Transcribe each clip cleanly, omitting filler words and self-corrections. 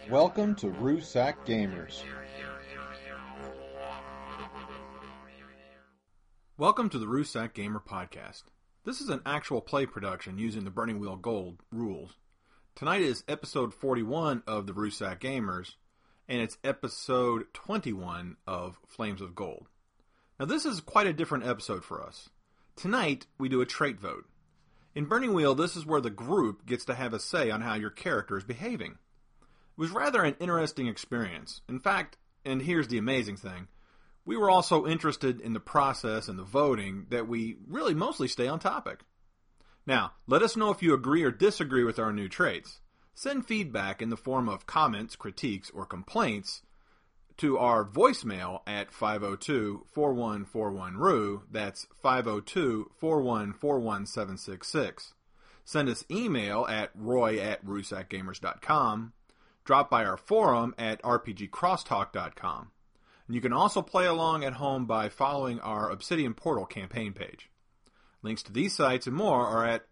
Welcome to Rusack Gamers. Welcome to the Rusack Gamer Podcast. This is an actual play production using the Burning Wheel Gold rules. Tonight is episode 41 of the Rusack Gamers, and it's episode 21 of Flames of Gold. Now this is quite a different episode for us. Tonight, we do a trait vote. In Burning Wheel, this is where the group gets to have a say on how your character is behaving. It was rather an interesting experience. In fact, and here's the amazing thing, we were all so interested in the process and the voting that we really mostly stay on topic. Now, let us know if you agree or disagree with our new traits. Send feedback in the form of comments, critiques, or complaints to our voicemail at 502-4141-RU. That's 502-4141-766. Send us email at roy@rusackgamers.com. Drop by our forum at rpgcrosstalk.com. And you can also play along at home by following our Obsidian Portal campaign page. Links to these sites and more are at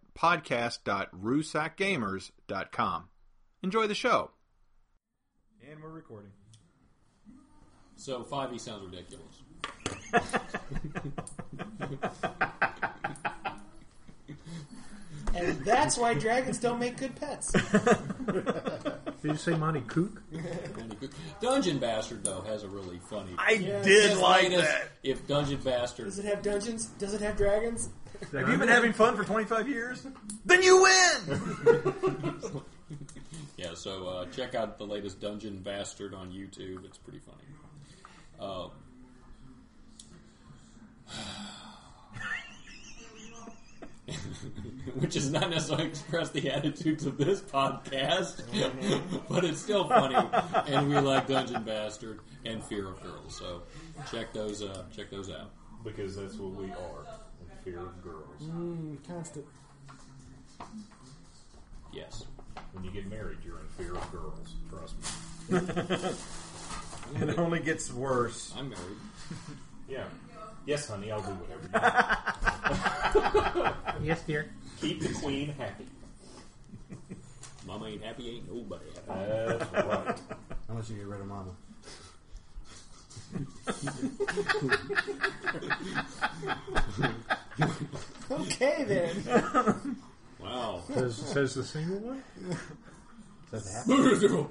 podcast.rusackgamers.com. Enjoy the show. And we're recording. So 5e sounds ridiculous. And that's why dragons don't make good pets. Did you say Monty Cook? Dungeon Bastard, though, has a really funny... I did like that. If Dungeon Bastard... Does it have dungeons? Does it have dragons? Have you been having fun for 25 years? Then you win! Yeah, so check out the latest Dungeon Bastard on YouTube. It's pretty funny. Which is not necessarily express the attitudes of this podcast, but it's still funny, and we like Dungeon Bastard and Fear of Girls. So check those out. Because that's what we are, in fear of girls. Constant. Yes. When you get married, you're in fear of girls. Trust me. It only gets worse. I'm married. Yeah. Yes, honey, I'll do whatever you want. Yes, dear. Keep the queen happy. Mama ain't happy, ain't nobody happy. That's right. Unless you get rid of Mama. Okay, then. Wow. Says the single one? Says the happy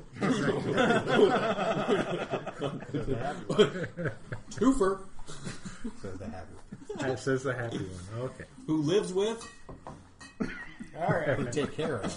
Twofer. Says the happy It says the happy one. Okay. Who lives with? All right. We take care of it.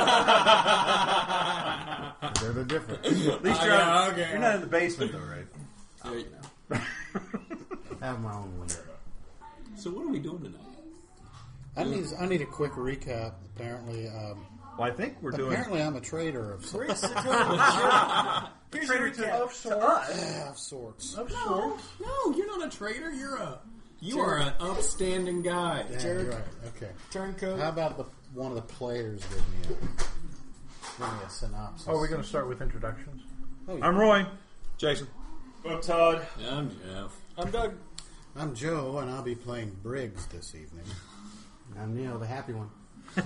They're different. At least you're not in the basement, though, right? I have my own window. So what are we doing tonight? I need a quick recap. Apparently, Well, I think we're doing... apparently I'm a traitor of sorts. Here's your recap. Of sorts. No, you're not a traitor. You are an upstanding guy. Yeah, Jerk. right. Okay. Turncoat. How about one of the players give me a synopsis? Oh, are we going to start with introductions? Oh, I'm Roy. Jason. I'm Todd. Yeah, I'm Jeff. I'm Doug. I'm Joe, and I'll be playing Briggs this evening. I'm Neil, the happy one.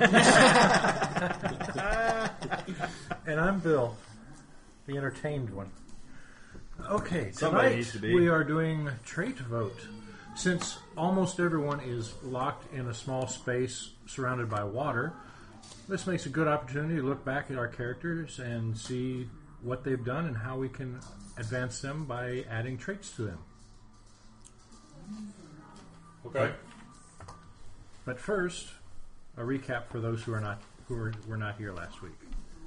And I'm Bill, the entertained one. Okay, Somebody tonight needs to be. we are doing trait vote. Since almost everyone is locked in a small space surrounded by water, this makes a good opportunity to look back at our characters and see what they've done and how we can advance them by adding traits to them. Okay. But first, a recap for those who were not here last week.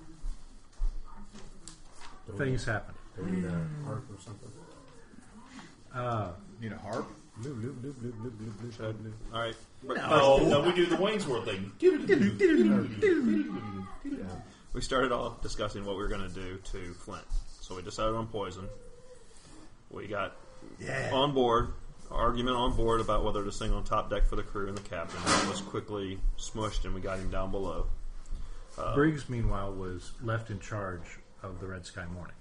Things happened. Do we need a harp or something? Need a harp? Bloop, bloop, bloop, bloop, bloop, bloop, bloop, bloop, bloop. All right. No, we do the Waynesworth thing. We started off discussing what we were going to do to Flint. So we decided on poison. We got argument on board about whether to sing on top deck for the crew and the captain. That was quickly smushed and we got him down below. Briggs, meanwhile, was left in charge of the Red Sky Morning.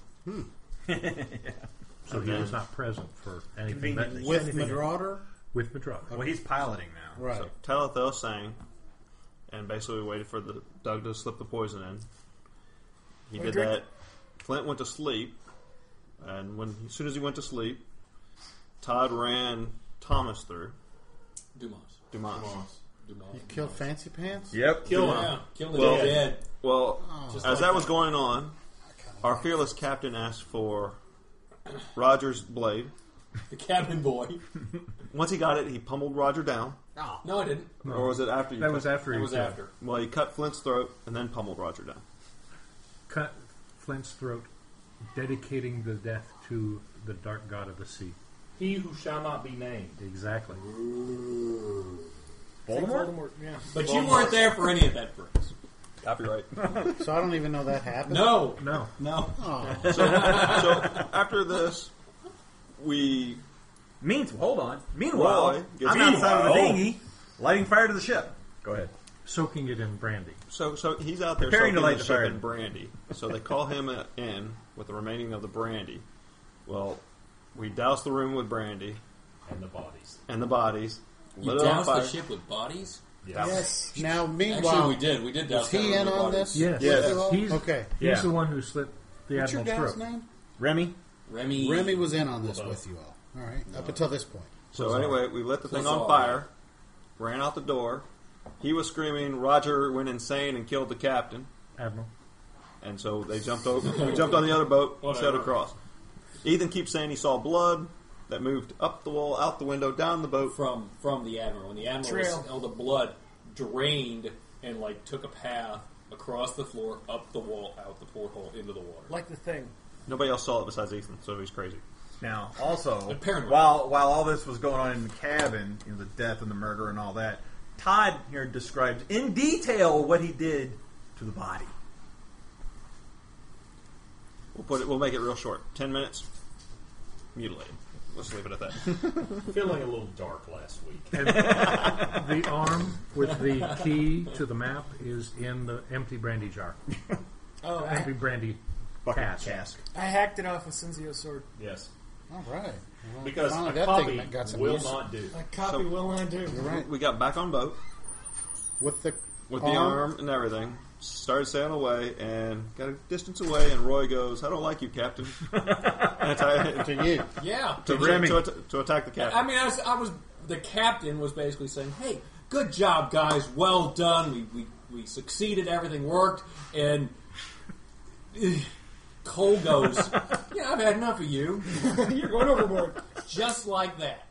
So he was not present for anything. With Marauder? With Marauder. Well, he's piloting now. Right. So Talatho sang, and basically we waited for Doug to slip the poison in. He did that. Flint went to sleep, and as soon as he went to sleep, Todd ran Thomas through. Dumas. You killed Fancy Pants? Yep. Kill him. Kill him Well- dead. Well, Just as like that was going on, our fearless captain asked for Roger's blade. The cabin boy. Once he got it, he pummeled Roger down. No, I didn't. Or was it after you That cut- was after That he was killed. after. Well, he cut Flint's throat and then pummeled Roger down. Cut Flint's throat, dedicating the death to the dark god of the sea. He who shall not be named. Exactly. Voldemort? Yeah. But you weren't there for any of that, Brooks. Copyright. So I don't even know that happened. No. No. Oh. So after this, we Hold on. Meanwhile, Roy gets- I'm outside of the dinghy, lighting fire to the ship. Go ahead. Soaking it in brandy. So he's out there Preparing to soaking light the the ship fire. in brandy. So they call him in with the remaining of the brandy. Well, we douse the room with brandy And the bodies. and the bodies. You lit it on doused the fire. ship with bodies? Yeah. Yes. Now, meanwhile, Actually, we did. We did douse was he that in room on with this? bodies. Yes. Yes. He's, Okay. he's Yeah. the one who slit the What's your admiral's guy's throat. name? Remy? Remy was in on this with you all. All right. Up until this point. So anyway, we lit the thing on Lazar. fire, ran out the door. He was screaming, Roger went insane and killed the captain. Admiral. And so they jumped over. We jumped on the other boat and set Whatever. across. Ethan keeps saying he saw blood that moved up the wall, out the window, down the boat. from the admiral, and the admiral Trail. all the blood drained and like took a path across the floor, up the wall, out the porthole, into the water. Like the thing. Nobody else saw it besides Ethan, so he's crazy. Now, also, But paranoid. while all this was going on in the cabin, the death and the murder and all that, Todd here describes in detail what he did to the body. We'll make it real short. 10 minutes. Mutilated. Let's leave it at that. Feeling a little dark last week. And the arm with the key to the map is in the empty brandy jar. Oh, Empty brandy cask. I hacked it off with Cinzio's sword. Yes. All right. Well, Because finally a that copy thing got some will use. not do. A copy will not do. You're right. We got back on boat With the with the arm and everything. Started sailing away and got a distance away. And Roy goes, "I don't like you, Captain." to you. Yeah, to attack the captain. I mean, I was the captain was basically saying, "Hey, good job, guys. Well done. We succeeded. Everything worked." And Cole goes, "Yeah, I've had enough of you." You're going overboard. Just like that.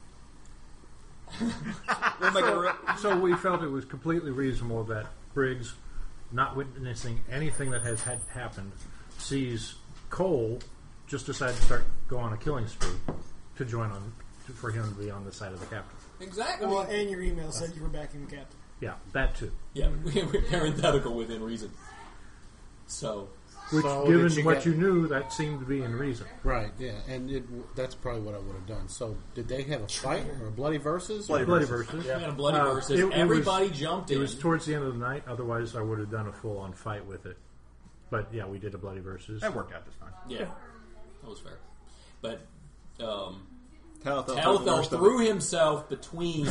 We'll make it real. So we felt it was completely reasonable that Briggs, not witnessing anything that has had happened, sees Cole just decide to start go on a killing spree to join on for him to be on the side of the captain. Exactly. Well, and your email said you were backing the captain. Yeah, that too. Yeah, we're parenthetical within reason. So, Which, So given did you what get- you knew, that seemed to be in reason. Right, yeah. And that's probably what I would have done. So did they have a fight or a bloody versus? Bloody Bloody versus. verses. we had a bloody Uh, versus. it Everybody was- jumped It in. was towards the end of the night. Otherwise, I would have done a full-on fight with it. But yeah, we did a bloody versus. That worked out just fine. Yeah, that was fair. But Talthel Talthel threw himself between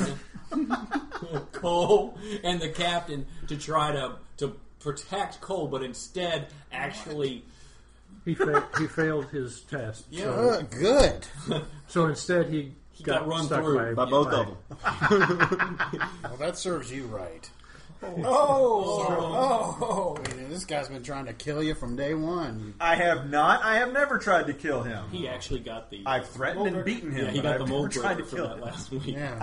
Cole and the captain to try to protect Cole, but instead actually He failed his test. Yeah. Good. So instead, he got run stuck through by both of them. Well, that serves you right. Oh. I mean, this guy's been trying to kill you from day one. I have not. I have never tried to kill him. he actually got the I've threatened and beaten him. yeah he but got I've the never mold tried to breaker kill from that him. last week. Yeah.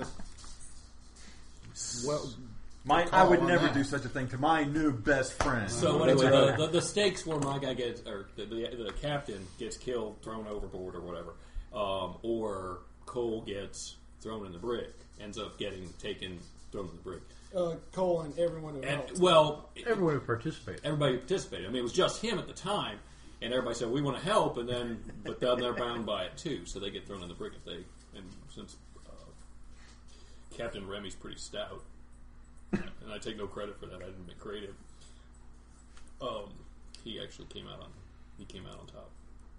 Well, I would on never that. do such a thing to my new best friend. So anyway, the stakes were my guy gets or the captain gets killed, thrown overboard or whatever, or Cole gets thrown in the brig, ends up getting taken, thrown in the brig. Cole and everyone who And helped. well, everyone who participated. everybody participated. I mean, it was just him at the time, and everybody said we want to help, and then but then they're bound by it too, so they get thrown in the brig if they. And since Captain Remy's pretty stout, and I take no credit for that, I didn't make creative. He actually came out on top,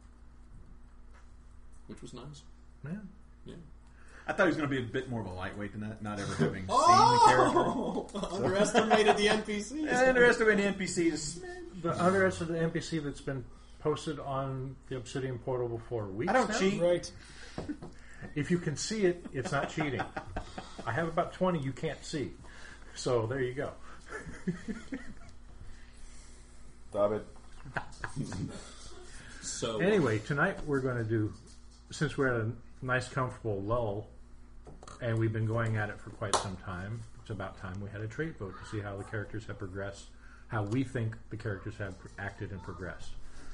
which was nice. Yeah. Yeah. I thought he was going to be a bit more of a lightweight than that, not ever having seen the character. Underestimated the NPCs. I underestimated the NPC. Just The other is the NPC that's been posted on the Obsidian portal for weeks I don't now. cheat. Right. If you can see it, it's not cheating. I have about 20 you can't see. So there you go. Stop it. So Anyway, tonight we're going to do, since we're at a nice comfortable lull, and we've been going at it for quite some time, it's about time we had a trait vote to see how the characters have progressed, how we think the characters have acted and progressed.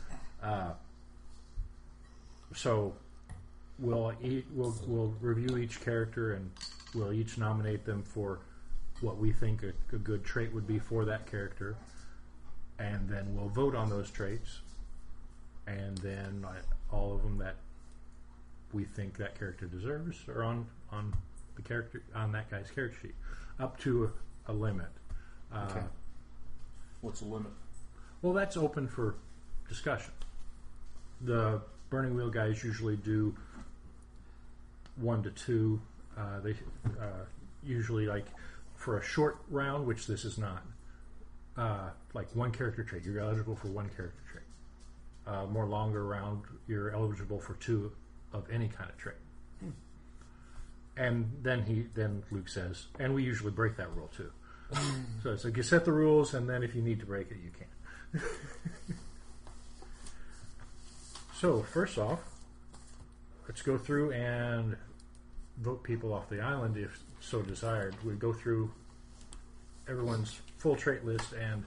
So we'll review each character, and we'll each nominate them for what we think a good trait would be for that character, and then we'll vote on those traits, and then all of them that we think that character deserves are on the character on that guy's character sheet, up to a limit. Okay. What's the limit? Well, that's open for discussion. The Burning Wheel guys usually do 1 to 2. They usually, like, for a short round, which this is not, like one character trait. You're eligible for one character trait. More longer round, you're eligible for 2 of any kind of trait. And then Luke says, and we usually break that rule too. So it's like you set the rules, and then if you need to break it, you can. So first off, let's go through and vote people off the island if so desired. We go through everyone's full trait list and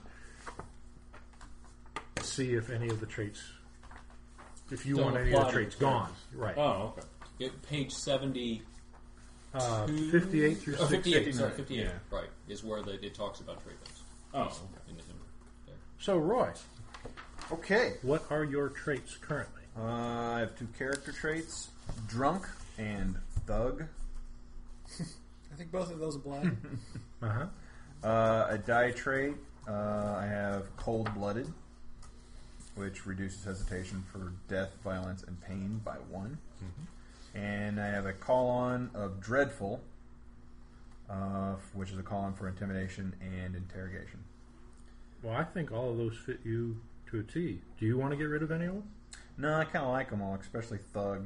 see if any of the traits, if you Don't want any of the apply to traits the gone. Right. Oh, okay. Page 70. 58 through 58. 69. Sorry, 58. Yeah. Right, is where it talks about trait votes. Oh, okay. In the there. So, Roy, Okay. what are your traits currently? I have 2 character traits: drunk and thug. I think both of those apply. Uh-huh. A die trait. I have cold-blooded, which reduces hesitation for death, violence, and pain by 1. And I have a call-on of dreadful, which is a call-on for intimidation and interrogation. Well, I think all of those fit you to a T. Do you want to get rid of any of them? No, I kind of like them all, especially thug.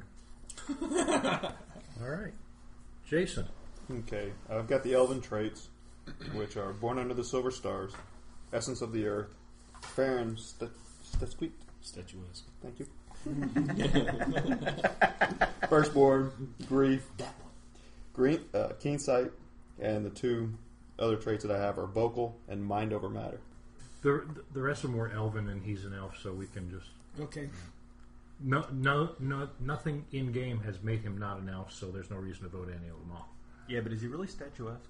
All right. Jason. Okay, I've got the elven traits, which are born under the silver stars, essence of the earth, fair and statuesque. Statuesque. Thank you. Firstborn, grief, keen sight, and the 2 other traits that I have are vocal and mind over matter. The rest of them were elven, and he's an elf, so we can just... Okay. Nothing in game has made him not an elf, so there's no reason to vote any of them off. Yeah, but is he really statuesque?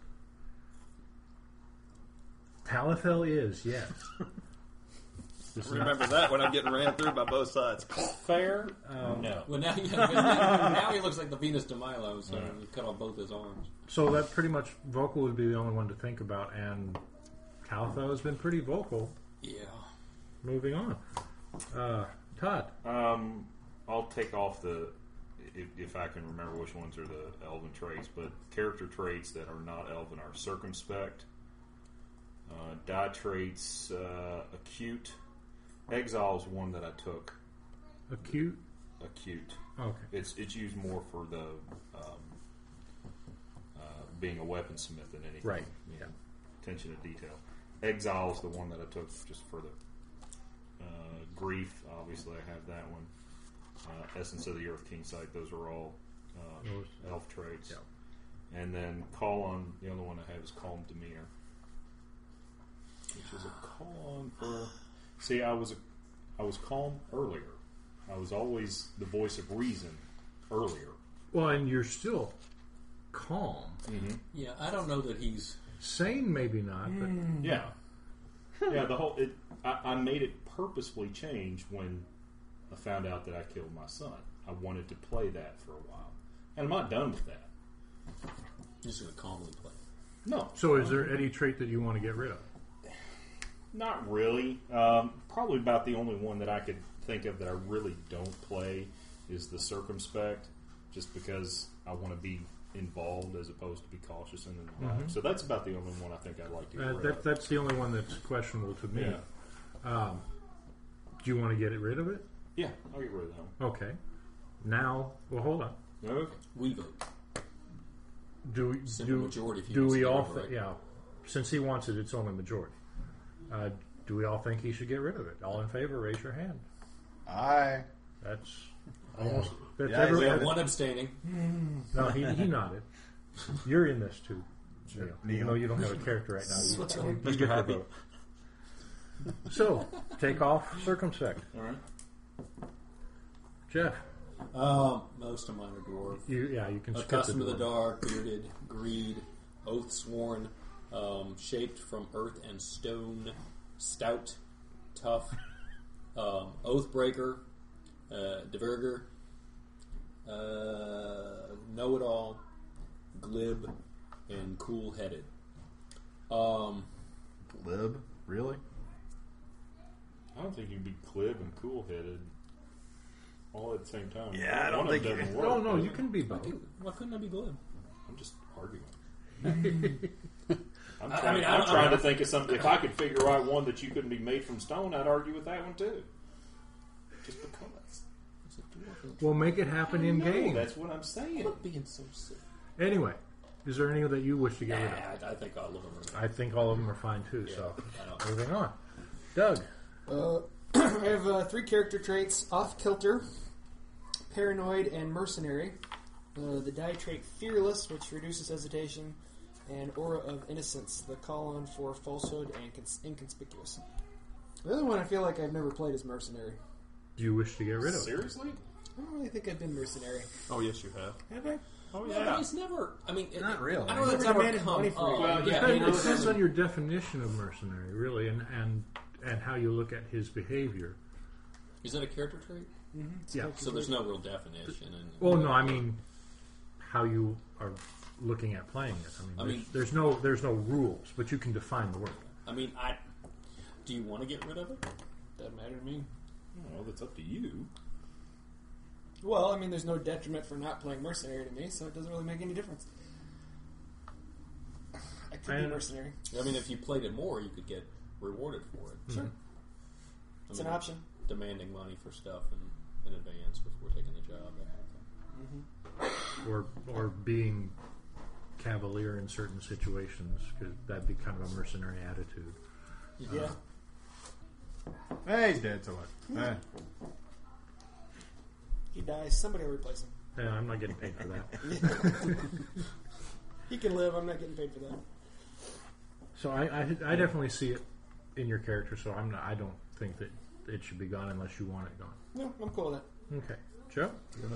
Talithel is, yes. Remember that when I'm getting ran through by both sides. Fair? No. Well, now he looks like the Venus de Milo, so he cut off both his arms. So that pretty much vocal would be the only one to think about, and Talithel has been pretty vocal. Yeah. Moving on. Todd. I'll take off the, if I can remember which ones are the elven traits, but character traits that are not elven are circumspect, die traits, acute. Exile is one that I took. Acute? Acute. Okay. It's used more for the being a weaponsmith than anything. Right. Yeah. Attention to detail. Exile is the one that I took just for the grief. Obviously, I have that one. Essence of the Earth, King Sight. Those are all elf traits. Yeah. And then call on. The other one I have is Calm Demeanor, which is a call on for. See, I was calm earlier. I was always the voice of reason earlier. Well, and you're still calm. Mm-hmm. Yeah, I don't know that he's... Sane, maybe not, but... Yeah. Yeah, the whole... I made it purposefully change when I found out that I killed my son. I wanted to play that for a while. And I'm not done with that. Just going to calmly play. No. So is there any trait that you want to get rid of? Not really. Probably about the only one that I could think of that I really don't play is the circumspect, just because I want to be involved as opposed to be cautious in the dive. So that's about the only one I think I'd like to get rid of. That's the only one that's questionable to me. Yeah. you want to get rid of it? Yeah, I'll get rid of them. Okay. Now, well, hold on. Okay. We vote. Simple majority if he do wants to we get all? rid of it. Yeah. Since he wants it, it's only majority. Do we all think he should get rid of it? All in favor, raise your hand. Aye. That's almost. That's Yeah, We have every, one abstaining. no, he nodded. You're in this too. Neil. Neil. Even though you don't have a character right now. What's You wrong? get the vote. So, take off circumspect. All right. Jeff, Most of mine are dwarf. you can skip Accustomed to the dwarf. dark, bearded, greed, oath sworn, shaped from earth and stone, stout, tough, oathbreaker, diverger, know-it-all, glib, and cool-headed. Glib? Really? I don't think you can be glib and cool-headed all at the same time. Yeah, I don't One of think them you- doesn't work. No, does you it? can be both. Why couldn't I be glib? I'm just arguing. I'm I trying, mean, I'm I trying don't- to think of something. If I could figure out one that you couldn't be made from stone, I'd argue with that one too. Just because. It's a dwarf. We'll make it happen in No, game. that's what I'm saying. Quit being so sick. Anyway, is there any that you wish to get rid of? I think all of them are. I think all of them are fine too. Yeah, So, I don't- moving on. Doug, I have 3 character traits: off kilter, paranoid, and mercenary. The die trait fearless, which reduces hesitation, and aura of innocence, the call on for falsehood and inconspicuous. The other one I feel like I've never played is mercenary. do you wish to get rid of it? Seriously? I don't really think I've been mercenary. Oh, yes, you have. Have I? Oh Well, but it's never. I mean, Not really. I don't know if it's Never ever demanded come money for it. up. Well, yeah, yeah, I mean, It it's- depends on your definition of mercenary, really, and how you look at his behavior. Is that a character trait? Yeah. So there's no real definition. And Well, no, I mean how you are looking at playing it. I mean, there's no rules, but you can define the word. I mean, do you want to get rid of it? Doesn't matter to me. Well, that's up to you. Well, I mean, there's no detriment for not playing mercenary to me, so it doesn't really make any difference. I could be And- mercenary. I mean, if you played it more, you could get rewarded for it. Sure. I It's mean, an option. Demanding money for stuff in advance before taking the job. That kind of thing. Or being cavalier in certain situations, because that'd be kind of a mercenary attitude. Yeah. Hey, he's dead, so what? Eh. He dies. Somebody will replace him. Yeah, I'm not getting paid for that. He can live. I'm not getting paid for that. So I definitely see it in your character. So I don't think that it should be gone unless you want it gone. No, I'm cool with that. Okay, Joe.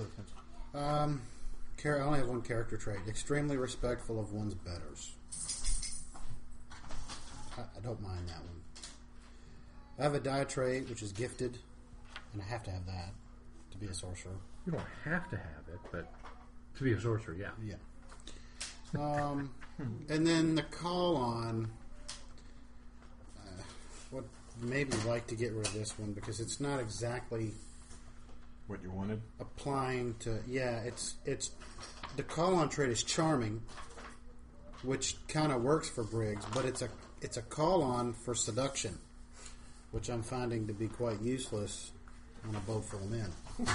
I only have one character trait: extremely respectful of one's betters. I don't mind that one. I have a die trait which is gifted, and I have to have that to be a sorcerer. You don't have to have it, but to be a sorcerer, yeah. Yeah. And then the call on. Would maybe like to get rid of this one because it's not exactly What you wanted? applying to. Yeah, it's the call on trait is charming, which kind of works for Briggs, but it's a call on for seduction, which I'm finding to be quite useless on a boat full of men.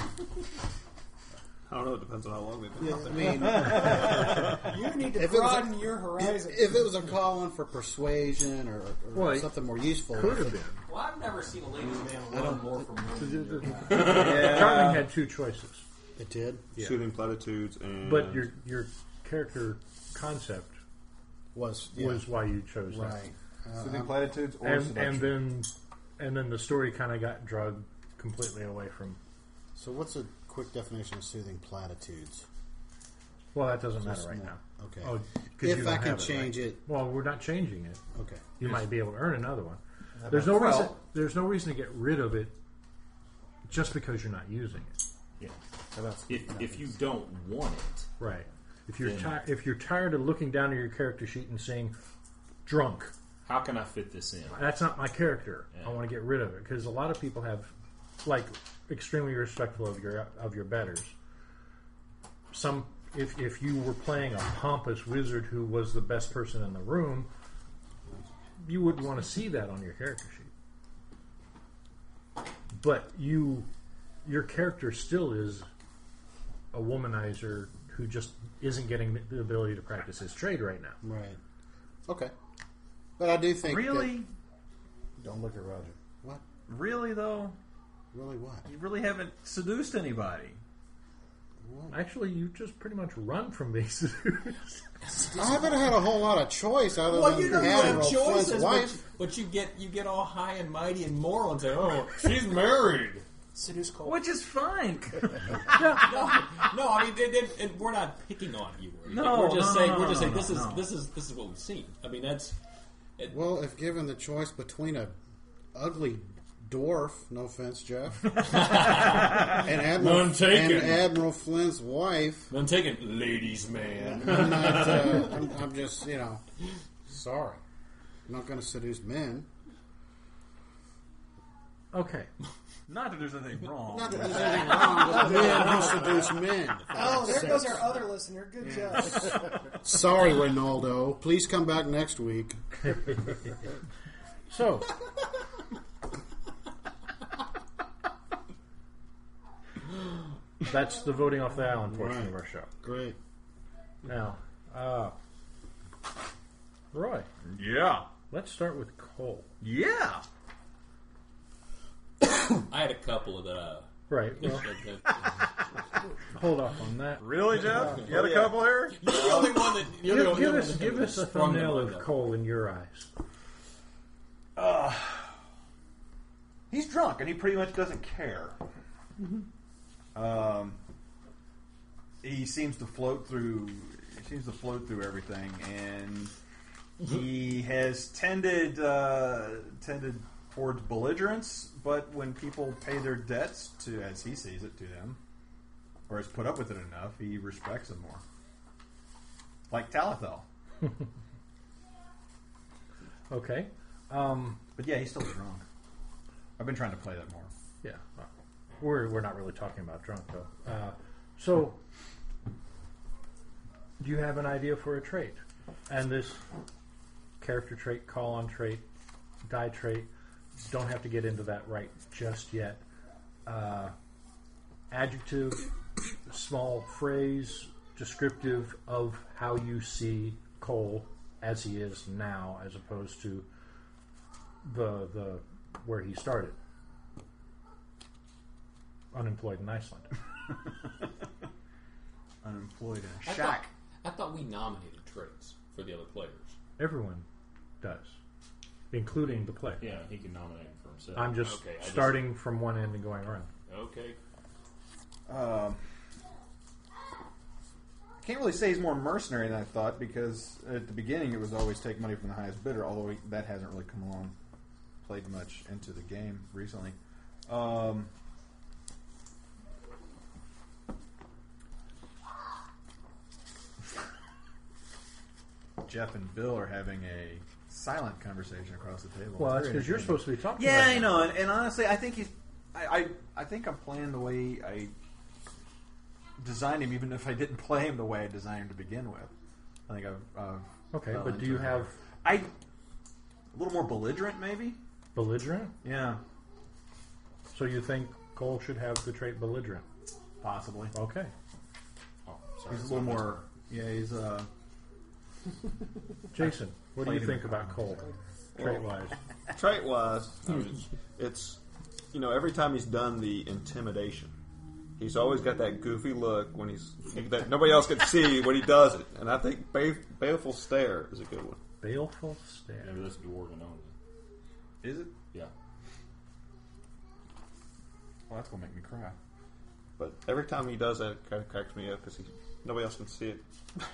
I don't know. It depends on how long they've been Yeah, out I there. mean, You need to If it was broaden your horizon. if it was a call on for persuasion or Well, something more useful, Could have been. Well, I've never seen a ladies' man run more from Charming had two choices, it did. Yeah. Soothing platitudes and but your character concept Was why you chose that. right. Soothing platitudes or And seduction? then the story kind of got drugged completely away from. So what's a quick definition of soothing platitudes? Well, that doesn't matter Just right more- now. Okay. Oh, 'cause you If don't I can have it, change right? it, Well, we're not changing it. okay. You might be able to earn another one. There's no reason. Well- There's no reason to get rid of it just because you're not using it. Yeah. If you don't want it, Right. If you're Then- if you're tired of looking down at your character sheet and saying drunk, how can I fit this in? that's not my character. Yeah. I want to get rid of it because a lot of people have like extremely respectful of your betters. Some if you were playing a pompous wizard who was the best person in the room, you wouldn't want to see that on your character sheet. But your character still is a womanizer who just isn't getting the ability to practice his trade right now. Right. Okay. But I do think Really? Don't look at Roger. What? Really, though? Really what? You really haven't seduced anybody. Actually, you just pretty much run from these. I haven't had a whole lot of choice other Well, than you know you Admiral have Flint's choices, wife. but you get all high and mighty and moral and say, "Oh, she's married." Seduce Cole. Which is fine. No, I mean, and we're not picking on you. Or anything. No, we're just saying no. this is what we've seen. I mean, that's Well, if given the choice between a ugly dwarf, no offense, Jeff, and None taken. Admiral Flint's wife, I'm taking ladies' man. I'm not. I'm just, sorry. I'm not going to seduce men. Okay. Not that there's anything wrong. Not that there's anything wrong with men who seduce men. Oh, there goes our other listener. Good job. Sorry, Ronaldo. Please come back next week. So, that's the voting off the island portion of our show. Great. Now, Roy, Yeah. let's start with Cole. Yeah. I had a couple of that. Right. Well, hold off on that. Really, Jeff? You got a couple here? You're the only one that. You're the only Give one us, that give us a sprung to thumbnail mind, of though. Cole in your eyes. He's drunk and he pretty much doesn't care. He seems to float through. He seems to float through everything, and he has tended towards belligerence. But when people pay their debts to, as he sees it, to them, or has put up with it enough, he respects them more. Like Talithel. Okay. But yeah, he's still drunk. I've been trying to play that more. Yeah. We're not really talking about drunk, though. So, do you have an idea for a trait? And this character trait, call-on trait, die trait, don't have to get into that right just yet. Adjective, small phrase, descriptive of how you see Cole as he is now, as opposed to the where he started. Unemployed in Iceland. Unemployed in a I shack. thought we nominated traits for the other players. Everyone does, including the player. Yeah, he can nominate him for himself. I'm just Okay, I starting from one end and going around. Okay. I can't really say he's more mercenary than I thought, because at the beginning it was always take money from the highest bidder, although that hasn't really come along, played much into the game recently. Jeff and Bill are having a silent conversation across the table. Well, It's that's very because you're entertaining. supposed to be talking. Yeah, right I now. know, and honestly, I think he's. I think I'm playing the way I designed him, even if I didn't play him the way I designed him to begin with. I think I've. Okay, fell but do into you it. have a little more belligerent, maybe? belligerent? Yeah, So you think Cole should have the trait belligerent? possibly. Okay. Oh, sorry. He's a little more. Yeah, he's Jason, what do you Played him think in about Cole, trait-wise? Trait wise, it's every time he's done the intimidation, he's always got that goofy look when that nobody else can see when he does it. And I think baleful stare is a good one. Baleful stare. Maybe that's Dwarven only. Is it? Yeah. Well, that's gonna make me cry. But every time he does that, it kind of cracks me up because nobody else can see it.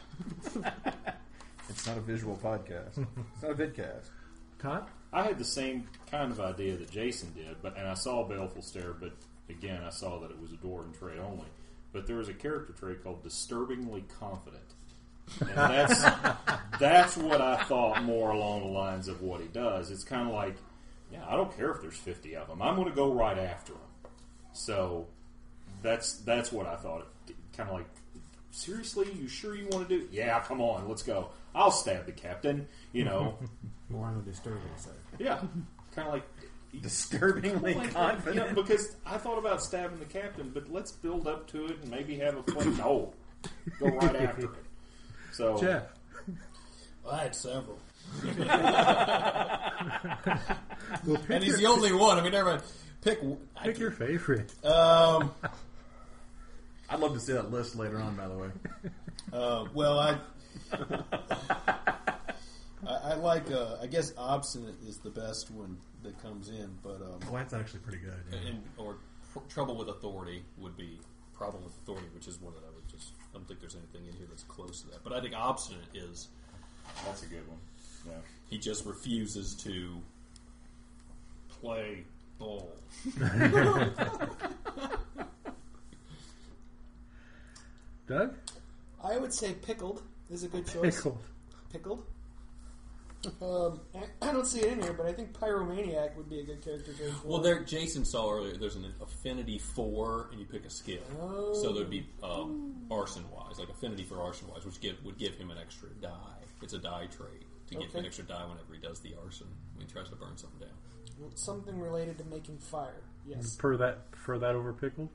It's not a visual podcast. It's not a vidcast. Todd? I had the same kind of idea that Jason did, and I saw Baleful Stare, but again, I saw that it was a Dwarven trait only. But there was a character trait called Disturbingly Confident. And that's what I thought more along the lines of what he does. It's kind of like, yeah, I don't care if there's 50 of them. I'm going to go right after them. So that's what I thought. Kind of like, seriously, you sure you want to do it? Yeah, come on, let's go. I'll stab the captain, More on the disturbing side. Yeah, kind of like, disturbingly confident. Yeah, because I thought about stabbing the captain, but let's build up to it and maybe have a play. No, go right after it. So Jeff. Well, I had several. Well, And he's the only one. I mean, everyone pick your favorite. I'd love to see that list later on, by the way. Well, I like. I guess obstinate is the best one that comes in, but Well, that's actually pretty good. Yeah. or trouble with authority would be problem with authority, which is one that I would just. I don't think there's anything in here that's close to that. But I think obstinate is. that's a good one. Yeah. He just refuses to play ball. Doug? I would say pickled is a good choice. Pickled. Pickled. I don't see it in here, but I think Pyromaniac would be a good character trait. for Well, it. there Jason saw earlier. There's an affinity 4, and you pick a skill. Oh. So there'd be arson wise, like affinity for arson wise, which would give him an extra die. It's a die trait to give him an Okay. extra die whenever he does the arson when he tries to burn something down. Something related to making fire. Yes. For that over pickled?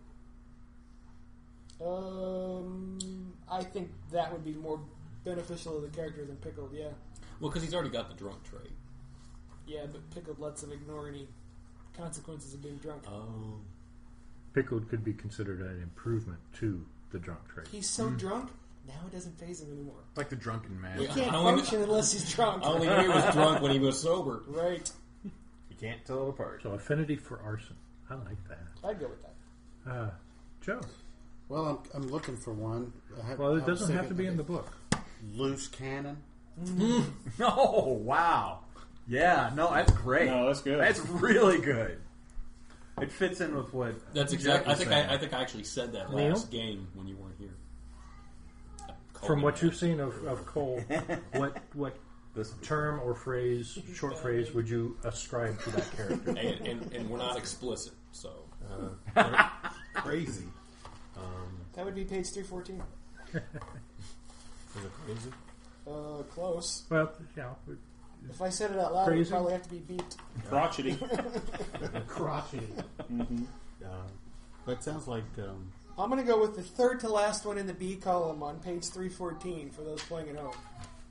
I think that would be more beneficial to the character than pickled. Yeah. Well, because he's already got the drunk trait. Yeah, but pickled lets him ignore any consequences of being drunk. Oh. Pickled could be considered an improvement to the drunk trait. He's so drunk now it doesn't faze him anymore. Like the drunken man. He Yeah. can't I only- function unless he's drunk. I only knew he was drunk when he was sober. Right. You can't tell it apart. So affinity for arson. I like that. I'd go with that. Joe? well, I'm looking for one. Well, it doesn't have to be in the book. Loose cannon. Oh, wow. Yeah, no, that's great. No, that's good. That's really good. It fits in with what That's Jeff exactly. was saying. I think I actually said that Neil? last game when you weren't here. From what you've seen of Cole, what This term or phrase, short phrase, would you ascribe to that character? and we're not explicit, so crazy. That would be page 314. Is it crazy? Close. Well, yeah. If I said it out loud, it would Crazy? probably have to be beeped. Crotchety. Crotchety. But it sounds like I'm going to go with the third to last one in the B column on page 314 for those playing at home.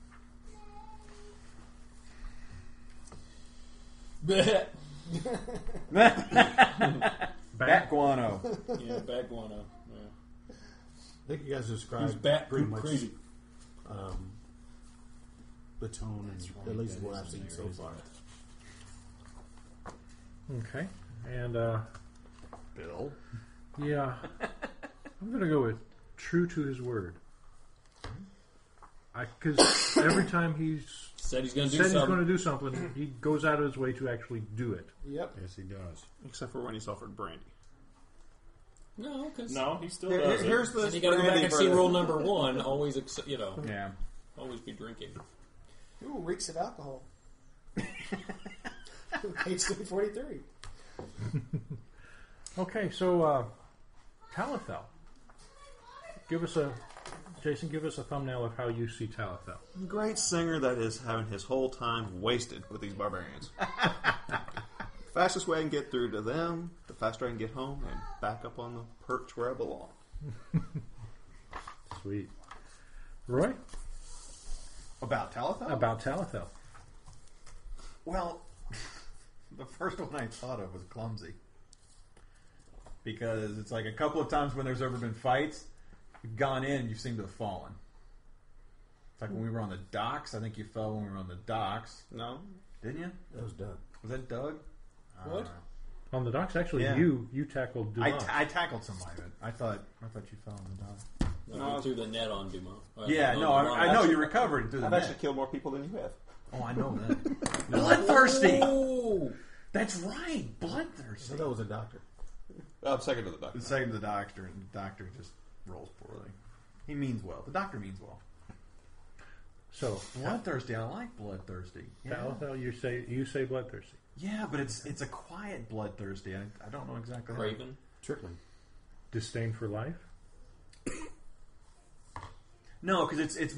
Bat guano. yeah, bad guano. Yeah. I think you guys described He's bat pretty poop much crazy. the tone, and at least what I've seen so far. Okay. And, Bill. yeah. I'm going to go with true to his word. Because every time he's Said he's going to said do he's going something. to do something, he goes out of his way to actually do it. Yep. Yes, he does. Except for when he's offered brandy. No, because No, he still does it. Here's the you got to go back and see rule number 1. Always, Yeah. always be drinking. Ooh, reeks of alcohol. Page 343. Okay, so Talithel. Jason, give us a thumbnail of how you see Talithel. Great singer that is having his whole time wasted with these barbarians. Fastest way I can get through to them, the faster I can get home and back up on the perch where I belong. Sweet. Roy? About Talithel? About Talithel. Well, the first one I thought of was clumsy. Because it's like a couple of times when there's ever been fights, you've gone in and you seem to have fallen. It's like when we were on the docks. I think you fell when we were on the docks. No? Didn't you? That was Doug. Was that Doug? What? On the docks, actually, Yeah. you tackled Dumas. I tackled somebody, but I thought you fell on the dock. No, threw the net on Dumont. Yeah, no, I know you recovered through the I've net. actually killed more people than you have. Oh, I know that. Bloodthirsty! Oh, That's right, I bloodthirsty. thought that was a doctor. I'm second to the doctor. The second to the doctor, and the doctor just rolls poorly. He means well. The doctor means well. So, Bloodthirsty, I like bloodthirsty. Yeah, Talithel, you say bloodthirsty. yeah, but it's a quiet bloodthirsty. I don't know exactly. Craven. Trickling. Disdain for life. No, because it's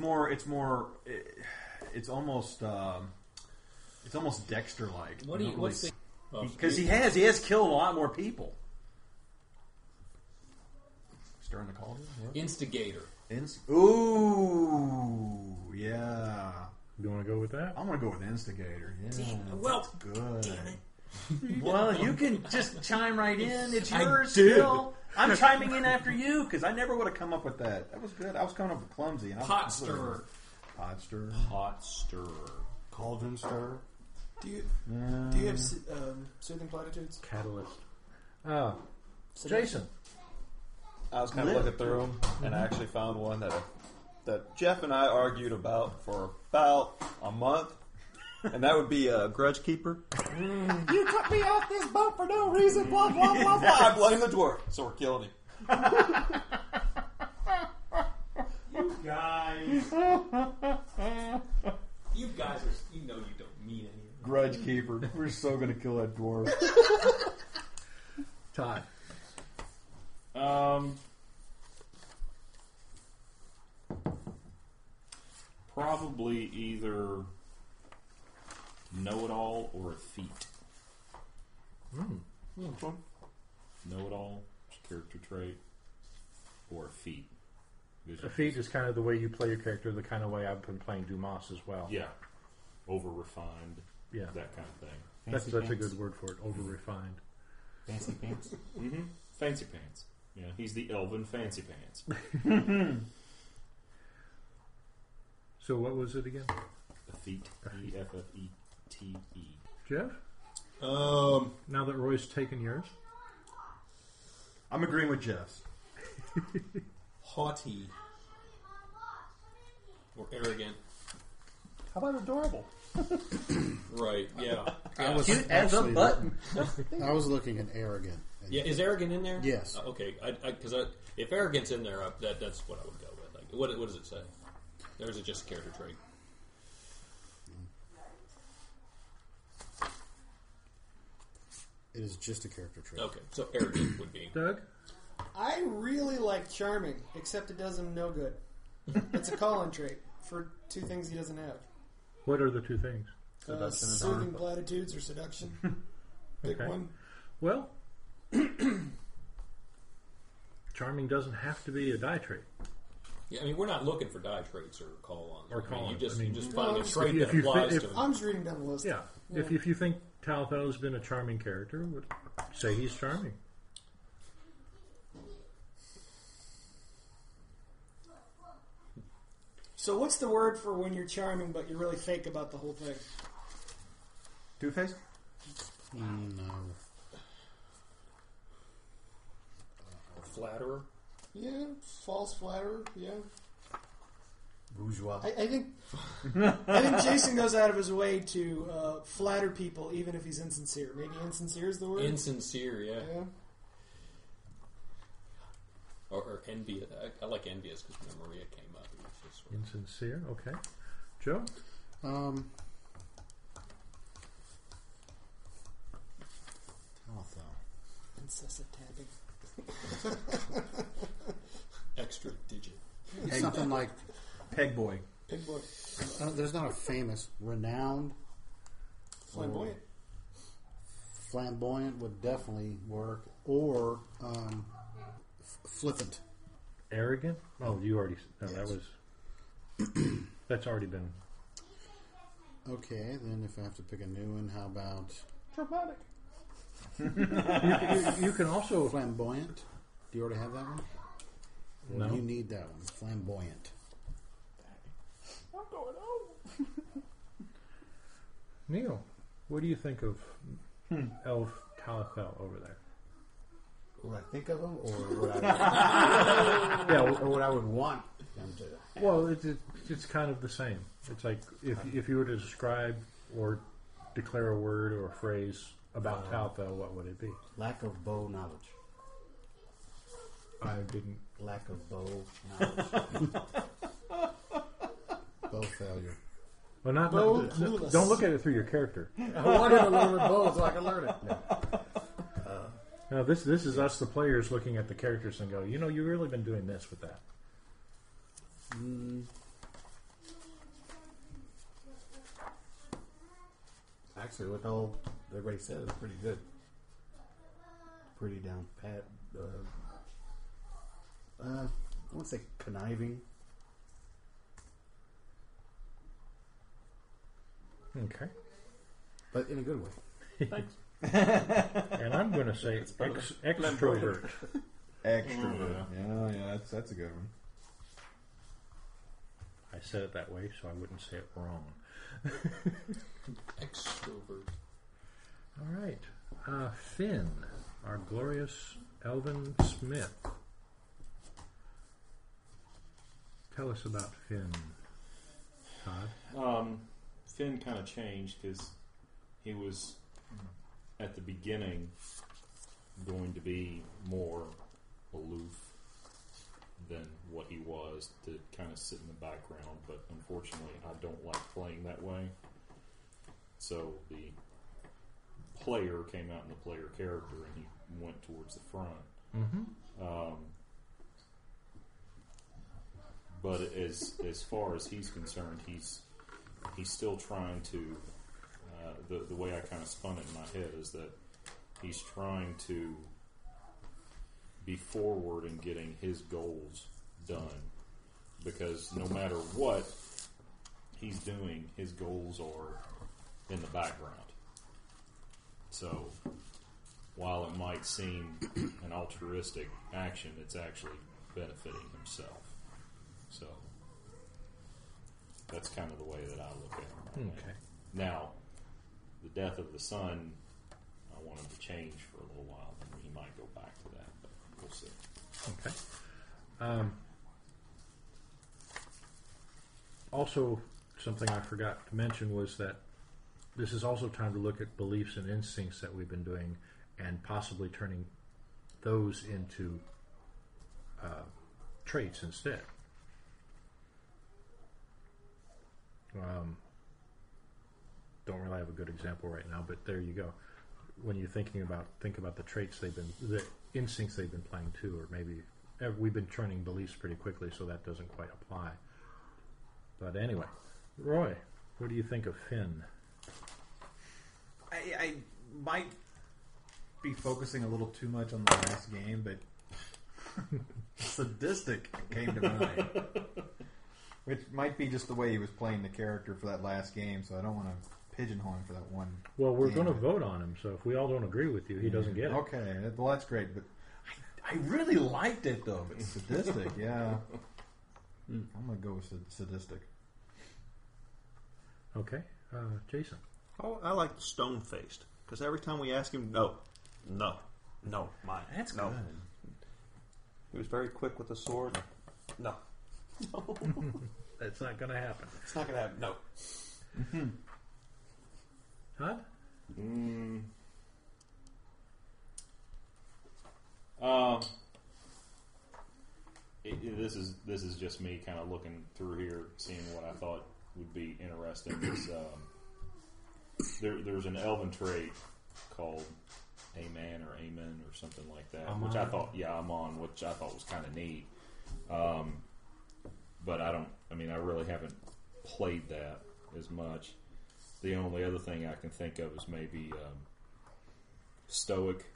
almost Dexter like. What do you? What's the? Because he has killed a lot more people. Stirring the cauldron? What? Instigator. Ooh, yeah. You want to go with that? I'm going to go with Instigator. Yeah, Well, good. damn it. Well, you can just chime right in. It's yours did. still. I'm chiming in after you because I never would have come up with that. That was good. I was coming up with clumsy. And Pot stirrer. Pot stirrer. Pot stirrer. Cauldron stir. Do you have soothing platitudes? Catalyst. Jason. I was kind of looking through them, and I actually found one that Jeff and I argued about for about a month, and that would be a Grudge Keeper. You cut me off this boat for no reason, blah, blah, blah, blah. I blame the dwarf, so we're killing him. Guys. You guys are, you know you don't mean any of it. Grudge Keeper. We're so going to kill that dwarf. Todd. Probably either know-it-all or a feat. Know-it-all, character trait, or a feat. A feat is kind of the way you play your character, the kind of way I've been playing Dumas as well. Yeah. Over-refined. Yeah. That kind of thing. That's a good word for it, over-refined. Fancy pants. Mm-hmm. Fancy pants. Yeah, he's the elven fancy pants. So what was it again? A feat. E-F-F-E-T-E. Jeff? Now that Roy's taken yours? I'm agreeing with Jeff's. Haughty. Or arrogant. How about adorable? Right, yeah. I was Cute as a actually button. I was looking at arrogant. Yeah, is arrogant in there? Yes. Okay, because if arrogant's in there, that's what I would go with. Like, what does it say? Or is it just a character trait? It is just a character trait. Okay, so arrogant would be. Doug? I really like charming, except it does him no good. It's a call-on trait for two things he doesn't have. What are the two things? Soothing platitudes or seduction. Pick Okay. one. Well, charming doesn't have to be a die trait. Yeah, I mean, we're not looking for die traits or call-ons. Or I mean, call-ons. you I mean, just find a if trait you- that if you applies fit- to if- him. I'm just reading down the list. Yeah. If you think Talthel's been a charming character, would say he's charming. So what's the word for when you're charming but you're really fake about the whole thing? Two-Face? No. Flatterer. Yeah, false flatterer. Yeah, Bourgeois. I think Jason goes out of his way to flatter people, even if he's insincere. Maybe insincere is the word. Insincere, yeah. Yeah. Or envious. I like envious because when Maria came up, it was just sort of Insincere, okay. Joe? Incessant tapping. extra digit. Something like Peg Boy. Pig boy. there's not a famous, renowned, Flamboyant. flamboyant would definitely work, or flippant. Arrogant? Oh, you already... No, that Yes. was... That's already been... Okay, then if I have to pick a new one, how about Dramatic. You can also... flamboyant? Do you already have that one? Well, No. you need that one. Flamboyant. Neil, what do you think of Elf Talithel over there? What I think of them, or what I Yeah, or what I would want them to. well, it's kind of the same. It's like if you were to describe or declare a word or a phrase about Talithel, what would it be? Lack of bow knowledge. I didn't... Lack of bow knowledge. Bow failure. Well, not clueless. don't look at it through your character. I wanted to learn bow so I can learn it. No. No, this is us, the players, looking at the characters and go, you know, you've really been doing this with that. Actually, with the whole everybody said it's pretty good. Pretty down pat. I won't say conniving. Okay. But in a good way. Thanks. And I'm going to say extrovert. Extrovert. Yeah, that's a good one. I said it that way so I wouldn't say it wrong. Extrovert. All right. Finn, our glorious Elvin Smith. Tell us about Finn, Todd. Finn kind of changed because he was at the beginning going to be more aloof than what he was, to kind of sit in the background, but unfortunately I don't like playing that way. So the player came out in the player character and he went towards the front. But as far as he's concerned, he's still trying to the way I kind of spun it in my head is that he's trying to be forward in getting his goals done, because no matter what he's doing, his goals are in the background. So while it might seem an altruistic action, it's actually benefiting himself. So that's kind of the way that I look at him right now. Now, the death of the son, I want him to change for a little while, and he might go back to that, but we'll see. Okay. Also, something I forgot to mention was that this is also time to look at beliefs and instincts that we've been doing and possibly turning those into traits instead. Don't really have a good example right now, but there you go. When you're think about the traits the instincts they've been playing too, or maybe we've been turning beliefs pretty quickly, so that doesn't quite apply. But anyway, Roy, what do you think of Finn? I might be focusing a little too much on the last game, but sadistic came to mind. Which might be just the way he was playing the character for that last game, so I don't want to pigeonhole him for that one. Well, we're going to vote on him, so if we all don't agree with you, he doesn't get it. Okay, well that's great, but I really liked it though. But sadistic, yeah. I'm going to go with sadistic. Okay, Jason. Oh, I like stone-faced, because every time we ask him, no, mine. That's no. good. He was very quick with the sword. No. That's not going to happen. It's not going to happen. No. Todd? This is just me kind of looking through here, seeing what I thought would be interesting. There's an elven trait called Amen or something like that, Amon. which I thought, Amon, which I thought was kind of neat. But I really haven't played that as much. The only other thing I can think of is maybe stoic.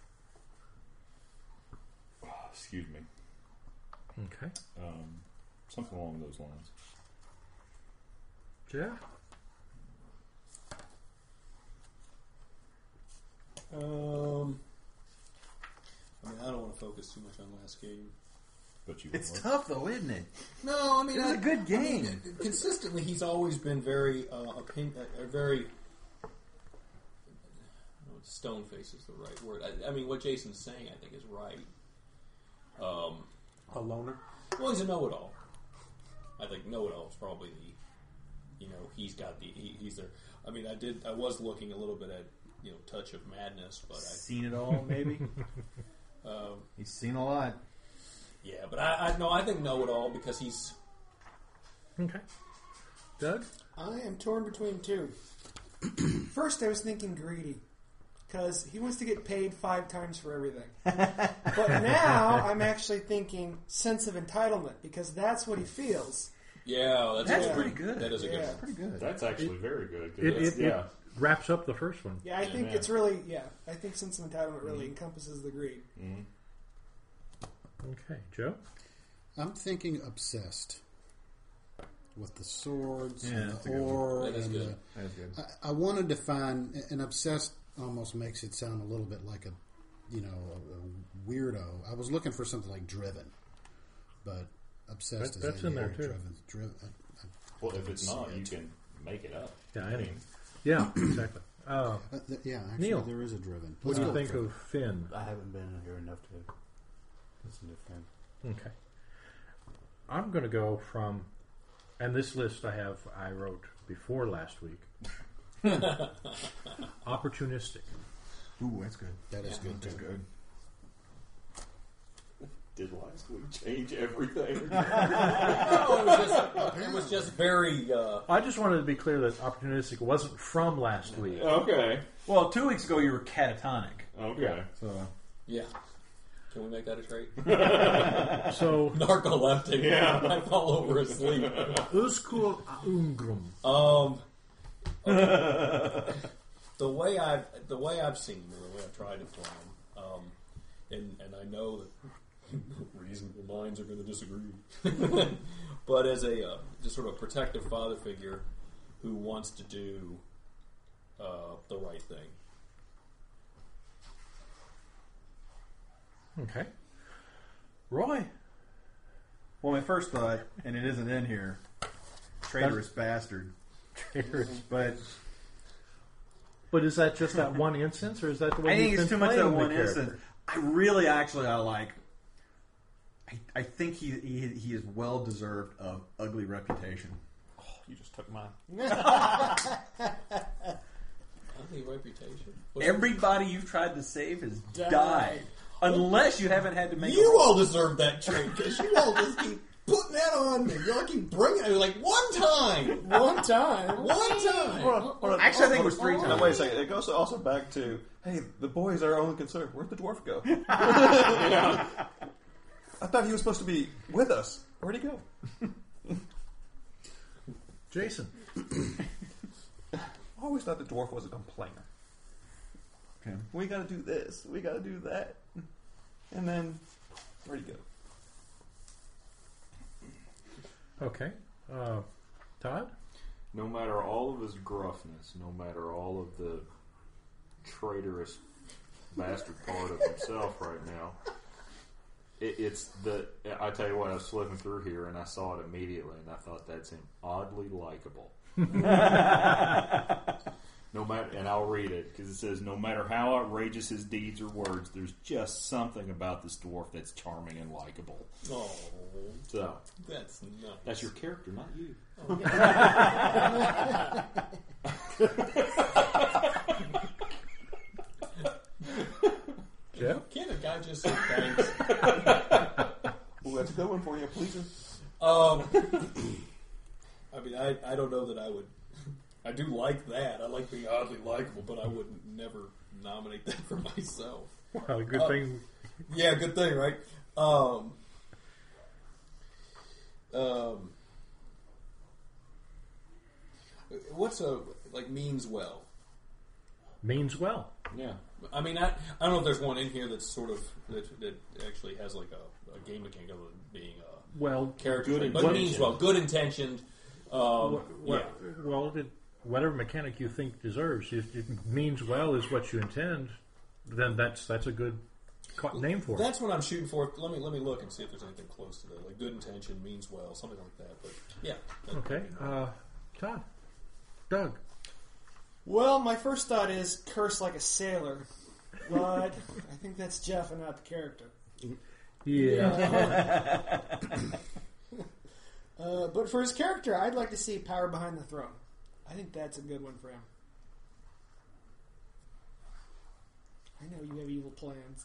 Excuse me. Okay. Something along those lines. Yeah. I don't want to focus too much on last game. But you It's tough though, isn't it? No, I mean, It was a good game. Consistently, he's always been very, very. Stone face is the right word. I mean, what Jason's saying, I think, is right. A loner? Well, he's a know-it-all. I think know-it-all is probably the, he's got the, he's there. I mean, I was looking a little bit at, Touch of Madness, but Seen it all, maybe. He's seen a lot. Yeah, but I think know-it-all because he's. Okay. Doug? I am torn between two. First, I was thinking greedy, because he wants to get paid 5 times for everything. But now, I'm actually thinking sense of entitlement, because that's what he feels. Yeah, That's pretty good. That is a good Yeah. one. Pretty good. That's actually very good. 'cause The wraps up the first one. Yeah, I think it's really, I think sense of entitlement really encompasses the greed. Okay, Joe? I'm thinking obsessed with the swords Yeah, and that's the a good one. ore. That is and good. That's good. I wanted to find an obsessed almost makes it sound a little bit like a weirdo. I was looking for something like driven, but obsessed is That's in there, too. Driven. Well, if it's not, you can make it up. Yeah, I mean, yeah, exactly. Yeah, actually, Neil, there is a driven. What do you Let's go think with of Finn? I haven't been in here enough to listen to Finn. Okay. I'm going to go from, and this list I wrote before last week. Opportunistic. Ooh, that's good. That is good too. That's good. Did last week change everything? No, it was just very. I just wanted to be clear that opportunistic wasn't from last week. Okay. Well, 2 weeks ago you were catatonic. Okay. So Yeah. Can we make that a trait? So, Narcoleptic. Yeah. I fall over asleep. Uskul Ungrum. The way I've seen him, the way I've tried to play him, and I know that reasonable minds are going to disagree, but as a just sort of protective father figure who wants to do the right thing. Okay. Roy. Well, my first thought, and it isn't in here, traitorous bastard. But is that just that one instance, or is that the way I think you've it's been too much playing that the one character? instance. I really actually I think he is well deserved of ugly reputation. Oh, you just took mine. Ugly reputation. Everybody you've tried to save has died. Unless you haven't had to make You all deserve that trait because you all just keep putting that on me. You all keep bringing it like one time. One time. Actually, I think it was 3 Now, times. wait a second. It goes also back to, hey, the boys are our only concern. Where'd the dwarf go? I thought he was supposed to be with us. Where'd he go? Jason. I always thought the dwarf was a complainer. Okay. We got to do this. We got to do that. And then, where'd he go? Okay. Todd? No matter all of his gruffness, no matter all of the traitorous bastard part of himself right now, it's the. I tell you what, I was flipping through here and I saw it immediately, and I thought that's him oddly likable. No matter, and I'll read it because it says, "No matter how outrageous his deeds or words, there's just something about this dwarf that's charming and likable." Oh, So that's nuts. that's your character, not you. Jeff? Can't a guy just say thanks? Well, that's a good one for you, pleaser. I mean, I don't know that I would. I do like that. I like being oddly likable, but I would never nominate that for myself. Well, good thing. Yeah, good thing, right? What's a means well? Means well. Yeah, I mean, I don't know if there's one in here that's sort of that actually has like a game mechanic of it being a Well, character, Good but intentioned. means well, good intentioned. Yeah. Whatever mechanic you think deserves, if it means well is what you intend, then that's a good name for it. That's what I'm shooting for. Let me look and see if there's anything close to that. Like good intention means well, something like that. But yeah. Okay. Todd. Doug. Well, my first thought is curse like a sailor, but I think that's Jeff and not the character. Yeah. But for his character, I'd like to see power behind the throne. I think that's a good one for him. I know you have evil plans.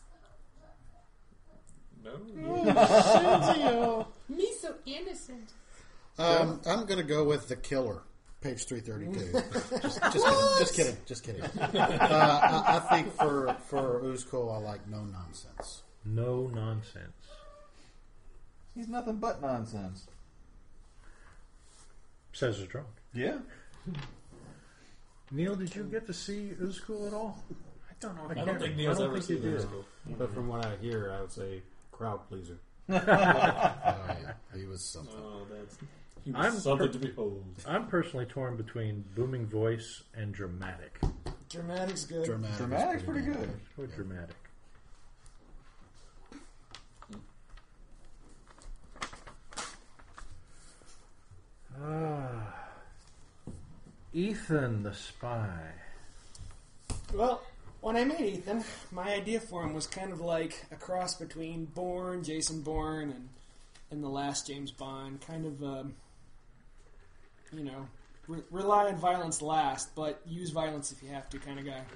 No. Me so innocent. I'm going to go with the killer, page 332. Just kidding. I think for Uzko, I like no nonsense. No nonsense. He's nothing but nonsense. Says the drunk. Yeah. Neil, did you get to see Uzkul at all? I don't know. I don't think Neil's ever think seen you this. did. But from what I hear, I would say crowd pleaser. Oh, yeah. He was something. Oh, he was something to behold. I'm personally torn between booming voice and dramatic. Dramatic's good. Dramatic's pretty good. What dramatic? Ethan the spy. Well, when I made Ethan, my idea for him was kind of like a cross between Bourne, Jason Bourne, and the last James Bond. Kind of, rely on violence last, but use violence if you have to kind of guy.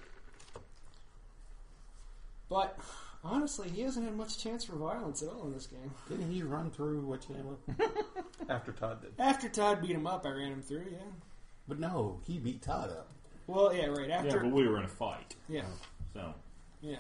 But, honestly, he hasn't had much chance for violence at all in this game. Didn't he run through what you name After Todd did. After Todd beat him up, I ran him through, yeah. But no, he beat Todd up. Well, yeah, right. After, Yeah, but we were in a fight. yeah. So Yeah.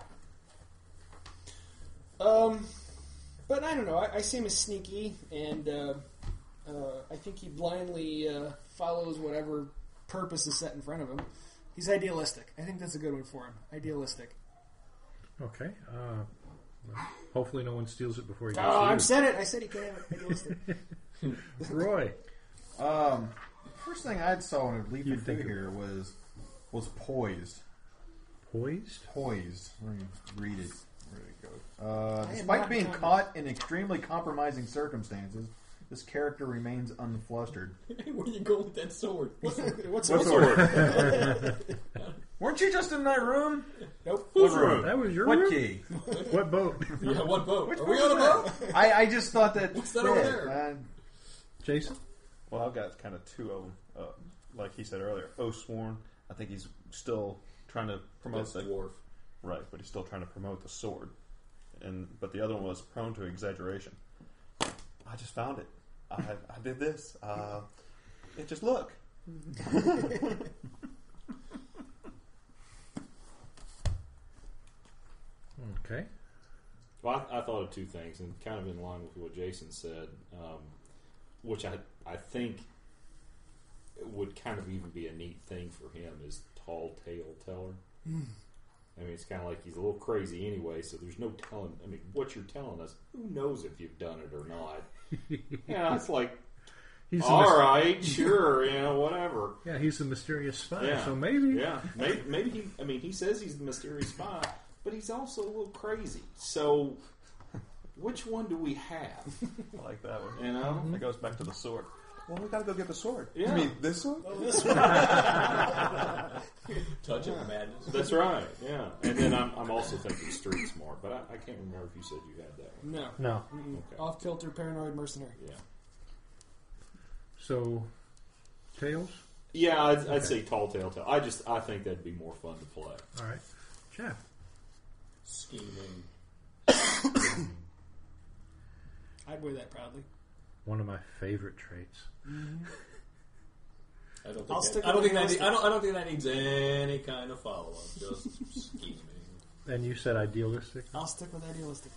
But I don't know. I see him as sneaky, and I think he blindly follows whatever purpose is set in front of him. He's idealistic. I think that's a good one for him. Idealistic. Okay. Hopefully no one steals it before he gets Oh, you. I said it. I said he can have it. Idealistic. Roy. First thing I saw when I leaped You'd through think here was poised. Poised? Poised. Let me read it. Where did it go? I am Despite not being done. caught in extremely compromising circumstances, this character remains unflustered. Hey, where are you going with that sword? What's What the sword? Weren't you just in that room? Nope. What room? That was your What room? key? What boat? Yeah, what boat? Which Are we boat on a was boat? I just thought that. What's that over there? Jason? Well, I've got kind of two of them. Like he said earlier, Oathsworn. I think he's still trying to promote That's the dwarf. right, but he's still trying to promote the sword. But the other one was prone to exaggeration. I just found it. I did this. Just look. Okay. Well, I thought of two things, and kind of in line with what Jason said, which I think would kind of even be a neat thing for him is Tall Tale Teller. I mean, it's kind of like he's a little crazy anyway, so there's no telling. I mean, what you're telling us, who knows if you've done it or not? Yeah, it's like, He's all right, sure, whatever. Yeah, he's a mysterious spy, Yeah. so maybe. Yeah, maybe he. I mean, he says he's the mysterious spy, but he's also a little crazy. So, which one do we have? I like that one. You know, It goes back to the sword. Well, we got to go get the sword. Yeah. You mean this sword? Touch of madness. that's right. Yeah, and then I'm also thinking street smart, but I can't remember if you said you had that one. No. No. Okay. Off kilter, paranoid mercenary. Yeah, So, Tails? yeah, I'd say Tall Tale. I think that'd be more fun to play. All right. Jeff? Scheming. I'd wear that proudly. One of my favorite traits. I don't I'll think stick that, I don't with think that the I don't think that needs any kind of follow up. Just scheming. And you said idealistic? I'll stick with idealistic.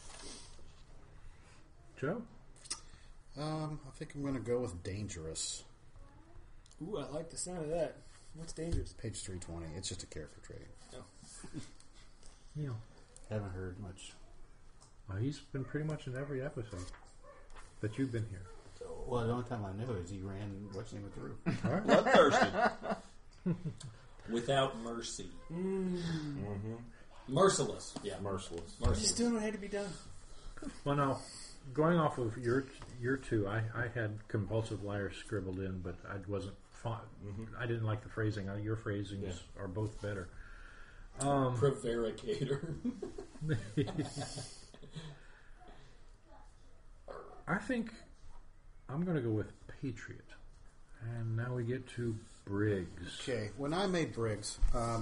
Joe? I think I'm going to go with dangerous. Ooh, I like the sound of that. What's dangerous? Page 320. It's just a character trait. Neil? Haven't heard much. Oh, he's been pretty much in every episode that you've been here. Well, the only time I knew is he ran what's name through. All right. Bloodthirsty. Without mercy. Mm-hmm. Merciless. Yeah. Merciless. Just Merciless. doing what had to be done. Well, now, going off of your two, I had compulsive liar scribbled in, but I wasn't I didn't like the phrasing. Your phrasings are both better. Prevaricator. I think I'm going to go with Patriot. And now we get to Briggs. Okay, when I made Briggs,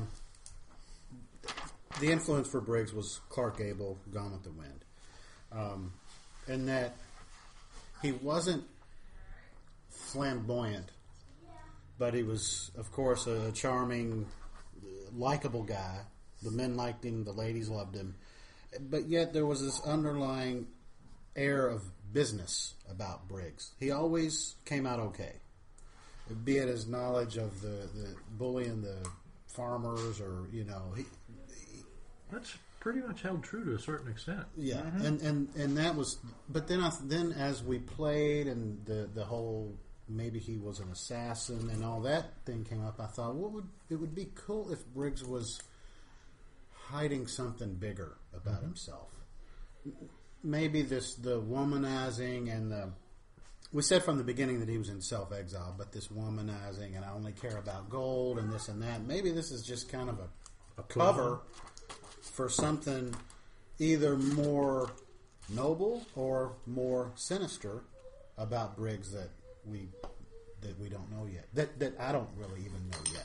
the influence for Briggs was Clark Gable, Gone with the Wind. In that he wasn't flamboyant, but he was, of course, a charming, likable guy. The men liked him, the ladies loved him. But yet there was this underlying air of business about Briggs. He always came out okay. be it his knowledge of the bullying the farmers, or That's pretty much held true to a certain extent. yeah, and that was. But then as we played, and the whole maybe he was an assassin and all that thing came up, I thought, it would be cool if Briggs was hiding something bigger about himself. Maybe the womanizing and we said from the beginning that he was in self-exile, but this womanizing and I only care about gold and this and that. Maybe this is just kind of a cover for something either more noble or more sinister about Briggs that we don't know yet. That I don't really even know yet.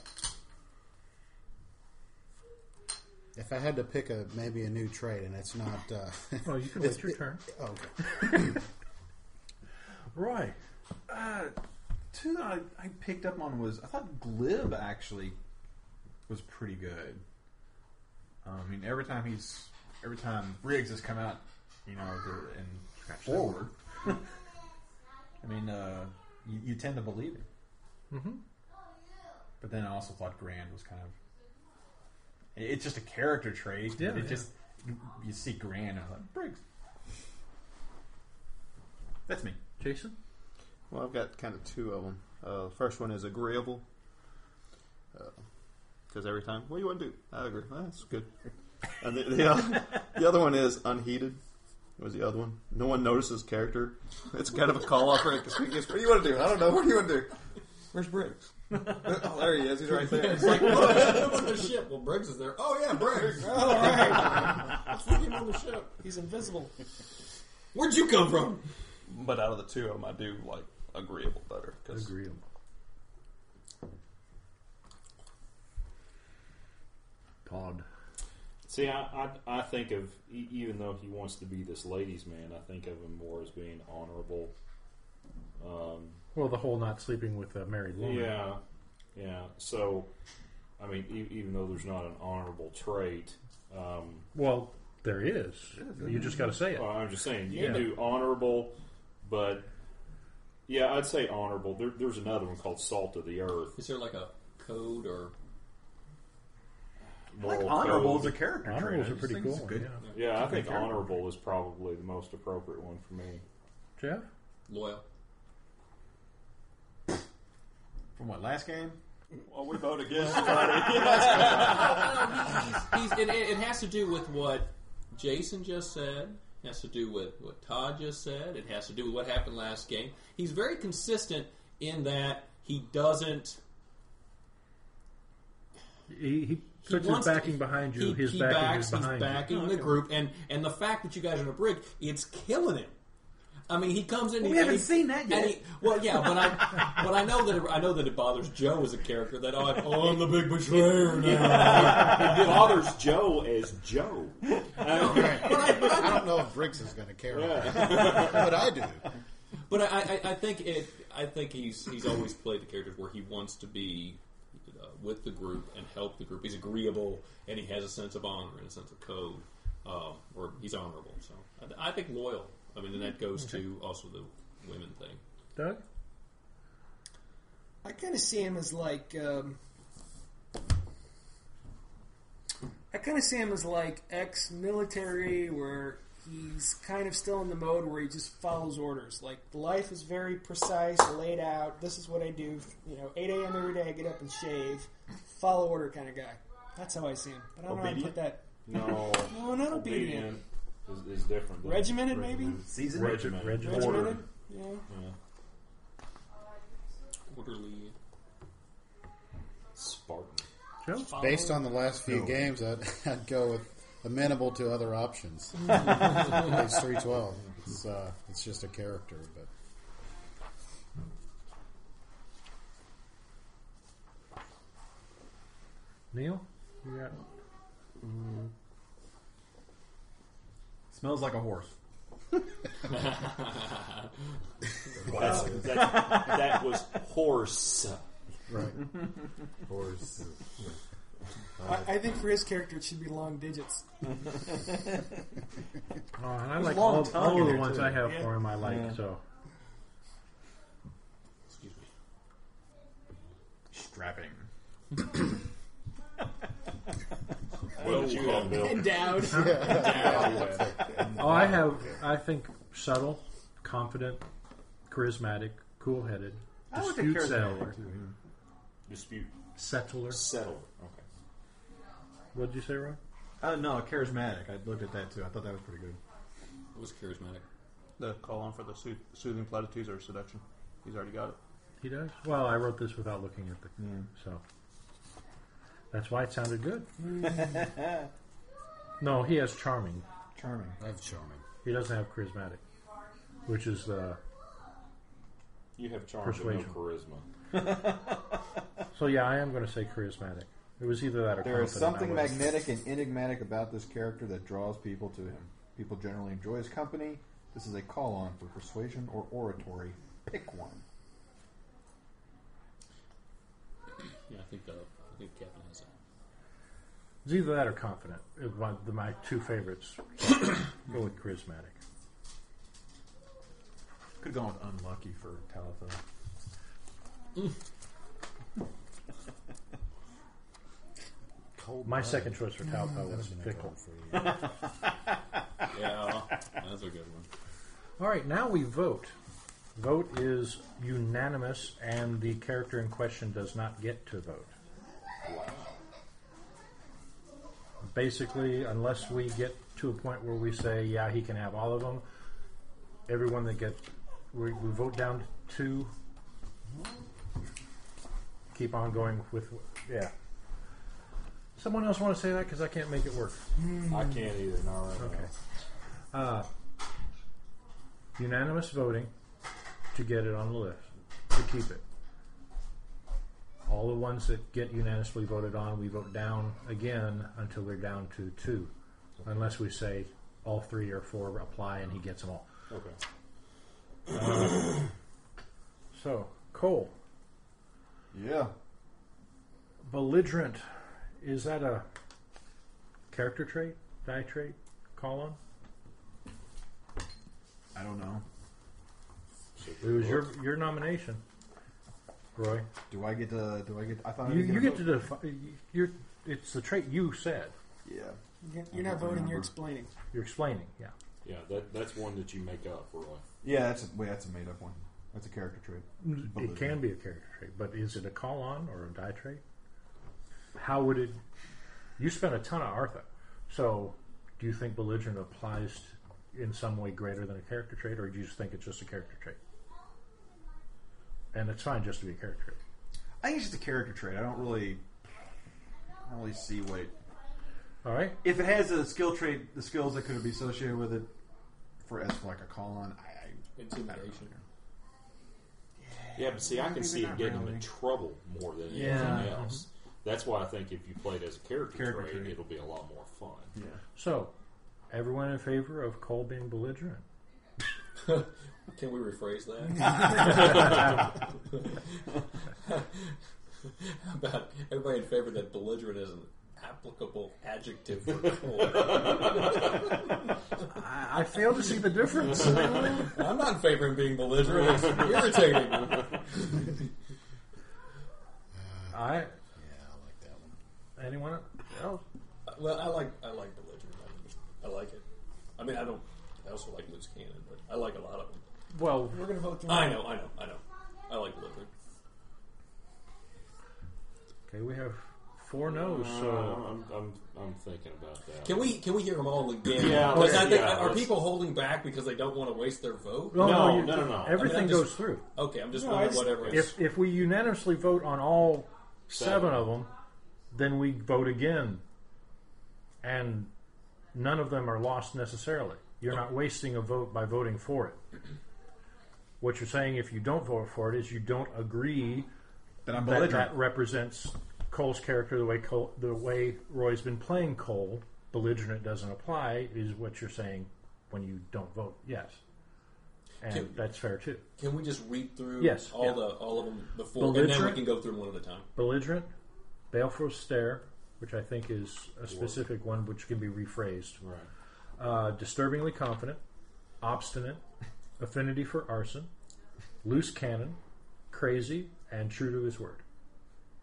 If I had to pick maybe a new trait, and it's not... Well, you can wait your turn. Okay. Right. Two that I picked up on was, I thought Glib actually was pretty good. I mean, every time Briggs has come out, and forward, I mean, you tend to believe him. Mm-hmm. But then I also thought Grand was kind of... It's just a character trait. Yeah, just you see Grand and I'm like, Briggs. That's me. Jason? Well, I've got kind of two of them. The first one is agreeable. Because every time, what do you want to do? I agree. Well, that's good. And the other one is unheeded. What was the other one? No one notices character. It's kind of a call off. What do you want to do? I don't know. What do you want to do? Where's Briggs? Oh, there he is. He's right there. It's like, what's the ship? Well, Briggs is there. Oh, yeah, Briggs. All right. Let's put him on the ship. He's invisible. Where'd you come from? But out of the two of them, I do like agreeable better. Agreeable. Todd. See, I think of, even though he wants to be this ladies' man, I think of him more as being honorable. Well, the whole not sleeping with a married woman. Yeah. So, I mean, even though there's not an honorable trait, Well, there is. You just got to say it. well, I'm just saying you can do honorable, but yeah, I'd say honorable. There's another one called Salt of the Earth. Is there like a code or... Moral honorable code. is a character trait. Honorables I are just pretty think it's cool. good. Yeah, I think honorable is probably the most appropriate one for me. Jeff? Loyal. From what, last game? Well, we vote again. It has to do with what Jason just said. It has to do with what Todd just said. It has to do with what happened last game. He's very consistent in that he doesn't... He puts his backing behind you. His backing is behind you. He's backing the group. And the fact that you guys are in a brig, it's killing him. I mean, he comes in. We haven't seen that yet. Well, yeah, but I know that it bothers Joe as a character that I'm the big betrayer now. It bothers Joe as Joe. I don't know if Briggs is going to care about it, but I do. But I think he's always played the characters where he wants to be with the group and help the group. He's agreeable and he has a sense of honor and a sense of code, or he's honorable. So I think loyal. I mean, and that goes to also the women thing. Doug? I kind of see him as like ex-military, where he's kind of still in the mode where he just follows orders. Like, life is very precise, laid out. This is what I do. 8 a.m. every day I get up and shave. Follow order kind of guy. That's how I see him. But I don't know how to put that. No, not obedient. Is different. Regimented, maybe? Seasoned? Regimented. Regimented? Yeah. Orderly. Spartan. Joe? Based on the last few games, I'd go with amenable to other options. Page 312. It's just a character, but Neil? You got Smells like a horse. That was horse. right. Horse. I think for his character it should be long digits. and I like long all tongue of in the there, ones too. I have Yeah. for him. I like so. Excuse me. Strapping. What did you have, Bill? Endowed. Oh, I think subtle, confident, charismatic, cool-headed, I would dispute think charismatic settler. too, yeah. Dispute. Settler. Settle. Okay. What did you say, Ron? No, charismatic. I looked at that too. I thought that was pretty good. It was charismatic. The call on for the soothing platitudes or seduction. He's already got it. He does? Well, I wrote this without looking at the... So... That's why it sounded good. No, he has charming. Charming. I have charming. He doesn't have charismatic, which is the... You have charm Persuasion. but no charisma. So yeah, I am going to say charismatic. It was either that or There is confident. something I was- magnetic and enigmatic about this character that draws people to him. People generally enjoy his company. This is a call-on for persuasion or oratory. Pick one. Yeah, I think Kevin has that. It's either that or confident. My two favorites go with charismatic. Could have gone with unlucky for Talitha. My second choice for Taupo was fickle. Yeah, that's a good one. All right, now we vote. Vote is unanimous, and the character in question does not get to vote. Basically, unless we get to a point where we say, yeah, he can have all of them, everyone that gets... We vote down to 2. Keep on going with... Yeah. Someone else want to say that? Because I can't make it work. I can't either. No, right Okay. Unanimous voting to get it on the list, to keep it. All the ones that get unanimously voted on, we vote down again until we're down to 2. Unless we say all 3 or 4 apply and he gets them all. Okay. So, Cole. Yeah. Belligerent. Is that a character trait? Die trait? Call on? I don't know. It was your nomination, Roy. Do I get? I thought You get to define. It's the trait you said. Yeah. You're not voting, you're explaining. You're explaining. Yeah. Yeah, that's one that you make up, Roy. Yeah, that's a made up one. That's a character trait. It can be a character trait, but is it a call on or a die trait? How would it? You spent a ton of Artha, so do you think belligerent applies in some way greater than a character trait, or do you just think it's just a character trait? And it's fine just to be a character trait. I think it's just a character trait. I don't really see what it... All right. If it has a skill trait, the skills that could be associated with it, for like a call on, Intimidation. Yeah, but see, I can see it getting him in trouble more than anything else. That's why I think if you play it as a character trait, it'll be a lot more fun. Yeah. So, everyone in favor of Cole being belligerent? Can we rephrase that? How about everybody in favor that belligerent is an applicable adjective for Cole? I fail to see the difference. I'm not in favor of being belligerent. It's irritating. I like that one. Anyone else? Well, I like belligerent. I like it. I mean, I also like loose cannon, but I like a lot of them. Well, We're going to vote through. I know. I like belligerent. okay, we have 4 no's. So I'm thinking about that. Can we hear them all again? Yeah, Because I think, yeah, are let's- people holding back because they don't want to waste their vote? No. Everything I mean, goes through. Okay, I'm just No, wondering I just- whatever. Is. If we unanimously vote on all 7 7. of them, then we vote again, and none of them are lost necessarily. You're not wasting a vote by voting for it. What you're saying, if you don't vote for it, is you don't agree Then I'm that belligerent. that represents Cole's character the way Roy's been playing Cole. Belligerent doesn't apply, is what you're saying when you don't vote yes. And that's fair too. Can we just read through Yes, all of them before, and then we Belligerent. can go through them one at a time? Belligerent, baleful stare, which I think is a specific one which can be rephrased. Right. Disturbingly confident, obstinate, affinity for arson, loose cannon, crazy, and true to his word.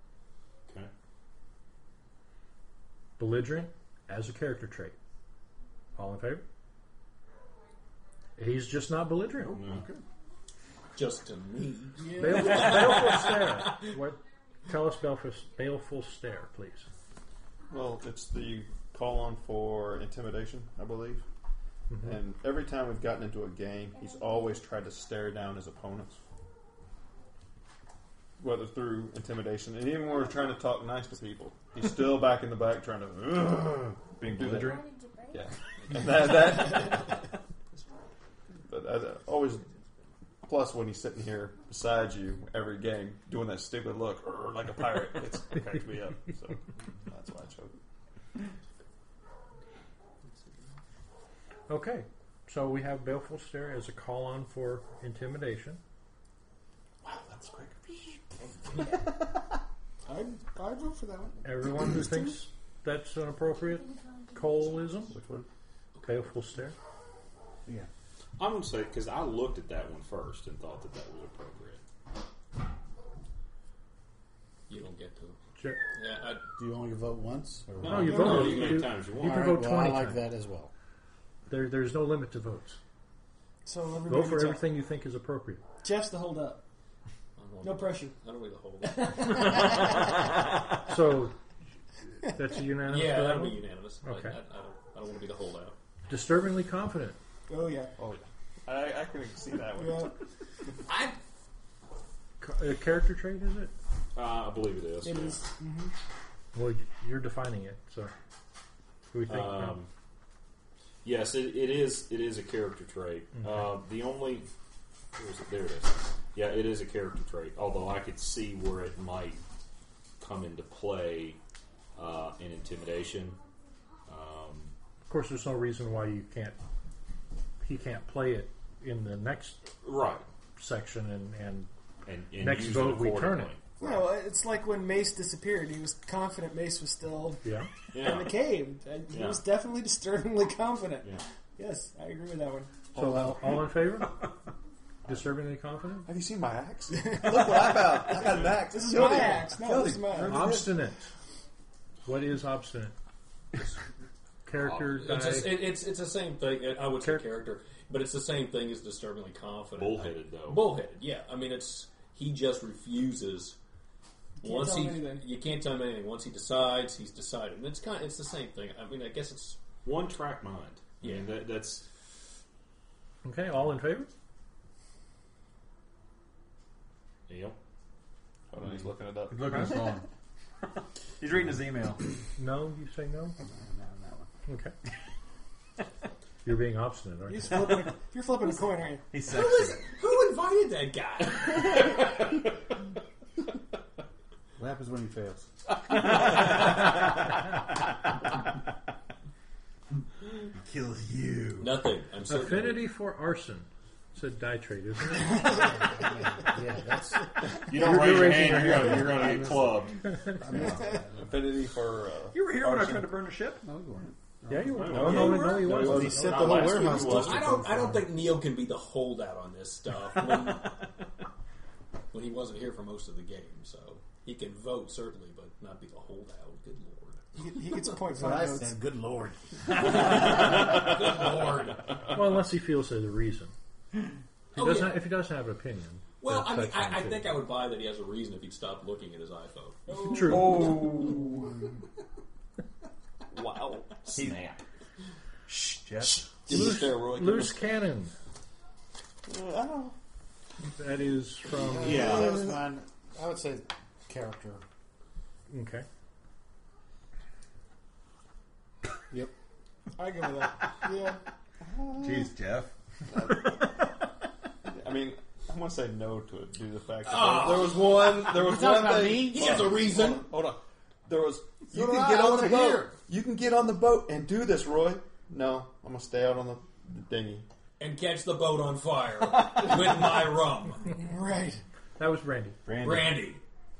belligerent as a character trait. All in favor? He's just not belligerent. Okay. Just to me. Baleful stare. What? Tell us baleful stare, please. Well, it's the call on for intimidation, I believe. Mm-hmm. And every time we've gotten into a game, he's always tried to stare down his opponents. Whether through intimidation, and even when we're trying to talk nice to people, he's still back in the back trying to Being belligerent? Yeah. And that but always. Plus, when he's sitting here beside you every game, doing that stupid look like a pirate, it cracks me up. So that's why I chose it. Okay, so we have baleful stare as a call on for intimidation. Wow, that's quick. I'd vote for that one. Everyone who thinks that's an appropriate Coleism? Which one? Baleful stare. Yeah. I'm going to say, because I looked at that one first and thought that was appropriate. You don't get to. Sure. Yeah, Do you only vote once? Or No, you vote. as many times you want. You can All vote right, 20 well, I like times. that as well. There's no limit to votes. So everybody Vote for gets everything you think is appropriate. Jeff's the hold up. No pressure. I don't need the hold. So that's a unanimous. Yeah, for that that'll be one? unanimous. Okay. I don't want to be the holdout. Disturbingly confident. Oh yeah. Oh, yeah. I can see that one. Yeah. A character trait, is it? I believe it is. It is. Mm-hmm. Well, you're defining it, so who we think? Yes, it is. It is a character trait. Okay. The only where is it? There it is. Yeah, it is a character trait. Although I could see where it might come into play in intimidation. Of course, there's no reason why he can't play it in the next Right. section, and And next use vote we turn accordingly. it. Well, it's like when Mace disappeared. He was confident Mace was still Yeah. in the cave. He Yeah. was definitely disturbingly confident. Yeah. Yes, I agree with that one. So all in favor? Disturbingly confident? Have you seen my axe? Look what I found. I got an axe. This is my axe. No, this is my axe. Obstinate. What is obstinate? Character die. It's the same thing. I would say character, but it's the same thing as disturbingly confident. Bullheaded, though. Bullheaded, yeah. I mean, he just refuses. Can't tell him anything. You can't tell him anything. Once he decides, he's decided. And it's the same thing. I mean, I guess it's One track mind. Yeah. I mean, that's Okay, all in favor? yep. Hold on, he's looking it up. He's looking at his phone. He's reading his email. No, you say no? Okay. You're being obstinate, aren't you? You're flipping a coin, aren't you? He's who invited that guy? What happens when he fails? Kills you. Nothing. I'm certain. Affinity for arson. It's a die trait, isn't it? Yeah, that's. You don't raise your hand, you're going to get clubbed. Affinity for. You were here when I tried to burn the ship? No, we weren't. Yeah, you were. No, No, he wasn't. He set Not the whole last week, warehouse he was. district I on fire. don't think Neil can be the holdout on this stuff when he wasn't here for most of the game. So he can vote certainly, but not be the holdout. Good lord. He gets a point for What I votes. said, good lord. Good lord. Well, unless he feels there's a reason. If he doesn't have an opinion. Well, I mean, that's fine I too. think I would buy that he has a reason if he'd stop looking at his iPhone. True. Wow. Snap. Shh, Jeff. Give me a stare, Roy. Give me a Loose cannon. That is from. Yeah, that's fine. I would say character. Okay. Yep. I go with that. Yeah. Jeez, Jeff. I mean, I want to say no to it due to the fact that there was one thing. He has a reason. Hold on. There was. You So can do get I. I on wanna the boat. hear. You can get on the boat and do this, Roy. No, I'm gonna stay out on the dinghy. And catch the boat on fire with my rum. Right. That was Brandy. Randy.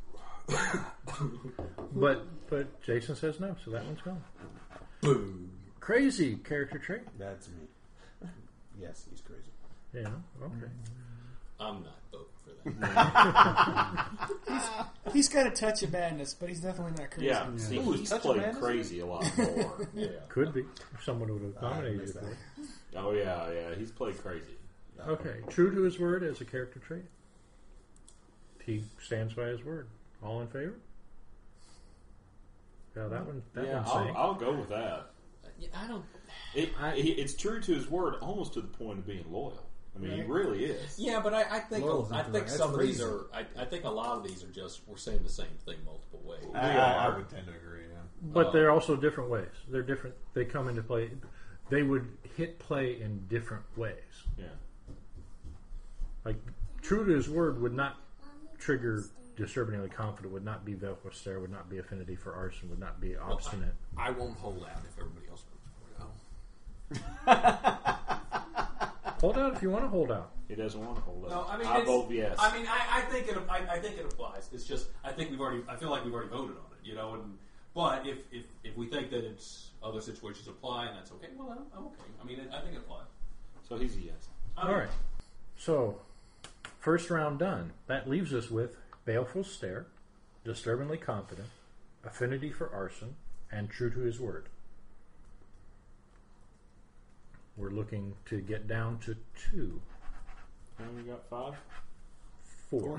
But Jason says no, so that one's gone. Boo. Crazy character trait. That's me. Yes, he's crazy. Yeah. Okay. I'm not voting for that. He's got a touch of madness, but he's definitely not crazy. Yeah, see, he's played crazy a lot more. Yeah. Could be. If someone would have nominated for it. Oh yeah, he's played crazy. Okay. True to his word as a character trait. He stands by his word. All in favor? Yeah, that one. That one's safe. I'll go with that. Yeah, I don't. It's true to his word, almost to the point of being loyal. I mean, he really is. Yeah, but I think That's some of these reason. are. I think a lot of these are just we're saying the same thing multiple ways. I would tend to agree. Yeah. But they're also different ways. They're different. They come into play. They would hit play in different ways. Yeah. Like, true to his word would not trigger disturbingly confident, would not be Velcro Stare, would not be affinity for arson, would not be obstinate. I won't hold out if everybody else wants to. Hold out if you want to hold out. He doesn't want to hold out. No, I mean, I vote yes. I mean, I think it. I think it applies. It's just I think we've already. I feel like we've already voted on it. You know, but if we think that it's other situations apply and that's okay, well, then I'm okay. I mean, I think it applies. So he's a yes. All right. So, first round done. That leaves us with Baleful Stare, Disturbingly Confident, Affinity for Arson, and True to His Word. We're looking to get down to 2. And we got 5? 4.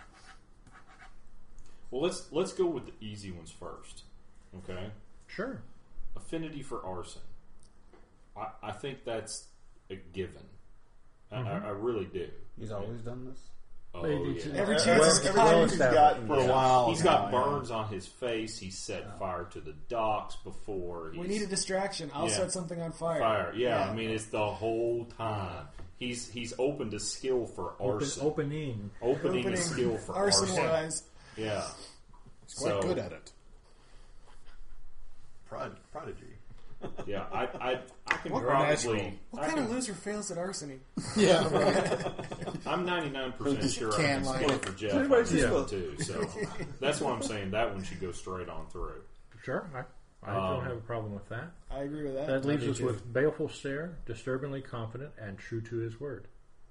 Well, let's go with the easy ones first. Okay? Sure. Affinity for arson. I think that's a given. I really do. He's always done this. Oh, yeah. Every chance he's Well, he's gotten For a while. He's got burns on his face. He set fire to the docks before. We need a distraction. I'll Yeah. set something on fire. Yeah, I mean, it's the whole time. He's opened a skill for arson. Opening Opening a skill for arson. Arson-wise. Yeah. He's quite good at it. Prodigy. Yeah, I can What probably. What kind of loser fails at arsony? Yeah, right. I'm 99% sure I can can light split it. for Jeff Everybody's on this just one too. So that's why I'm saying that one should go straight on through. Sure. I don't have a problem with that. I agree with that. That leaves us with Baleful Stare, Disturbingly Confident, and True to His Word.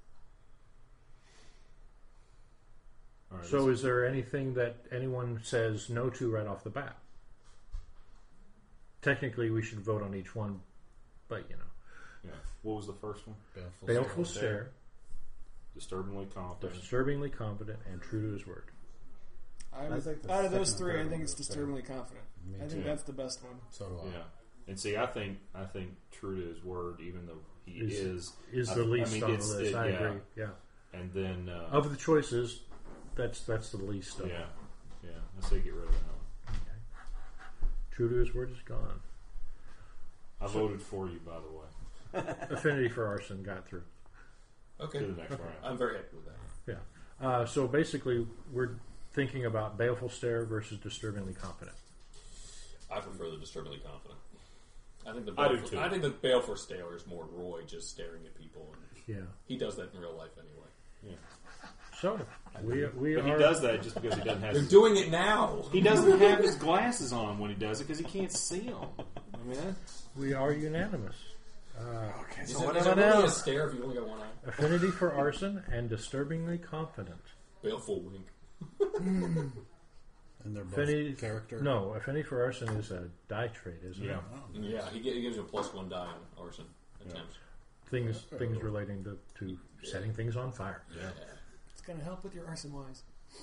All right, So is there anything that anyone says no to right off the bat? Technically, we should vote on each one, but you know. yeah. What was the first one? Baleful Stare, Disturbingly confident. Disturbingly Confident, and True to His Word. I think the Out of those second and three, I third think one it's are disturbingly confident. Me I think too. that's the best one. So do I. Yeah, and see, I think true to his word, even though he is the least on the it's- list. I yeah. agree. Yeah. And then Of the choices, that's the least of. yeah, I say get rid of that one. True to His Word is gone. I voted for you, by the way. Affinity for Arson got through. Okay, To the next round. I'm very happy with that. Yeah. So basically, we're thinking about Baleful Stare versus Disturbingly Confident. I prefer the disturbingly confident. I think the I do Baleful, too. I think the Baleful Stare is more Roy just staring at people, and Yeah. he does that in real life anyway. So we But are. he does that just because he doesn't have. They're His, doing it now. he doesn't have his glasses on when he does it because he can't see them. I mean, We are unanimous. Is So it, what is it about really now? a stare if you only got one eye? Affinity for Arson and Disturbingly Confident. Baleful wink. And they're both Affinity character. No, Affinity for Arson is a die trait, isn't it? Yeah, he gives you a +1 die on arson attempts. Things relating to setting things on fire. Yeah. It's going to help with your arson-wise.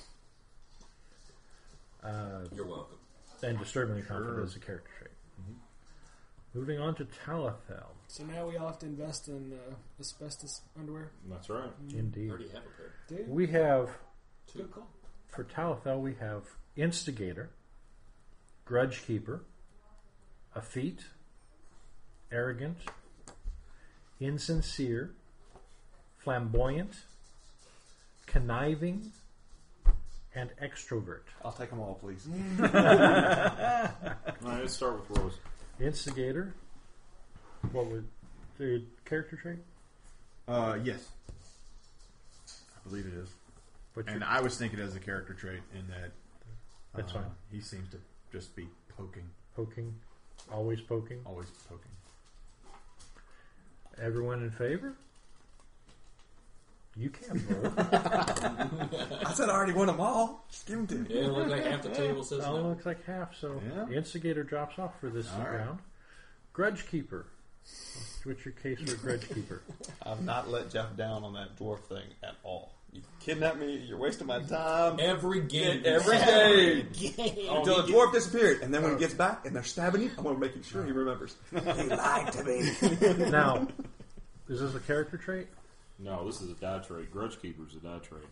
You're welcome. And Disturbingly Confident is a character trait. Moving on to Talathel. So now we all have to invest in asbestos underwear. that's right. I Indeed. already have a pair. Dude, We have, Good call. for Talathel, we have Instigator, Grudge Keeper, Effete, Arrogant, Insincere, Flamboyant, Conniving, and Extrovert. I'll take them all, please. All right, let's start with Rose. Instigator, what was the character trait? Yes. I believe it is. What's And your- I was thinking as a character trait in that That's fine. he seems to just be poking, Poking, always poking. always poking. Everyone in favor? You can't vote. I said I already won them all. Just give them to me. Yeah, it looks like half the table says Oh, no. looks like half. So Yeah. the instigator drops off for this All right. round. Grudge Keeper. What's your case for Grudge Keeper? I've not let Jeff down on that dwarf thing at all. You kidnapped me. You're wasting my time. Every game. Every game. Oh, Until the he dwarf disappeared. And then when he gets back and they're stabbing him, I want to make sure he remembers. He lied to me. Now, is this a character trait? No, this is a die trait. Grudge Keeper's a die trait.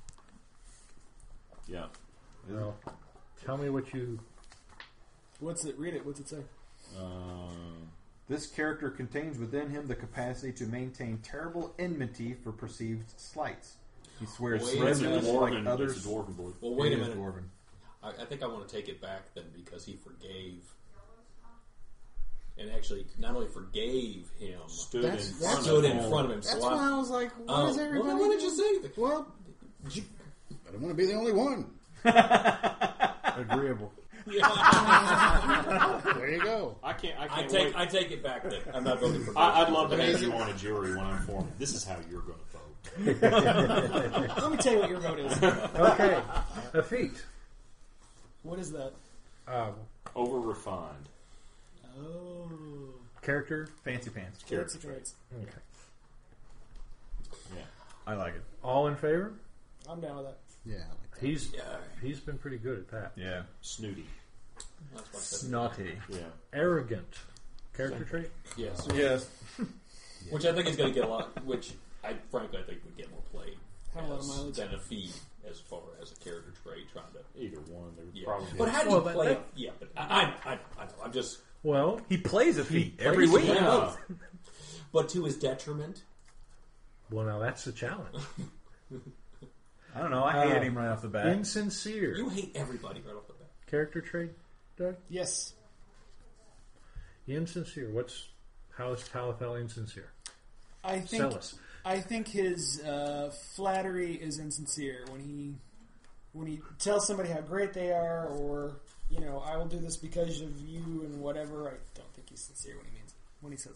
Yeah. Well, tell me what you... What's it? Read it. What's it say? This character contains within him the capacity to maintain terrible enmity for perceived slights. He swears Wait a It's a minute. slanders like dwarven. others. It's a dwarven boy. Well, wait a It is minute. dwarven. I think I want to take it back then because he forgave. And actually, not only forgave him, Stood That's- in that's- front stood of in him. front of him. That's So why I was like, why is everybody... Well, why did you say that? Well, I don't want to be the only one. Agreeable. There you go. I can't I wait. take it back then. I'm not voting for I'd love to have you on a jury when I'm formed. This is how you're going to vote. Let me tell you what your vote is. Okay. A feat. What is that? Over refined. Oh. Character. Fancy pants. Character traits. Okay. Yeah. I like it. All in favor? I'm down with that. Yeah, I like that. He's been pretty good at that. Yeah. Snooty. That's why I said Snotty. Yeah. Arrogant. Character trait? yes. Yes. Which I think is going to get a lot. Which I frankly I think would get more play Have a lot of mileage. than a feed as far as a character trait trying to. Either one. They would Yeah. probably. But how do Well, you but play? that- Yeah, but I know. I'm just. Well, He plays a feat plays every a week. feat. Yeah. But to his detriment. well, now that's the challenge. I don't know. I hated him right off the bat. Insincere. You hate everybody right off the bat. Character trait, Doug? Yes. Insincere. How is Talithel insincere? I think Sell us. I think his flattery is insincere when he tells somebody how great they are, or I will do this because of you and whatever. I don't think he's sincere when he says it.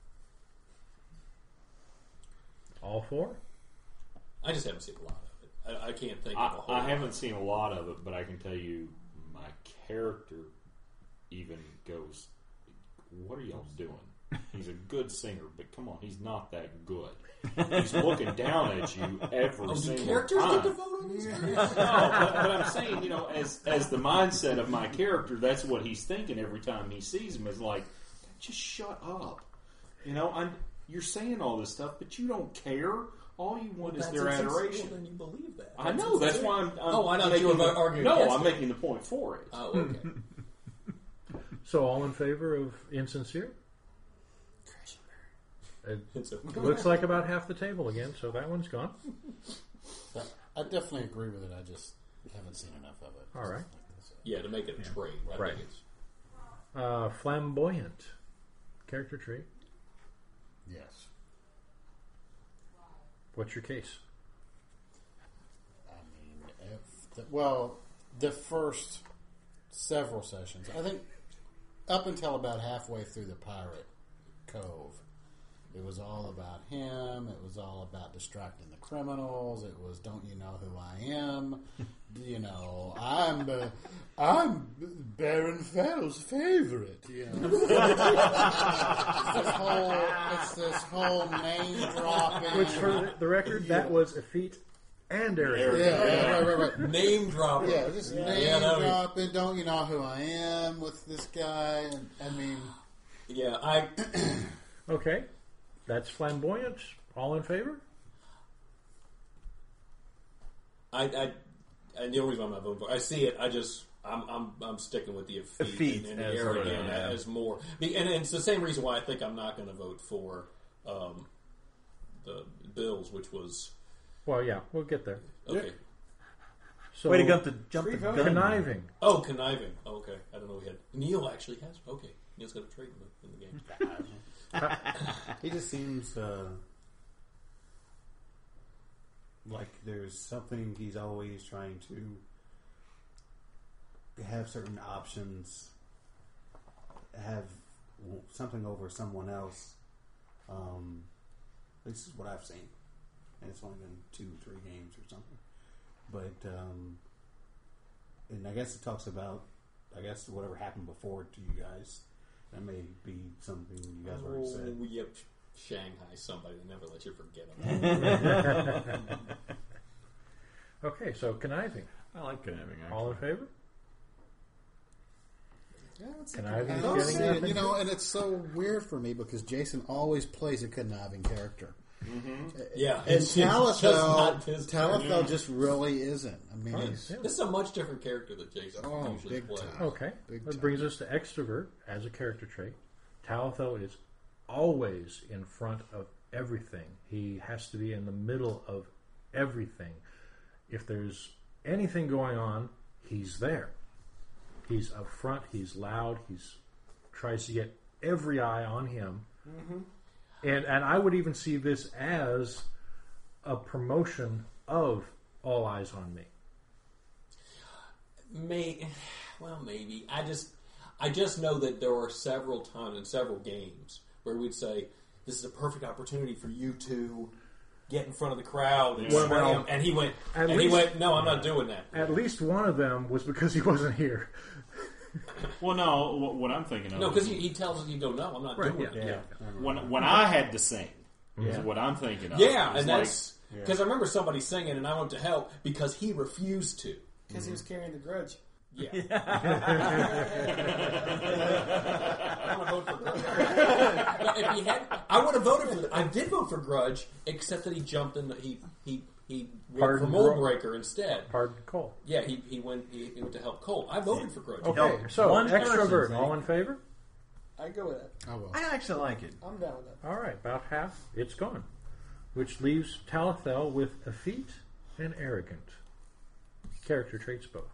All four? I just haven't seen a lot of it. I can't think of a whole I lot. haven't seen a lot of it, but I can tell you my character even goes, what are y'all doing? He's a good singer, but come on, he's not that good. He's looking down at you every Do single characters time. get to vote on these things? No, but I'm saying, as the mindset of my character, that's what he's thinking every time he sees him. Is like, just shut up. You're saying all this stuff, but you don't care. All you want is their adoration. Well, then you believe that. I know. That's why I'm. Oh, I know that you were arguing No, against I'm it. making the point for it. Oh, okay. So all in favor of insincere? It It's a- looks like about half the table again, so that one's gone. I definitely agree with it. I just haven't seen enough of it. All right. Yeah, to make it a trait. I Right. think it's, Flamboyant. Character trait. Yes. What's your case? I mean, the first several sessions, I think up until about halfway through the Pirate Cove, it was all about him. It was all about distracting the criminals. It was, don't you know who I am? I'm Baron Farrell's favorite. It's this whole name dropping. Which, for the record, that was a feat and arrogant. Yeah, right. name dropper. Yeah, just name Yeah, that would- dropping. Don't you know who I am with this guy? And I mean, Yeah, I Okay. That's flamboyant. All in favor? and the only reason I'm not voting for, I see it. I'm sticking with the effete, Effete and as arrogant yeah. as more, and it's the same reason why I think I'm not going to vote for the Bills, which was Well, yeah, we'll get there. okay. So, Way to jump the gun. conniving. Oh, conniving. Oh, okay, I don't know. We had Neil actually has. Okay, Neil's got a trait in the game. He just seems like there's something he's always trying to have certain options, have something over someone else. This is what I've seen. and it's only been 2-3 games or something. But and I guess it talks about whatever happened before to you guys. That may be something you guys already said. Yep. Shanghai somebody that never let you forget them. Okay, so conniving. I like conniving. Actually. All in favor? Yeah, that's Conniving I is don't getting see it, nothing. you know, and it's so weird for me because Jason always plays a conniving character. Yeah, And it's just not his Talithel just really isn't. I mean, he's, This is a much different character that Jason usually big plays. time. Okay, Big that time. brings us to extrovert as a character trait. Talithel is always in front of everything. He has to be in the middle of everything. If there's anything going on, he's there. He's up front. He's loud. He's tries to get every eye on him. And I would even see this as a promotion of All Eyes on Me. Maybe. I just know that there were several times in several games where we'd say, "This is a perfect opportunity for you to get in front of the crowd and Well, spray him." And he went, "No, I'm not doing that." At least one of them was because he wasn't here. Well, no, what I'm thinking of. No, because he tells us, "You go, no, I'm not doing it." Yeah. when I had to sing, is what I'm thinking of. Yeah, It's and like, that's because I remember somebody singing, and I went to help because he refused to. because he was carrying the grudge. Yeah. I want to vote for Grudge. If he had, I would have voted for. I did vote for Grudge, except that he jumped in. He went for Pardon Moldbreaker instead. Pardon Cole. Yeah, he went to help Cole. I voted for Grudge. Okay, so one extrovert, person, all in favor? I go with that. I will. I actually like it. I'm down with that. All right, about half. It's gone. Which leaves Talithel with effete and arrogant. Character traits both.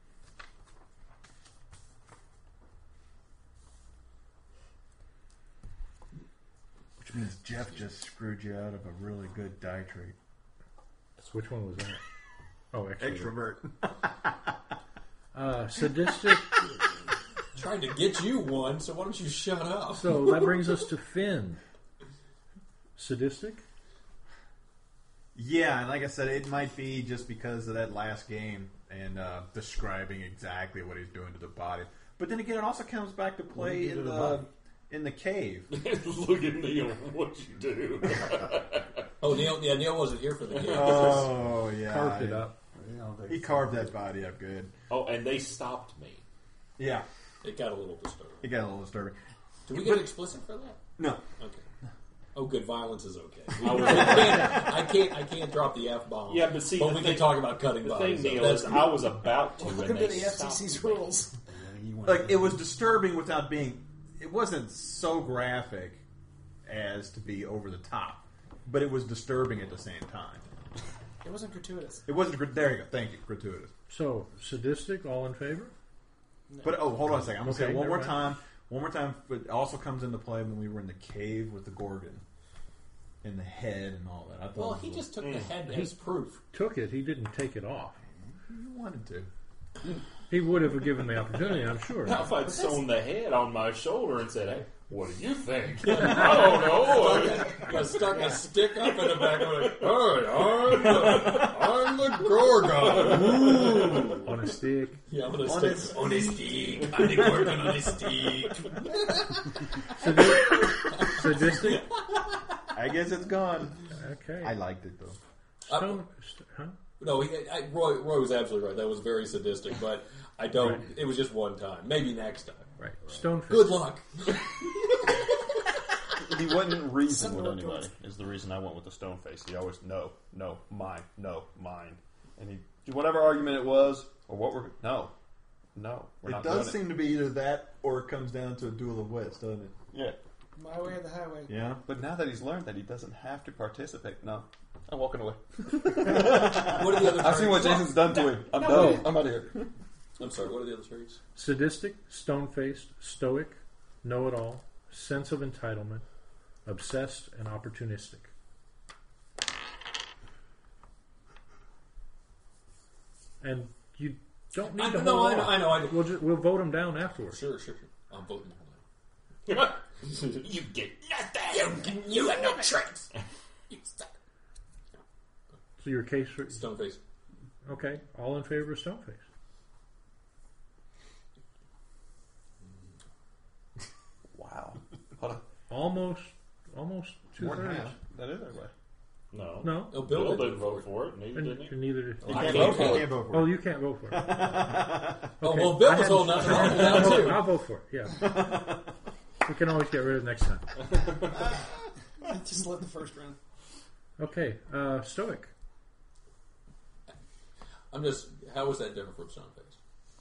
Which means Jeff just screwed you out of a really good die trait. So which one was that? Oh, extrovert. Extrovert. Sadistic. Tried to get you one, so why don't you shut up? So that brings us to Finn. Sadistic? Yeah, and like I said, it might be just because of that last game and describing exactly what he's doing to the body. But then again, it also comes back to play in the cave. Look at Neil, what you do. Oh, Neil wasn't here for the game. Oh, yeah. Carved it up. He carved that body up good. Oh, and they stopped me. Yeah, It got a little disturbing. it got a little disturbing. Do we get explicit for that? No. Okay. Oh, good. Violence is okay. I I can't drop the F bomb. Yeah, but see, but the we thing- can talk about cutting The bodies. thing, Neil, That's is I was about to Welcome when to they the stopped FCC's me. rules. Like, it was disturbing without being... It wasn't so graphic as to be over the top. But it was disturbing at the same time. It wasn't gratuitous. It wasn't... There you go. Thank you. Gratuitous. So, sadistic, all in favor? But, hold on a second. I'm going to Okay, say it one never more mind. time. One more time. It also comes into play when we were in the cave with the Gorgon. And the head and all that. I thought well, it was he a- just took the head as proof. Took it. He didn't take it off. You wanted to. He would have given the opportunity, I'm sure. Now, if I'd sewn the head on my shoulder and said, "Hey, what do you think?" I don't know. I stuck a stick up in the back of it. Hey, I'm the Gorgon. On a stick. Yeah, I'm gonna stick on a stick. I'm the Gorgon on a stick. Sadistic? I guess it's gone. Okay. I liked it, though. Huh? No, Roy was absolutely right. That was very sadistic, but I don't. Right. It was just one time. Maybe next time. Right. Stonefish. Good luck. He wouldn't reason with anybody, is the reason I went with the stone face. He always, no, mine, and he, whatever argument it was, or what we're, no, we're It not does doing seem to be either that or it comes down to a duel of wits, doesn't it? Yeah. My way or the highway. Yeah. But now that he's learned that he doesn't have to participate, no, I'm walking away. What are the other I've seen what traits? Jason's done to him. I'm done. I'm out of here. I'm sorry, what are the other traits? Sadistic, stone-faced, stoic, know-it-all, sense of entitlement, obsessed, and opportunistic. And you don't need to hold on. I know. We'll vote them down afterwards. Sure. I'm voting now. You get nothing. You got no traits. So your case for Stoneface. Okay, all in favor of Stoneface. Wow. Hold on. Almost More than 2/3. half. That is everybody. No. No. Oh, Bill didn't didn't vote for it. Neither did he. And neither did I can't vote for it. Oh, you can't vote for it. Oh, Okay. well, Bill I was hadn't- holding out for that too. I'll vote for it. Yeah. We can always get rid of it next time. Just let the first round. Okay, Stoic. I'm just. How is that different from Stoneface?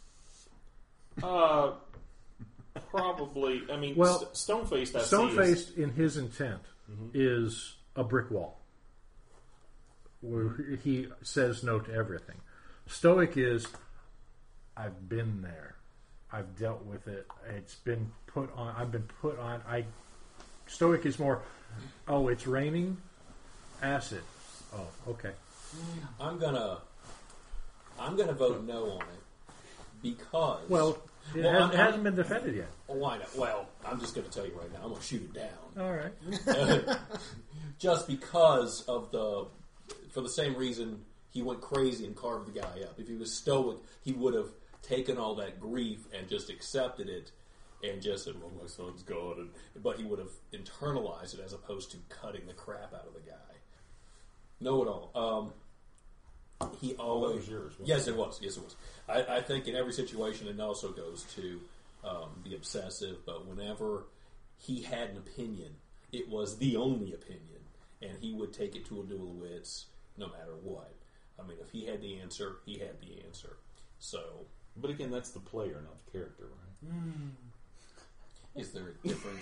Probably. I mean, Well, Stone-faced. I see is- Stone-faced, in his intent, is a brick wall, where he says no to everything. Stoic is, I've been there, I've dealt with it. It's been put on. I've been put on. Stoic is more. Oh, it's raining. Acid. Oh, okay. I'm gonna vote no on it because. Well, it hasn't been defended yet. Why not? Well, I'm just going to tell you right now. I'm going to shoot it down. All right. Just because of for the same reason he went crazy and carved the guy up. If he was stoic, he would have taken all that grief and just accepted it and just said, well, my son's gone. But he would have internalized it as opposed to cutting the crap out of the guy. Know it all. He always. that was yours, wasn't Yes, it was. Yes, it was. I think in every situation, it also goes to the obsessive. But whenever he had an opinion, it was the only opinion, and he would take it to a duel of wits, no matter what. I mean, if he had the answer, he had the answer. So, But again, that's the player, not the character, right? is there a difference?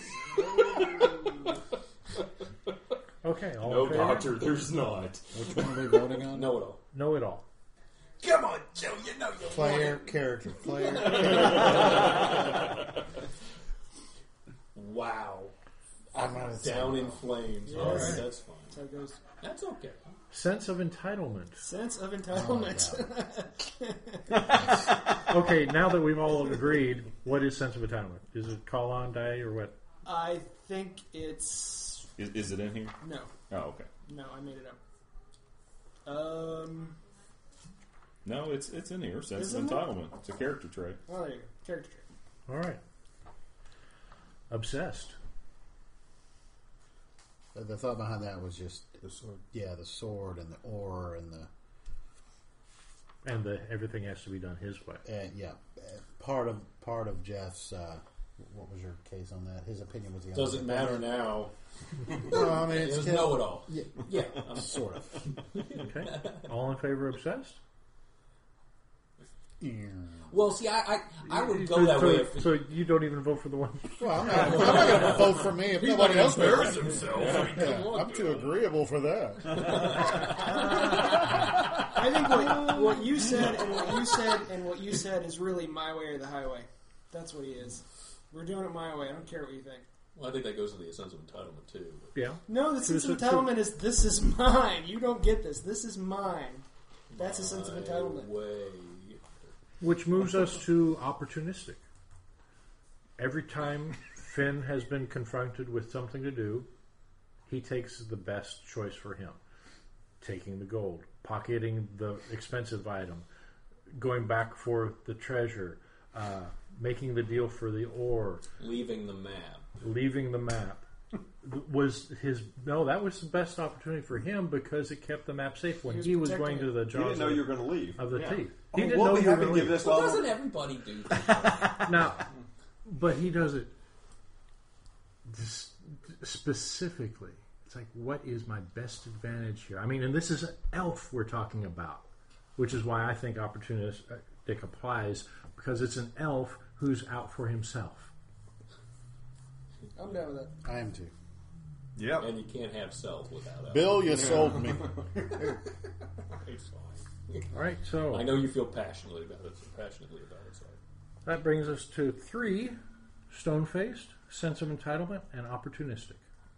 Okay. All No, in favor? Doctor, there's not. Which one are we voting on? Know it all. Know it all. Come on, Joe. You know you Player, character, player. Wow. I'm not Down in flames. Yes. All right, that's fine. That's how it goes. That's okay. Sense of entitlement. Sense of entitlement. Okay, now that we've all agreed, what is sense of entitlement? Is it call on, die, or what? I think it's Is it in here? no, Oh, okay. no. I made it up. No, it's in here. Sense of Isn't it? entitlement. It's a character trait. Oh, there you go. Character trait. All right. Obsessed. The thought behind that was just The sword. yeah, the sword and the oar and the Everything has to be done his way. part of Jeff's. What was your case on that? His opinion was the only Doesn't matter now. Well, I mean, it's There's know it all. Yeah, sort of. Okay. All in favor of obsessed? Well, see, I would go that way if So you don't even vote for the one? Well, I'm not going to vote for me if nobody else embarrass does. himself. Yeah, I'm too agreeable for that. I think what you said and what you said is really my way or the highway. That's what he is. We're doing it my way. I don't care what you think. Well, I think that goes to the sense of entitlement too. Yeah. No, the sense of entitlement is this is mine. You don't get this. This is mine. That's a sense of entitlement. Way. Which moves us to opportunistic. Every time Finn has been confronted with something to do, he takes the best choice for him. Taking the gold, pocketing the expensive item, going back for the treasure, making the deal for the ore, Leaving the map. leaving the map. That was the best opportunity for him because it kept the map safe when he was going to the You jaws didn't know you were going to leave. of the Yeah. teeth. Oh, He didn't we'll know be you were happy to going to give leave. this Well, level. doesn't everybody do that? Now, but he does it specifically. It's like, what is my best advantage here? I mean, and this is an elf we're talking about, which is why I think opportunistic applies, because it's an elf who's out for himself. I'm down with that. I am too. Yep. And you can't have self without elf. Bill, you sold me. It's fine. All right, so I know you feel passionately about it. So. that brings us to 3: stone-faced, sense of entitlement, and opportunistic.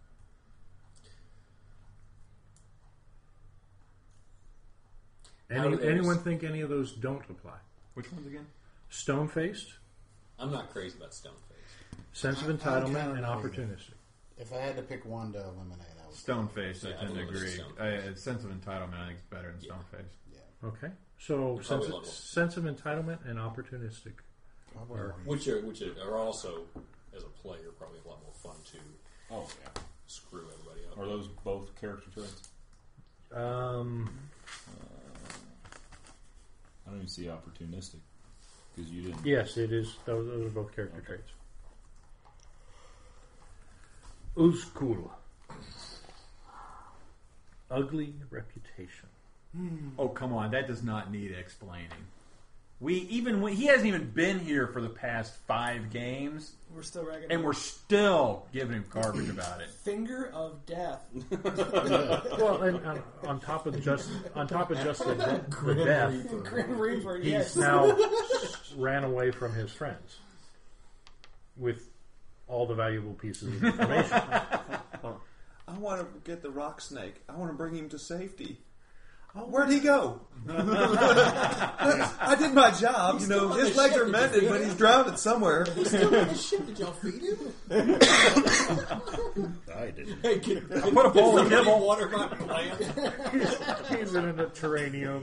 Anyone think any of those don't apply? Which ones again? Stone-faced, I'm not crazy about Stoneface. sense of I'm entitlement, kinda and like- opportunistic. If I had to pick one to eliminate, I Stoneface, I tend to I'm going with agree. Stoneface. Sense of entitlement, I think, is better than Stoneface. Okay. So Probably level. sense of entitlement and opportunistic. Which are also, as a player, probably a lot more fun to Oh, yeah. screw everybody up. Are those both character traits? Um, I don't even see opportunistic because you didn't. yes, it is. Those are both character traits. Uzkul. Ugly reputation. Oh, come on. That does not need explaining. He hasn't even been here for the past 5 games, We're still ragging. and we're still giving him garbage about it. Finger of death. Well, and on top of just the death, Grim Reaper. he's Yes. now ran away from his friends with all the valuable pieces of information. I want to get the rock snake. I want to bring him to safety. Oh, where'd he go? I did my job. You know, his legs are mended, but he's drowned somewhere. He's still in the ship. Did y'all feed him? I didn't. Hey, can Put a bowl of nibble. water my plant? He's in a terranium.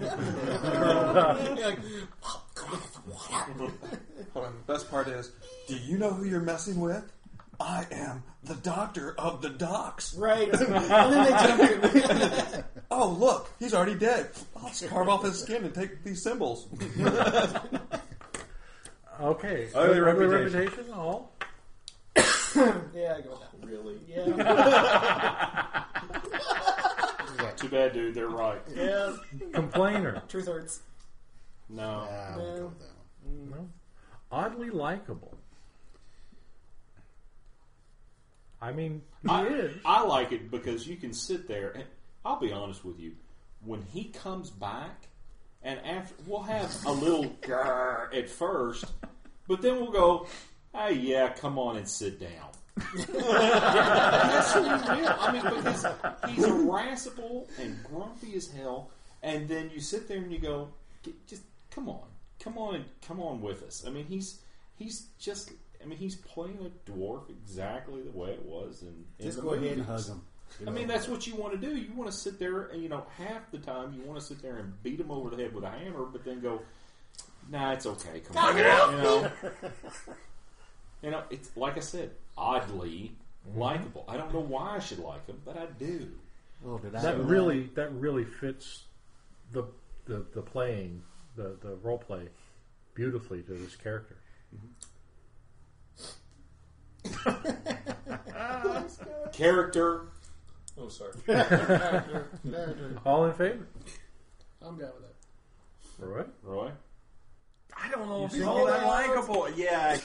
Hold on. The best part is, do you know who you're messing with? I am the doctor of the docks. Right. And then they jump in. Oh, look, he's already dead. I'll just carve off his skin and take these symbols. Okay. Ugly Ugly reputation. reputation. All. Yeah, I go with that. Really? Yeah. Too bad, dude. They're right. Yeah. Complainer. Truth hurts. No. I would go with that one. No. Oddly likable. I mean, he is. I like it because you can sit there, and I'll be honest with you. When he comes back, and after we'll have a little grr at first, but then we'll go, "Hey, yeah, come on and sit down." That's what he will. I mean, because he's irascible and grumpy as hell, and then you sit there and you go, "Just come on with us." I mean, he's just. I mean, he's playing a dwarf exactly the way it was in Just the go ahead and movies. hug him. I mean, that's what you want to do. You want to sit there, and half the time you want to sit there and beat him over the head with a hammer, but then go, "Nah, it's okay. Come on." It's like I said, oddly likable. I don't know why I should like him, but I do. Well, did That really fits the playing, the role play beautifully to this character. Character. Oh, sorry. All in favor? I'm down with that. Roy? I don't know if You he's see all that? that likable. Yeah.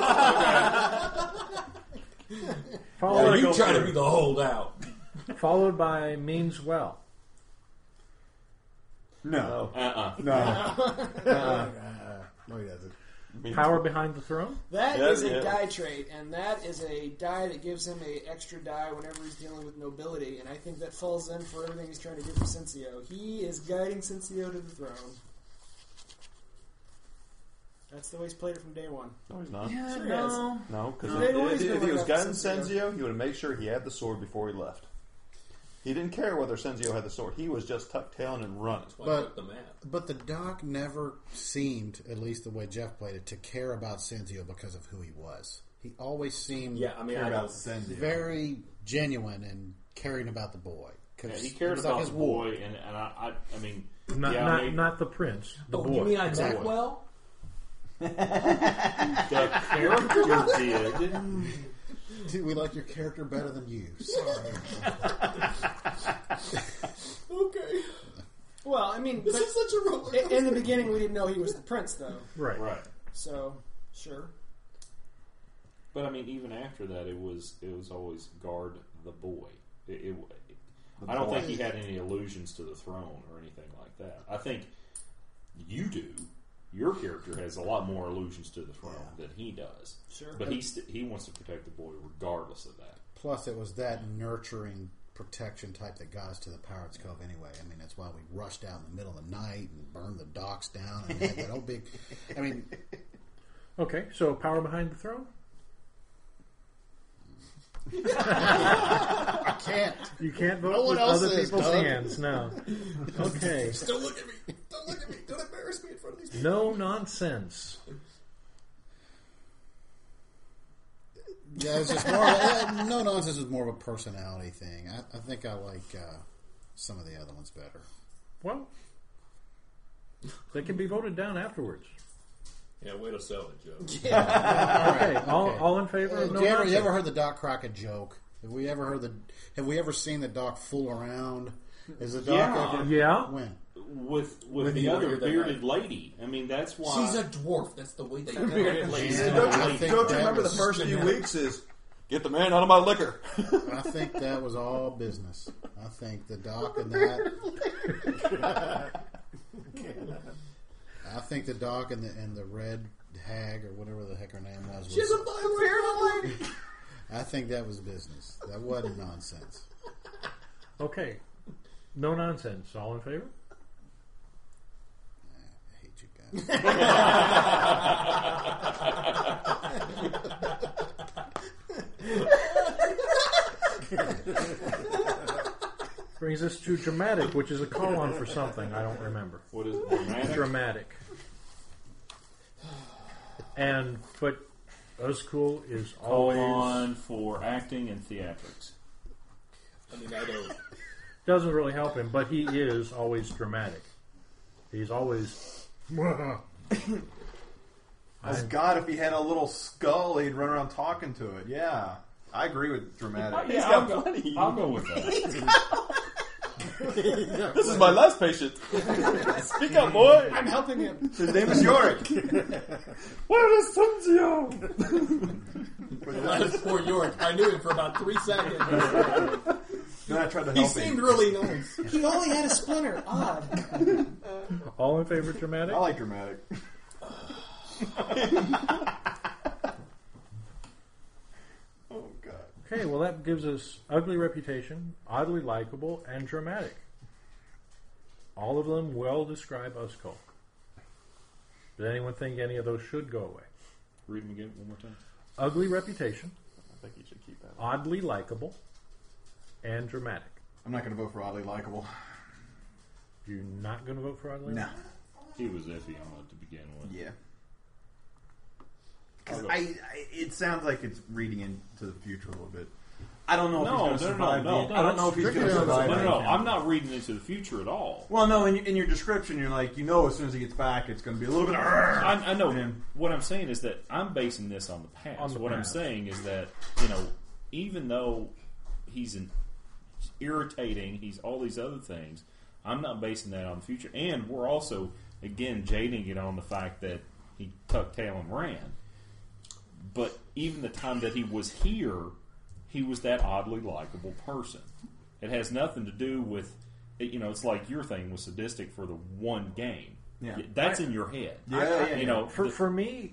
Followed, You try to be the holdout. followed by means well. No. No, he doesn't. Power behind the throne? That Yeah, is a yeah. die trait, and that is a die that gives him a extra die whenever he's dealing with nobility, and I think that falls in for everything he's trying to do for Cincio. He is guiding Cincio to the throne. That's the way he's played it from day one. No, he's not. Sure he has. No, because They've always if been he like was that guiding for Senzio. Senzio, he would make sure he had the sword before he left. He didn't care whether Senzio had the sword. He was just tuck-tailing and running. Well, I took the map. But the doc never seemed, at least the way Jeff played it, to care about Senzio because of who he was. He always seemed Yeah, I mean, I don't. very genuine and caring about the boy. 'Cause Yeah, he it cared was like about his the war. boy, and I mean, Not, yeah, not, I mean, not the prince, the Oh, boy. you mean I Exactly. meant well? the character did. Dude, we like your character better than you. Sorry. Okay. Well, I mean, This is such a roller coaster. in the beginning we didn't know he was the prince, though. Right. Right. So, sure. But I mean, even after that, it was always guard the boy. I don't think he had any allusions to the throne or anything like that. I think you do. Your character has a lot more allusions to the throne than he does. Sure. But he wants to protect the boy regardless of that. Plus, it was that nurturing protection type that got us to the Pirates Cove anyway. I mean, that's why we rushed out in the middle of the night and burned the docks down and had that whole big... I mean... Okay, so power behind the throne? I can't. You can't vote No one with else other is, people's Doug. hands. No. Okay. Don't look at me. Don't look at me. Don't embarrass me in front of these people. No nonsense. Yeah, it's just more. No nonsense is more of a personality thing. I think I like some of the other ones better. Well, they can be voted down afterwards. Yeah, way to sell it, Joe. Okay, all in favor of no you nonsense? ever heard the Doc Crockett joke? Have we ever seen the Doc fool around? Is the Doc ever Yeah. when? With When the you were other here that bearded night. lady. I mean, that's why She's a dwarf. That's the way they do bearded it. lady. Yeah, Don't I you- think Don't you that remember the was- first few weeks is get the man out of my liquor. I think that was all business. I think the Doc and that. I think the Doc and the red hag or whatever the heck her name was. She's a bearded lady. I think that was business. That wasn't nonsense. Okay. No nonsense. All in favor? I hate you guys. Brings us to dramatic, which is a call-on for something. I don't remember. what is dramatic? Dramatic. But Uzcool is Call always... on for acting and theatrics. I mean, I don't. Doesn't really help him, but he is always dramatic. He's always... As God, if he had a little skull, he'd run around talking to it. Yeah. I agree with dramatic. Yeah, I'll go with that. This is my last patient. Speak up, boy. I'm helping him. His name is Yorick. Where is Tunzio? Last poor Yorick. I knew him for about 3 seconds. Then I tried to He help seemed him. really nice. He only had a splinter. Odd. All in favor of dramatic? I like dramatic. Oh, God. Okay, well that gives us ugly reputation, oddly likable, and dramatic. All of them well describe Uzcool. Does anyone think any of those should go away? Read them again one more time. Ugly reputation, I think you should keep that. oddly likable, and dramatic. I'm not going to vote for oddly likable. You're not going to vote for oddly No. likable? He was iffy on it to begin with. Yeah. I'll go. It sounds like it's reading into the future a little bit. I don't know if No, he's going to no, survive. no, I don't know if he's going to survive. No, the I'm not reading into the future at all. Well, no. In your description, you're like, as soon as he gets back, it's going to be a little bit. I know. And- What I'm saying is that I'm basing this on the past. On the what past. I'm saying is that, even though he's irritating, he's all these other things, I'm not basing that on the future. And we're also, again, jading it on the fact that he tucked tail and ran. But even the time that he was here, he was that oddly likable person. It has nothing to do with, it's like your thing was sadistic for the one game. Yeah. That's in your head. Yeah. For me,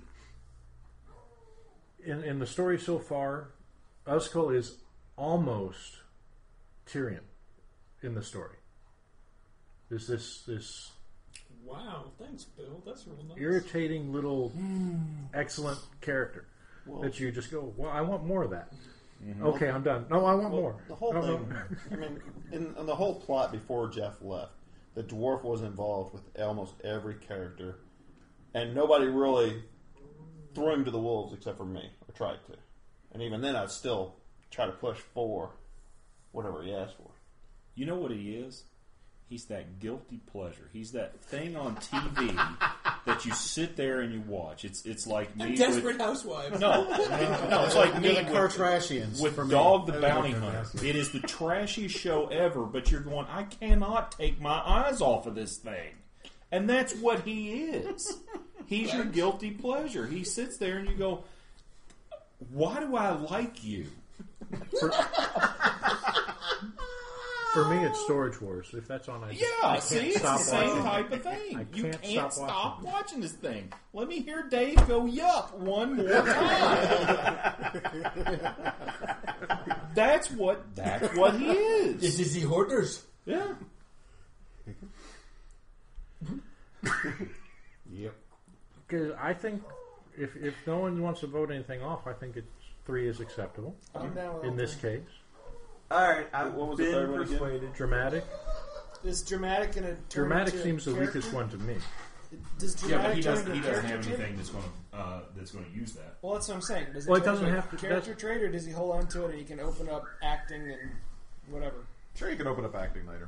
in the story so far, Uzcool is almost Tyrion in the story. There's this Wow, thanks, Bill. That's real nice. irritating little excellent character that you just go, well, I want more of that. Okay, I'm done. No, I want more. The whole No, thing. no. I mean, in the whole plot before Jeff left, the dwarf was involved with almost every character, and nobody really threw him to the wolves except for me, or tried to. And even then, I'd still try to push for whatever he asked for. You know what he is? He's that guilty pleasure. He's that thing on TV that you sit there and you watch. It's like me Desperate with, Housewives. no, it's like me They're the with, Kardashians with for me. Dog the They're Bounty the Hunter. Kardashians. It is the trashiest show ever, but you're going, I cannot take my eyes off of this thing. And that's what he is. He's your guilty pleasure. He sits there and you go, why do I like you? For me, it's Storage Wars. If that's on, I Yeah, can't see, it's stop the same watching. type of thing. I You can't can't stop stop watching. watching this thing. Let me hear Dave go yup one more time. That's what he is. This is the Hoarders. Yeah. Yep. Because I think if no one wants to vote anything off, I think 3 is acceptable I'm now in this case. All right, I've What was the been third one again? persuaded. Dramatic. Is dramatic going to turn Dramatic into seems the character? weakest one to me. Does Yeah, but dramatic he turn doesn't. into He doesn't character have trait? anything that's going to use that. Well, that's what I'm saying. Does it Well, it turn doesn't into have to- character trait, or does he hold on to it and he can open up acting and whatever? Sure, you can open up acting later.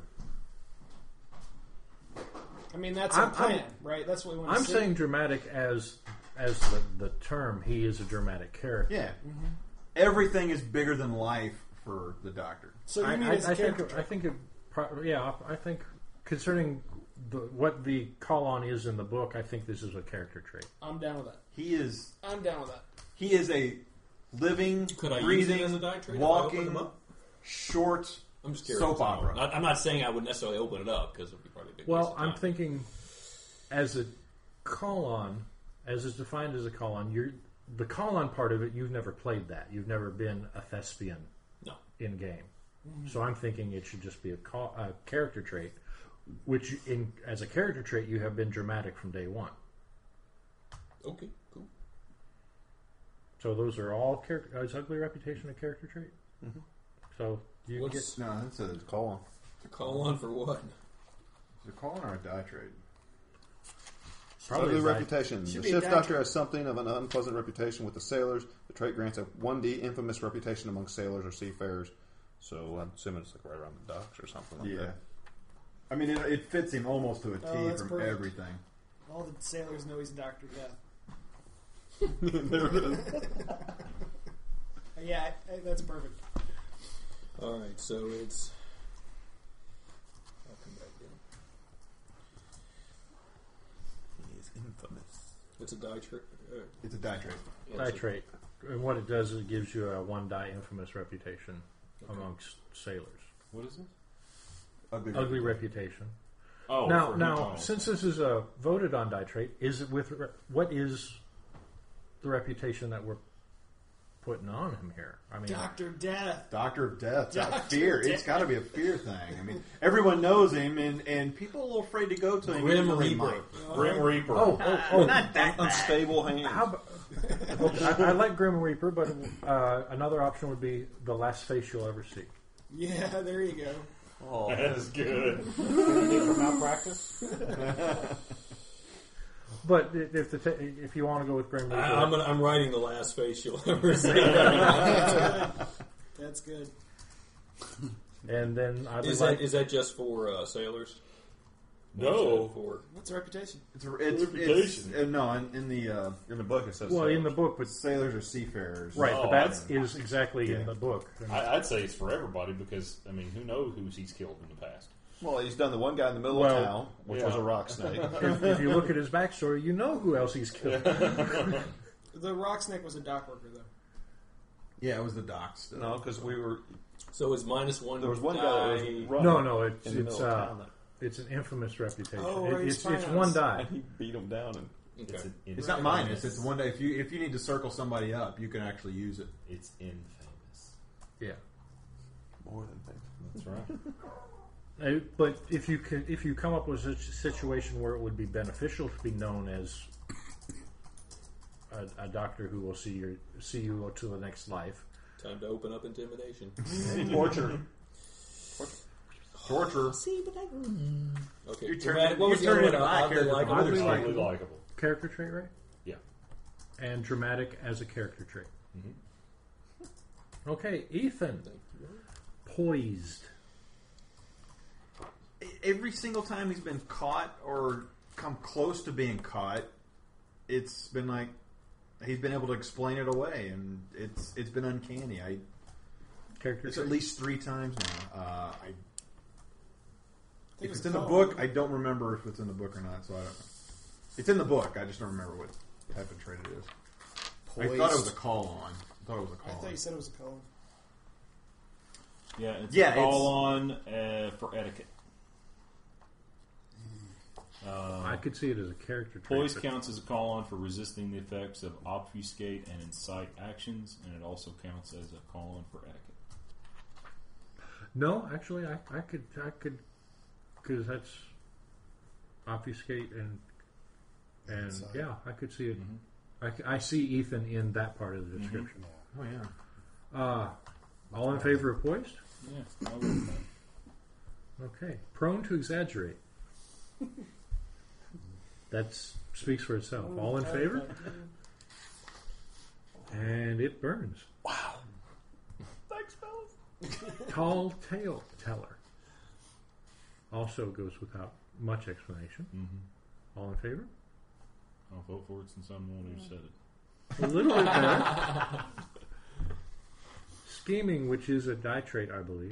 I mean, that's I'm- a plan, right? That's what we want to I'm see. saying dramatic as the term. He is a dramatic character. Yeah. Everything is bigger than life for the Doctor. So you I, mean I, it's a I character think. trait? I think. I think concerning what the call on is in the book, I think this is a character trait. I'm down with that. He is a living, Could I use breathing, it as a die trait if I open walking, them up? short I'm just curious. soap opera. I'm not saying I would necessarily open it up because it would be probably a big Well, waste of I'm time. thinking as a call on, as is defined as a call on. The call on part of it. You've never played that. You've never been a thespian. No. In game. So I'm thinking it should just be a character trait, which as a character trait you have been dramatic from day one. Okay, cool. So those are all character. Is ugly reputation a character trait? Mm-hmm. So you can get. No, that's a Call on. Call on for what? Is it a call on or a die trade? Probably Ugly a die- reputation. should The be a ship's die doctor trait. has something of an unpleasant reputation with the sailors. The trait grants a 1D infamous reputation among sailors or seafarers. So I'm assuming it's like right around the docks or something like Yeah. that. I mean, it fits him almost to a T Oh, that's from perfect. everything. All the sailors know he's Dr. Death. Yeah, that's perfect. All right, so it's. I'll come back in. He is infamous. It's a die trick. It's a die trade. die trait. And what it does is it gives you a one die infamous reputation amongst sailors. What is this? Ugly reputation. Oh, Now, for now, him. since this is a voted on die trait, is it with what is the reputation that we're putting on him here? I mean, Dr. Death. Doctor of Death. It's Dr. fear. It's Death. got to be a fear thing. I mean, everyone knows him, and people are a little afraid to go to him. Grim even though they Reaper. might. Grim Reaper. not that unstable hands. How about, I like Grim Reaper, but another option would be the last face you'll ever see. Yeah, there you go. Oh, That's good. For malpractice? But if you want to go with Grim Reaper, I'm writing the last face you'll ever see. That's good. and then I would Is like. that just for sailors? No. Or is that for What's the reputation? It's Reputation. no, in the book it says Well, in the sailors. book, but sailors or seafarers. right, Oh, but that that's- is exactly Yeah. in the book. I'd say it's for everybody because, I mean, who knows who he's killed in the past? Well, he's done the one guy in the middle Well, of town, which was a rock snake. If you look at his backstory, you know who else he's killed. The rock snake was a dock worker, though. Yeah, it was the docks. No, because we were. So it's -1. There was one guy that was running. No, in the middle of town that- it's an infamous reputation. Oh, right, it's finance. one die. and he beat him down, and Okay. It's not minus. It's one day. If you need to circle somebody up, you can actually use it. It's infamous. Yeah. more than things. That's right. But if you come up with a situation where it would be beneficial to be known as a doctor who will see you to the next life, Time to open up intimidation. Torture. Torture. Okay. You Dramatic. turn What was the it other into one? black Oddly character. likable. Oddly Oddly likable. likable. character trait, right? Yeah. And dramatic as a character trait. Okay, Ethan. Poised. Every single time he's been caught or come close to being caught, it's been like he's been able to explain it away, and it's been uncanny. Character It's trait. at least 3 times now. If was it's in the called- book, I don't remember if it's in the book or not. So I don't. It's in the book. I just don't remember what type of trait it is. I thought it was a call on. I thought you said it was a call. Yeah, it's Yeah, a call on for etiquette. I could see it as a character trait. Poise but- counts as a call on for resisting the effects of obfuscate and incite actions, and it also counts as a call on for etiquette. No, actually, I could, because that's obfuscate and Inside. yeah, I could see it. I see Ethan in that part of the description. Oh yeah. All in favor of poised? Yeah, I'll go with that. Okay. Prone to exaggerate. That speaks for itself. All in favor? And it burns. Wow. Thanks, fellas. Tall tale teller. Also goes without much explanation. Mm-hmm. All in favor? I'll vote for it since I'm the one who said it. A little bit better. Scheming, which is a die trait, I believe.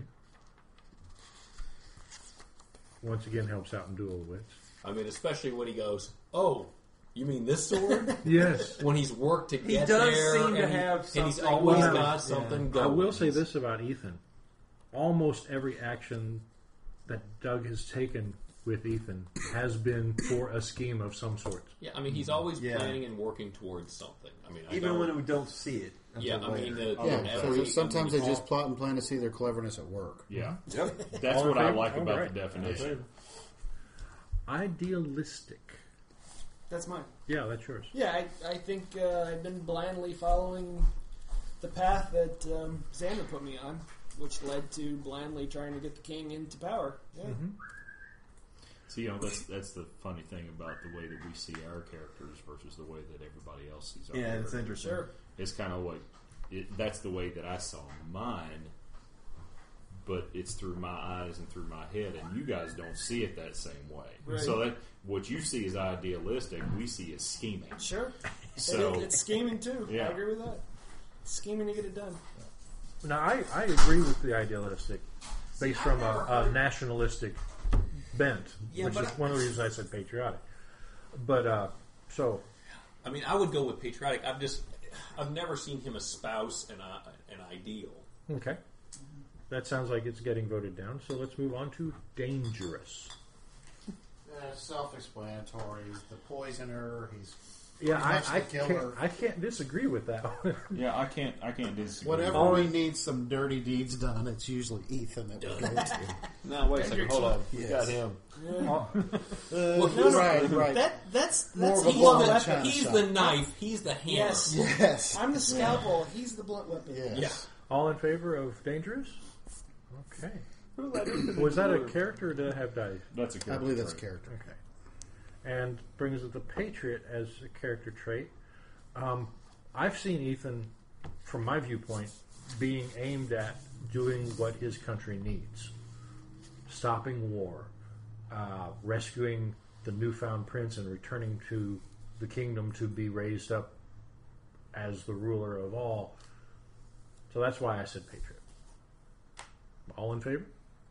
Once again, helps out in dual wits. I mean, especially when he goes, "Oh, you mean this sword?" Yes. When he's worked to get does there, seem to and, have and he's something always going. got something going. I will say this about Ethan. Almost every action that Doug has taken with Ethan has been for a scheme of some sort. Yeah, I mean, he's always Yeah. planning and working towards something. I mean, Even when we don't see it. yeah, until I mean, later. Yeah, so sometimes they just plot and plan to see their cleverness at work. Yeah. Yep. That's All in what I favor? like All about right. the definition. Idealistic. That's mine. Yeah, that's yours. Yeah, I think I've been blindly following the path that Xander put me on, which led to blindly trying to get the king into power. Yeah. Mm-hmm. So, that's the funny thing about the way that we see our characters versus the way that everybody else sees our Yeah, characters. it's interesting. Sure. It's kind of like that's the way that I saw mine, but it's through my eyes and through my head, and you guys don't see it that same way. Right. So that what you see as idealistic, we see as scheming. Sure. So It's scheming too. Yeah. I agree with that. Scheming to get it done. Now, I agree with the idealistic based from a nationalistic bent, Yeah, which but is one of the reasons I said patriotic. But, so, I mean, I would go with patriotic. I've never seen him espouse an ideal. okay. That sounds like it's getting voted down, so let's move on to dangerous. Self-explanatory. He's the poisoner. He's Yeah, pretty much I the killer. can't disagree with that one. yeah, I can't disagree. Whenever All we in- need some dirty deeds done, it's usually Ethan that we go to. Now, wait a second. Hold on. We Yes. got him. Right. That's More of a he's ball the and weapon. china He's shop. the knife. He's the hammer. Yes. Yes. I'm the scalpel. He's the blunt weapon. Yes. Yeah. All in favor of dangerous? Okay. Was that a character or did I have dice? That's a character I believe that's a trait. character. Okay. And brings up the Patriot as a character trait. I've seen Ethan, from my viewpoint, being aimed at doing what his country needs. Stopping war, rescuing the newfound prince and returning to the kingdom to be raised up as the ruler of all. So that's why I said Patriot. All in favor?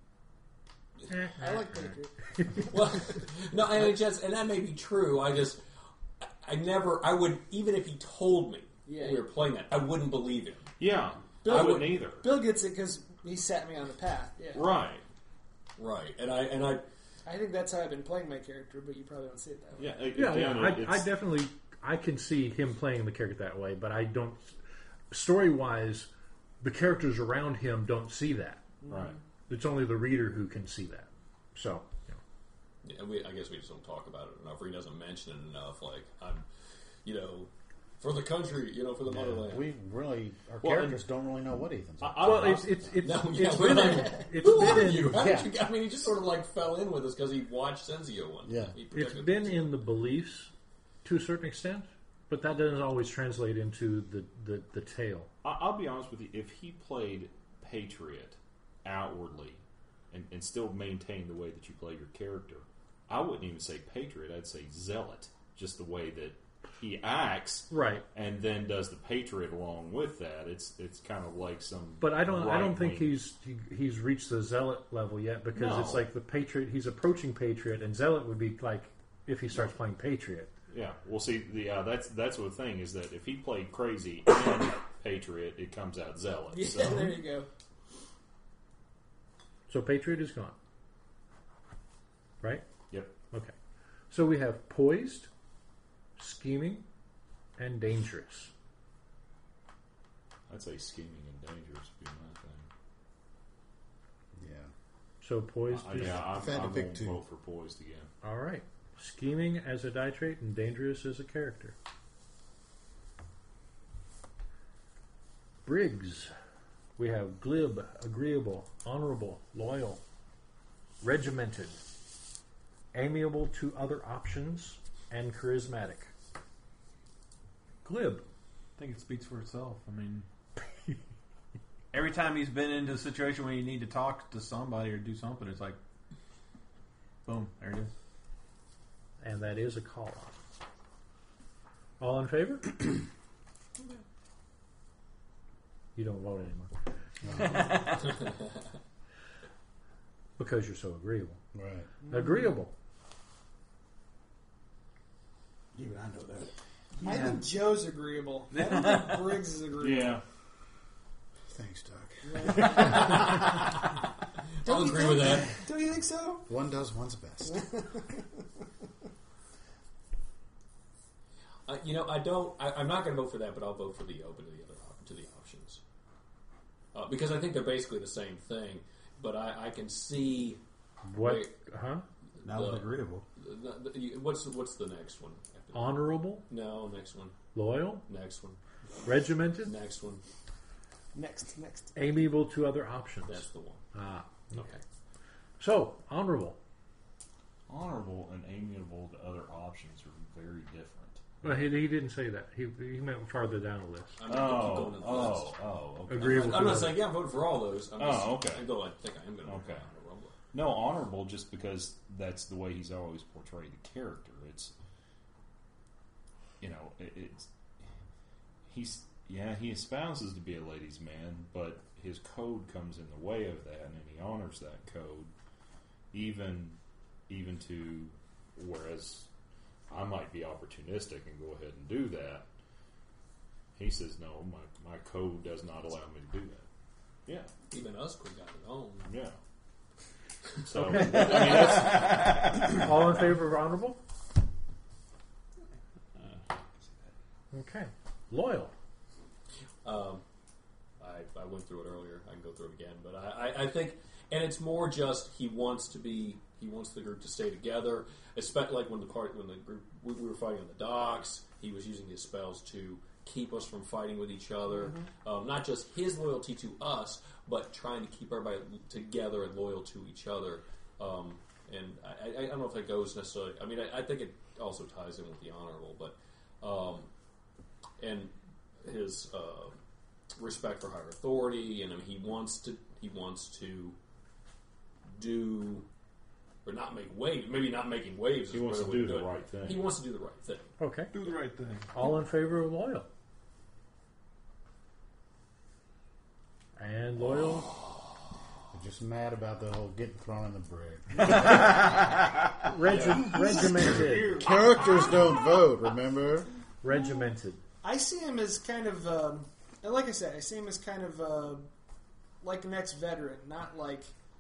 I like Patriot. Well, no, and that may be true. I would, even if he told me Yeah. we were playing that, I wouldn't believe him. Yeah, Bill I would- wouldn't either. Bill gets it because he set me on the path. Yeah. Right. Right, and I I think that's how I've been playing my character, but you probably don't see it that way. Yeah. Yeah, again, I it's- definitely I can see him playing the character that way, but I don't. Story wise, the characters around him don't see that. Right. It's only the reader who can see that. So, Yeah, I guess we just don't talk about it enough, or he doesn't mention it enough. Like, I'm, for the country, for the motherland. We really, our Well, characters don't really know what Ethan's like. well, it's No, it's yeah, been we're in, like, it's Who been are in you? How did yeah. you? I mean, he just sort of like fell in with us because he watched Sensio one. Yeah. He it's protected been us. in the beliefs to a certain extent, but that doesn't always translate into the tale. I'll be honest with you. If he played Patriot outwardly and still maintained the way that you play your character, I wouldn't even say Patriot. I'd say Zealot. Just the way that he acts, Right. and then does the Patriot along with that. It's kind of like some. But I don't think right-wing- he's reached the zealot level yet because No. it's like the patriot. He's approaching patriot, and zealot would be like if he starts playing patriot. Yeah, well, see, that's the thing is that if he played crazy and Patriot, it comes out Zealot. Yeah, So. there you go. So patriot is gone, right? Yep. Okay. So we have poised, scheming, and dangerous. I'd say scheming and dangerous would be my thing. Yeah. So poised is Yeah, If I had I to pick won't two. vote for poised again. all right. Scheming as a die trait and dangerous as a character. Briggs. We have glib, agreeable, honorable, loyal, regimented, amiable to other options, and charismatic. Glib. I think it speaks for itself. I mean, every time he's been into a situation where you need to talk to somebody or do something, it's like, boom, there it is. And that is a call on. All in favor? You don't vote anymore. Because you're so agreeable. Right. Agreeable. Even I know that. I think Joe's agreeable. I don't think Briggs is agreeable. Yeah. Thanks, Doug. I'll agree with that. Don't you think so? One does one's best. I don't. I'm not going to vote for that, but I'll vote for the open to the options because I think they're basically the same thing. But I can see What? Huh? Now it's agreeable. What's the next one? After that? Honorable? No, next one. Loyal? Next one. Regimented? Next one. Next. Amiable to other options. That's the one. Ah. Okay. So, honorable. Honorable and amiable to other options are very different. Well, he didn't say that. He meant farther down the list. I'm going to keep going to the list. Okay. Agreeable. I'm not saying I'm voting for all those. I'm just, okay. I think I am going to vote for honorable. No, honorable just because that's the way he's always portrayed the character. It's, he espouses to be a ladies' man, but his code comes in the way of that, and he honors that code, even to whereas I might be opportunistic and go ahead and do that. He says, no, my code does not allow me to do that. Yeah. Even us could got it on. Yeah. So, Okay. I mean, that's... All in favor of honorable? Okay. Loyal. I went through it earlier. I can go through it again, but I think, and it's more just he wants the group to stay together. Especially like when the group we were fighting on the docks, he was using his spells to keep us from fighting with each other. Mm-hmm. Not just his loyalty to us, but trying to keep everybody together and loyal to each other. And I don't know if that goes necessarily. I mean, I think it also ties in with the honorable, but and his respect for higher authority, and he wants to do or not make waves. Maybe not making waves. He wants to do the right thing. He wants to do the right thing. Okay. Do the right thing. All in favor of loyal? And loyal? I'm just mad about the whole getting thrown in the brig. Regimented. Characters don't vote, remember? Regimented. I see him as kind of, like I said, I see him as kind of like an ex-veteran, not like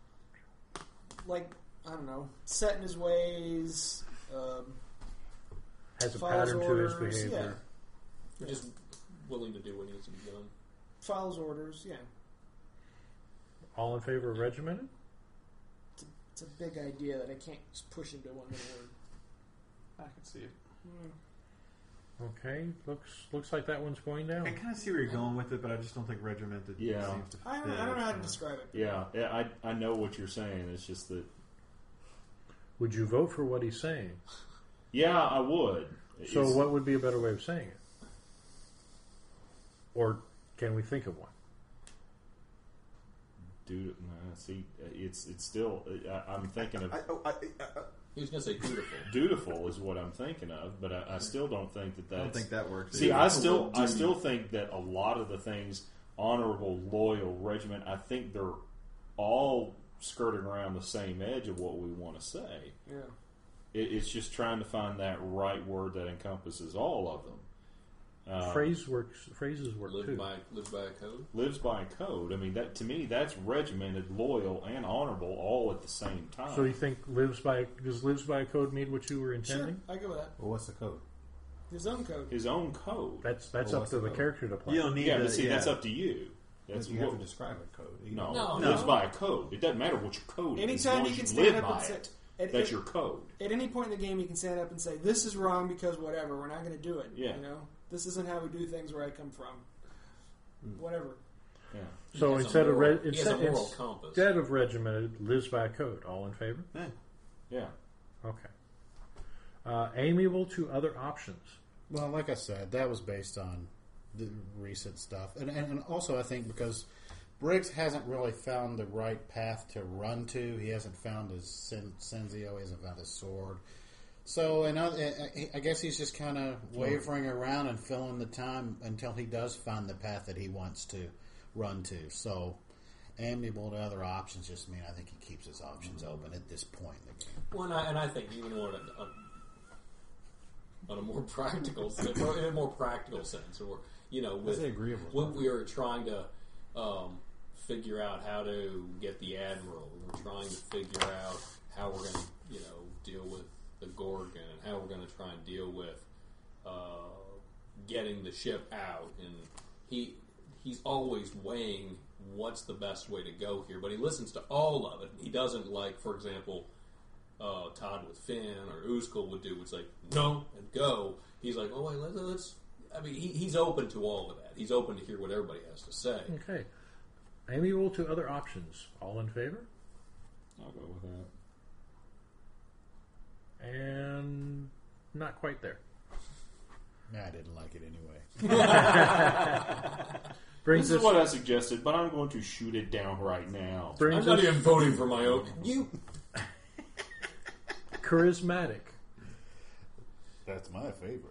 I don't know, set in his ways. Has a follows pattern orders, to his behavior. You're just willing to do what needs to be done. Follows orders, yeah. All in favor of regimented? It's a big idea that I can't just push into one little word. I can see it. Okay, looks like that one's going down. I kind of see where you're going with it, but I just don't think regimented Yeah. seems to I don't know how to describe it. Yeah, I know what you're saying. It's just that... Would you vote for what he's saying? Yeah, I would. So It's- what would be a better way of saying it? Or can we think of one? See, it's still... I'm thinking of... He was going to say dutiful. Dutiful is what I'm thinking of, but I still don't think that that's... I don't think that works. See, either. I still think that a lot of the things, honorable, loyal, regiment, I think they're all skirting around the same edge of what we want to say. Yeah. It's just trying to find that right word that encompasses all of them. Phrases work too. Lives by a code. Lives by a code. I mean, that to me, that's regimented, loyal, and honorable all at the same time. So you think lives by a code mean what you were intending? Sure, I go with that. Well, what's the code? His own code. His own code. That's Well, up to the character to play. You don't need Yeah, to, but see, that's up to you. That's you have to describe a code. You No, know. No. lives by a code. It doesn't matter what your code is. Anytime as long you as can you stand live up by and say, it, that's your code. At any point in the game, you can stand up and say, "This is wrong because whatever. We're not going to do it." Yeah. You know, this isn't how we do things where I come from. Whatever. Yeah. So He has instead a of moral- he has a moral compass. instead of regimented, lives by code. All in favor? Yeah. Okay. Amiable to other options. Well, like I said, that was based on the recent stuff. And also I think because Briggs hasn't really found the right path to run to. He hasn't found his Senzio. He hasn't found his sword. So, and I guess he's just kind of wavering around and filling the time until he does find the path that he wants to run to. So, amiable to other options just mean I think he keeps his options open at this point in the game. Well, and I think even more on a more practical sense, or in a more practical sense, or with agreeable. when we are trying to figure out how to get the admiral, we're trying to figure out how we're going to deal with the Gorgon, and how we're going to try and deal with getting the ship out, and he's always weighing what's the best way to go here, but he listens to all of it. He doesn't, like, for example, Todd with Finn or Uzkul would do. It's like, no, and go. He's like, oh, wait, let's I mean, he's open to all of that. He's open to hear what everybody has to say. Okay. Amiable to other options. All in favor? I'll go with that. And not quite there. I didn't like it anyway. This is what I suggested, but I'm going to shoot it down right now. I'm not even voting for my own. You charismatic. That's my favorite.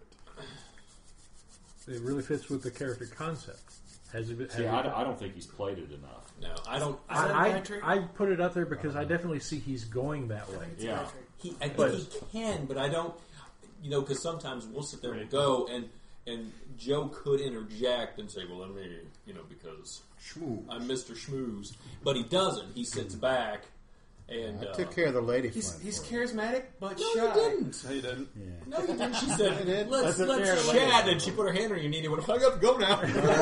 It really fits with the character concept. Has it been, I don't think he's played it enough. No, I don't. I put it up there because I definitely see he's going that way. Yeah, I think he can, but I don't. Because sometimes we'll sit there and go, and Joe could interject and say, "Well, let me," because I'm Mr. Schmooze, but he doesn't. He sits back. And I took care of the lady. He's charismatic, but no, shy. he didn't. He didn't. Yeah. No, he didn't. She said, "Let's fair chat," and she put her hand on your knee. And he went, "I got to go now."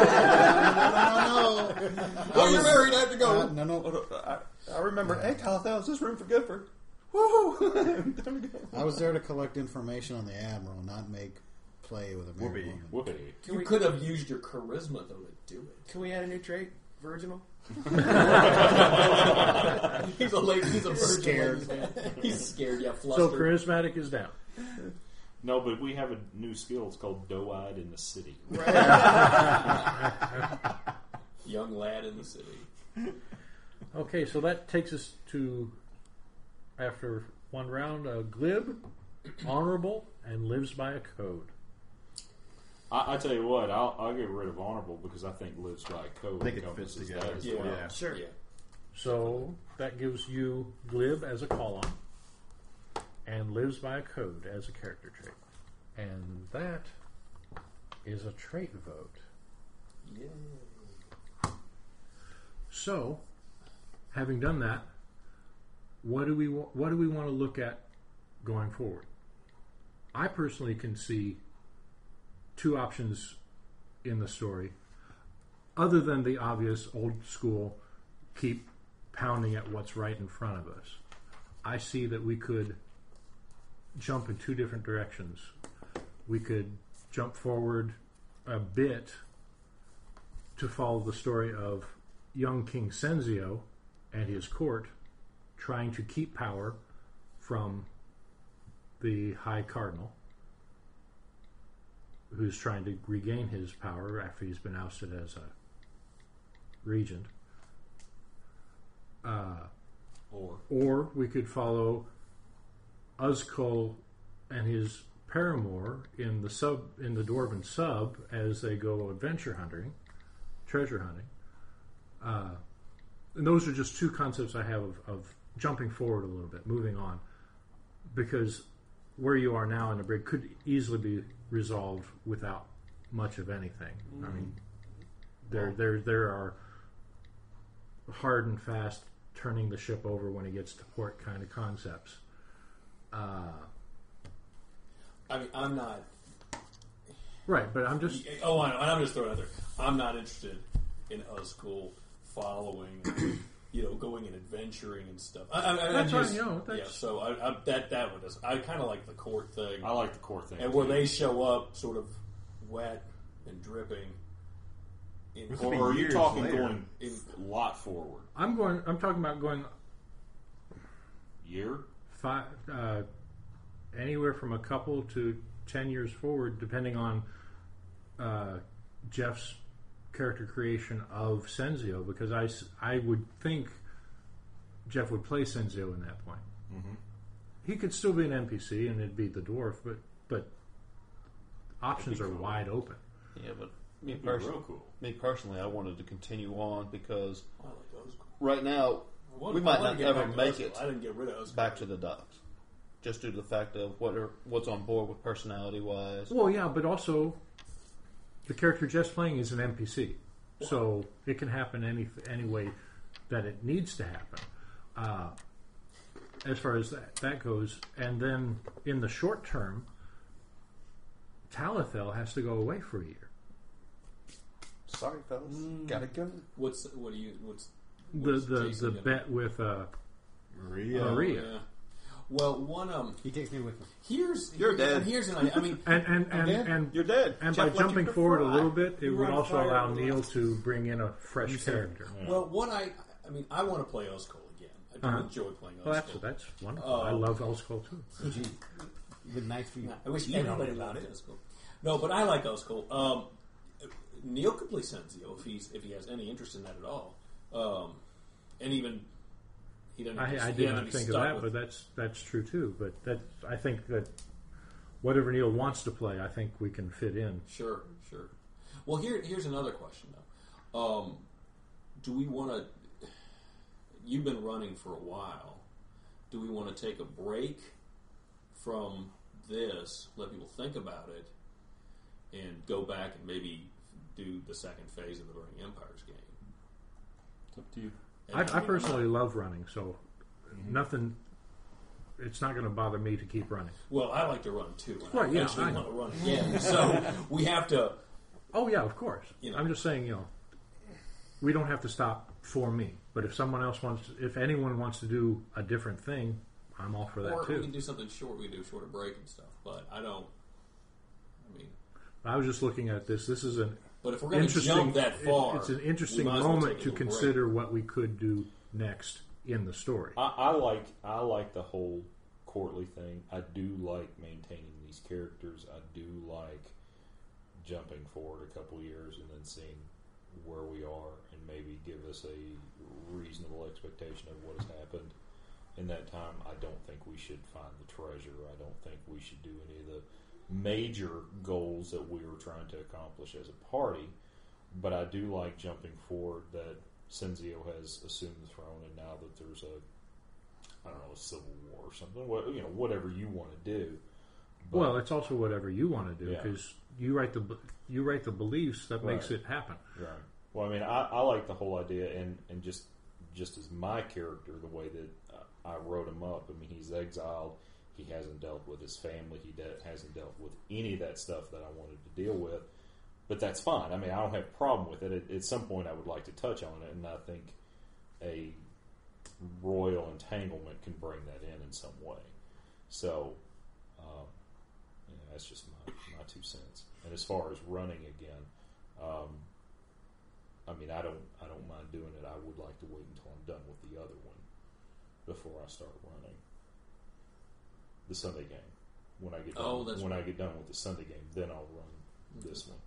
No. Oh, you're married. I have to go. No. I remember, hey, Calathal, is this room for Gifford? Woo! I was there to collect information on the Admiral, not make play with a married woman. Whoopee. You could have used your charisma though to do it. Can we add a new trait? Virginal? He's a virgin. Scared. He's scared. Yeah, So flustered. charismatic is down. No, but we have a new skill. It's called Doe-Eyed in the City. Young lad in the city. Okay, so that takes us to, after one round, glib, honorable, and lives by a code. I tell you what, I'll get rid of honorable because I think lives by code. I think it fits encompasses together. that as Yeah. well. Yeah. Sure. Yeah. So that gives you glib as a call-on, and lives by a code as a character trait. And that is a trait vote. Yeah. So, having done that, what do we want to look at going forward? I personally can see two options in the story, other than the obvious old school, keep pounding at what's right in front of us. I see that we could jump in two different directions. We could jump forward a bit to follow the story of young King Senzio and his court trying to keep power from the High Cardinal, who's trying to regain his power after he's been ousted as a regent. Or we could follow Uzkul and his paramour in the Dwarven sub as they go adventure hunting, treasure hunting. And those are just two concepts I have of jumping forward a little bit, moving on, because where you are now in the brig could easily be resolved without much of anything. I mean, there are hard and fast turning the ship over when it gets to port kind of concepts. I mean, I'm not. Right, but I'm just. I'm just throwing it out there. I'm not interested in Uzkul following, going and adventuring and stuff. That's right, that's... Yeah, so that one does. I kind of like the court thing. I like the court thing. And where they show up sort of wet and dripping, This will be Or are you years talking later. going a lot forward? I'm talking about going Year? anywhere from a couple to 10 years forward, depending on Jeff's character creation of Senzio, because I would think Jeff would play Senzio in that point. Mm-hmm. He could still be an NPC and it'd be the dwarf, but options are cool. wide open. Yeah, but me That'd be personally, real cool. I wanted to continue on because I like those. right now Well, we I might wanna not get ever back to make those. it I didn't get rid of those. back to the docks, just due to the fact of what's on board with personality wise. Well, yeah, but also the character Jeff's playing is an NPC, so it can happen any way that it needs to happen. As far as that goes, and then in the short term, Talithel has to go away for a year. Sorry, fellas, gotta go. What's The Jason gonna bet with Maria. Maria. Yeah. Well, one He takes me with him. You're dead. Here's an idea. I mean, And You're dead. and Jeff by left jumping you to forward a fry. little bit, it You would run also fire allow with Neil us. to bring in a fresh character. well, what I mean, I want to play Oskol again. I do Uh-huh. enjoy playing Oskol. Well, that's wonderful. I love Elskol too. Gee, it'd been nice for you. I wish You know everybody about loved it. Oskol. No, but I like Oskol. Neil could play Senzio if he has any interest in that at all. And even he doesn't. I he did doesn't not be think of stuck that, with- but that's true too. But I think that whatever Neil wants to play, I think we can fit in. Sure. Well, here's another question though. Do we want to? You've been running for a while. Do we want to take a break from this? Let people think about it, and go back and maybe do the second phase of the Burning Empires game. It's up to you. And I personally love running, so nothing. It's not going to bother me to keep running. Well, I like to run too. And Right, I yeah, actually I want know. to run again. So we have to. Oh yeah, of course. You know. I'm just saying, we don't have to stop for me. But if someone else if anyone wants to do a different thing, I'm all for that Or we too. can do something short. We can do a shorter break and stuff. But I don't. I mean, I was just looking at this. This is an but if we're going to interesting. jump that far, it's an interesting we might as well moment take a to little break. consider what we could do next in the story. I like the whole courtly thing. I do like maintaining these characters. I do like jumping forward a couple years and then seeing where we are and maybe give us a reasonable expectation of what has happened in that time. I don't think we should find the treasure. I don't think we should do any of the major goals that we were trying to accomplish as a party. But I do like jumping forward that Senzio has assumed the throne, and now that there's a civil war or something, whatever you want to do. But, Well, it's also whatever you want to do Yeah. because you write the beliefs that makes Right. it happen. right. Well, I mean, I like the whole idea, and just as my character, the way that I wrote him up. I mean, he's exiled. He hasn't dealt with his family. He hasn't dealt with any of that stuff that I wanted to deal with. But that's fine. I mean, I don't have a problem with it. At some point, I would like to touch on it, and I think a royal entanglement can bring that in some way. So, that's just my 2 cents. And as far as running again, I mean, I don't mind doing it. I would like to wait until I'm done with the other one before I start running the Sunday game. When I get done, I get done with the Sunday game, then I'll run this one.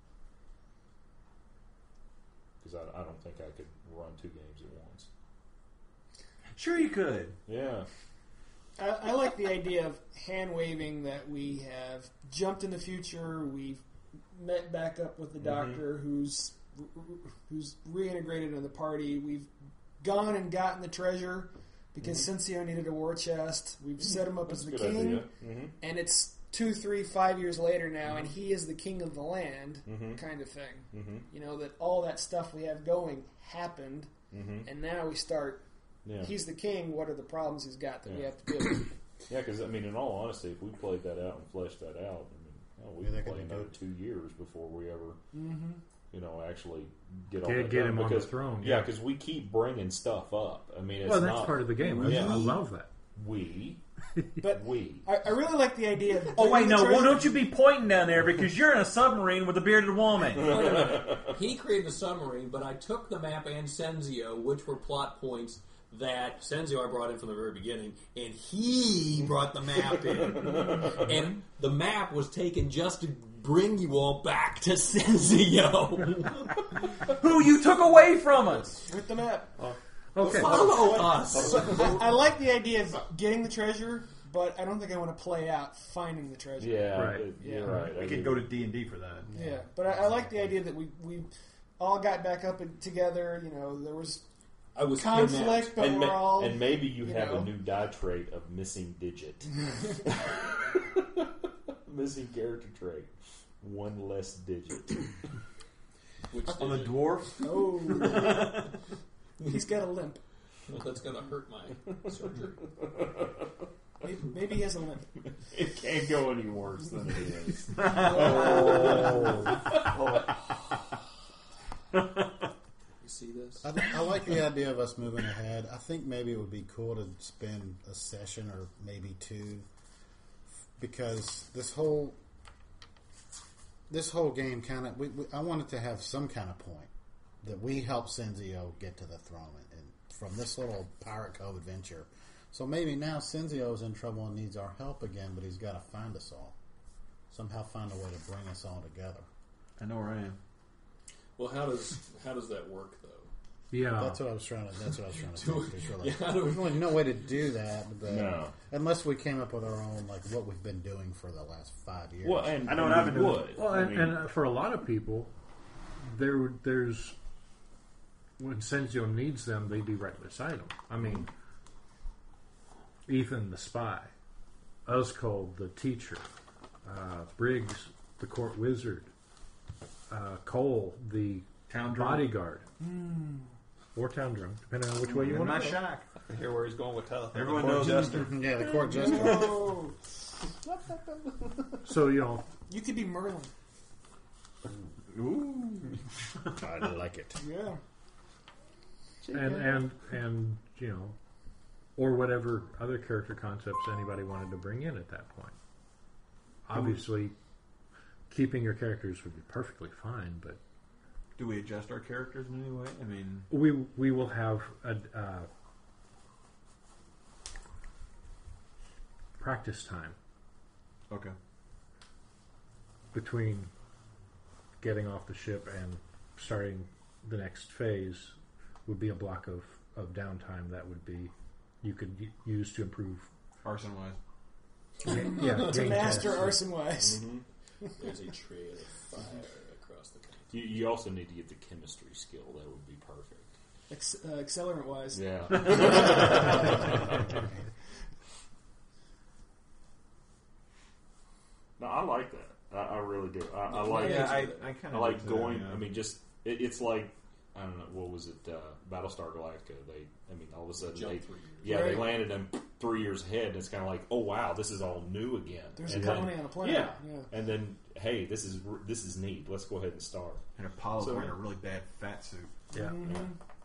Because I don't think I could run 2 games at once. Sure, you could. Yeah. I like the idea of hand waving that we have jumped in the future. We've met back up with the doctor who's reintegrated in the party. We've gone and gotten the treasure because Senzio needed a war chest. We've set him up as the Good king, idea. and it's 2, 3, 5 years later now, and he is the king of the land, kind of thing. You know, that all that stuff we have going happened, and now we start. Yeah. He's the king. What are the problems he's got that we have to deal with? Yeah, because, I mean, in all honesty, if we played that out and fleshed that out, we could play another 2 years before we ever, actually get all that Get done. him on the throne. Yeah, because we keep bringing stuff up. I mean, it's Well, that's not, part of the game. I love that. We But We. I really like the idea of... Oh, wait, bringing no. the Well, treasure- don't you be pointing down there because you're in a submarine with a bearded woman. He created a submarine, but I took the map and Senzio, which were plot points that Senzio I brought in from the very beginning, and he brought the map in. And the map was taken just to bring you all back to Senzio. Who you took away from us. With the map. Okay. Follow us. I like the idea of getting the treasure, but I don't think I want to play out finding the treasure. Yeah, Right. you're right. We could go to D&D for that. Yeah, but I like the idea that we all got back up together. You know, there was I was conflict, but and, we're all... and maybe you you have know. a new die trait of missing digit. Missing character trait. One less digit. Which On the digit? dwarf? Oh, he's got a limp. Well, that's going to hurt my surgery. Maybe he has a limp. It can't go any worse than it is. You see this? I like the idea of us moving ahead. I think maybe it would be cool to spend a session or maybe two, because this whole game kind of I wanted to have some kind of point that we help Senzio get to the throne and from this little Pirate Cove adventure. So maybe now Senzio's in trouble and needs our help again, but he's got to find us all. Somehow find a way to bring us all together. I know where I am. Well, how does that work, though? Yeah. That's what I was trying to think. There's really, Yeah, there's really no way to do that. No. Unless we came up with our own, like what we've been doing for the last 5 years. Well, and I know what I've been doing. would. Well, I and, mean, and for a lot of people, there's when Senzio needs them, they'd be right beside him. I mean, Ethan the spy, Uzcold the teacher, Briggs the court wizard, Cole the Town drone. bodyguard, or town drone, depending on which way you In want my to go. shack. I hear where he's going with health. Everyone Court knows jester. Esther. Yeah, the court jester. Oh, So you could be Merlin. ooh, I like it. Yeah. and or whatever other character concepts anybody wanted to bring in at that point. Obviously, keeping your characters would be perfectly fine, but Do we adjust our characters in any way? I mean, we will have a practice time okay. between getting off the ship and starting the next phase. Would be a block of downtime that would be you could use to improve Arson wise. yeah To gain master tests. arson wise. There's a trail of fire across the country. You also need to get the chemistry skill. That would be perfect. Accelerant wise. Yeah. No, I like that. I really do. I like. Yeah, I kind I of like going. I mean, just it's like I don't know what was it, Battlestar Galactica. All of a sudden, Jump 3 years. yeah, Right. they landed them 3 years ahead, and it's kind of like, oh wow, this is all new again. There's and a colony on a planet. Yeah. Yeah. And then hey, this is neat. Let's go ahead and start. And Apollo's So- wearing a really bad fat suit. Yeah. Mm-hmm.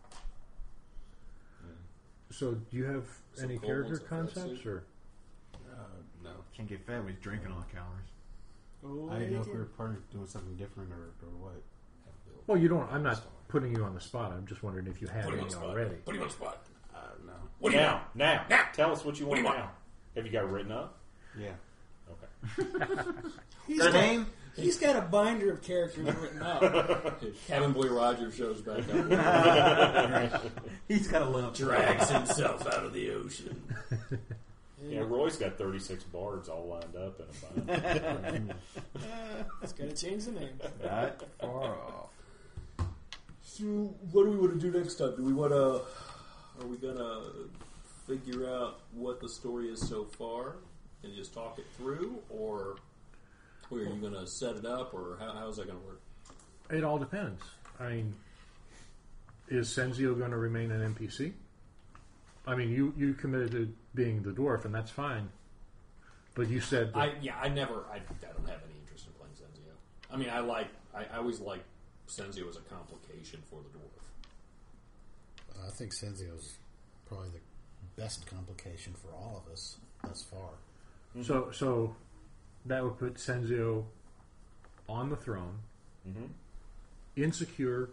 So, do you have So any Cole character wants a fat concepts, suit? or No, can't get fat when he's drinking all the calories. Oh, I didn't know if yeah. we were part of doing something different or what. well, you don't? I'm not putting you on the spot. I'm just wondering if you had Put him on any the spot. already. Put him on the spot. No. What do you now, want? now, tell us what you want What do you now. Have you got it written up? Yeah. Okay. He's Got a got- name? He's got a binder of characters written up. Cabin Boy Roger shows back up. He's got a limp. Drags himself out of the ocean. Yeah, Roy's got 36 bards all lined up in a bind. He's got to change the name. Not far off. So, what do we want to do next time? Do we want to? Are we gonna figure out what the story is so far and just talk it through, or are you gonna set it up, or how's that gonna work? It all depends. I mean, is Senzio going to remain an NPC? I mean, you committed to being the dwarf, and that's fine. But you said that I don't have any interest in playing Senzio. I mean, I always like Senzio as a complication for the dwarf. I think Senzio's probably the best complication for all of us. thus far. So that would put Senzio on the throne, insecure,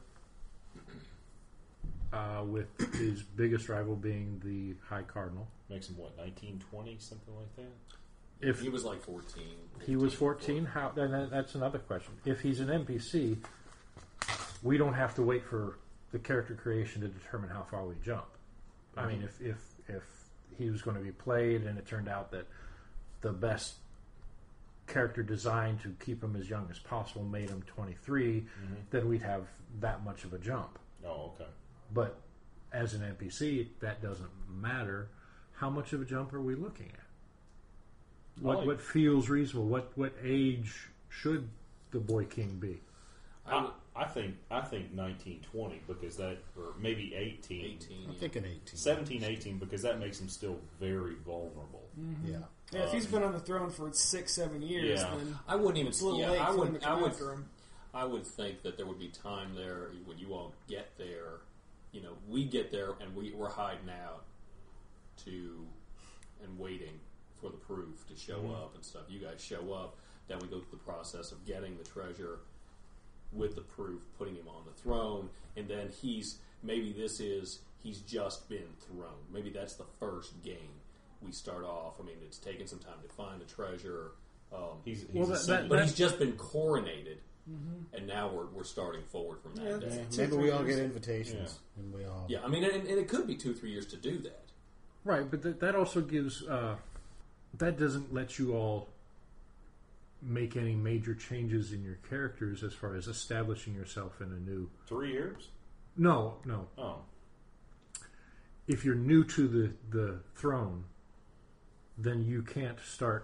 with his biggest rival being the High Cardinal. Makes him what, 1920, something like that? If he was like 14. He was 14. How? Then that's another question. If he's an NPC, we don't have to wait for the character creation to determine how far we jump. I mean, if he was going to be played and it turned out that the best character design to keep him as young as possible made him 23, then we'd have that much of a jump. Oh, okay. But as an NPC, that doesn't matter. How much of a jump are we looking at? What feels reasonable? What age should the Boy King be? I think 1920 because that, or maybe 18. I'm thinking 18. 17, 18 because that makes him still very vulnerable. Yeah. Yeah, if he's been on the throne for 6-7 years, then I wouldn't even. it's a little late for him to come after him. I would think that there would be time there when you all get there. You know, we get there and we're hiding out and waiting for the proof to show up and stuff. You guys show up, then we go through the process of getting the treasure with the proof, putting him on the throne, and then he's just been throned. Maybe that's the first game. We start off. I mean, it's taken some time to find the treasure. He's just been coronated, and now we're starting forward from that day. Maybe we all get invitations, and we all. Yeah, I mean, and it could be 2-3 years to do that. Right, but that also gives. That doesn't let you all make any major changes in your characters as far as establishing yourself in a new. 3 years? No. Oh. If you're new to the throne, then you can't start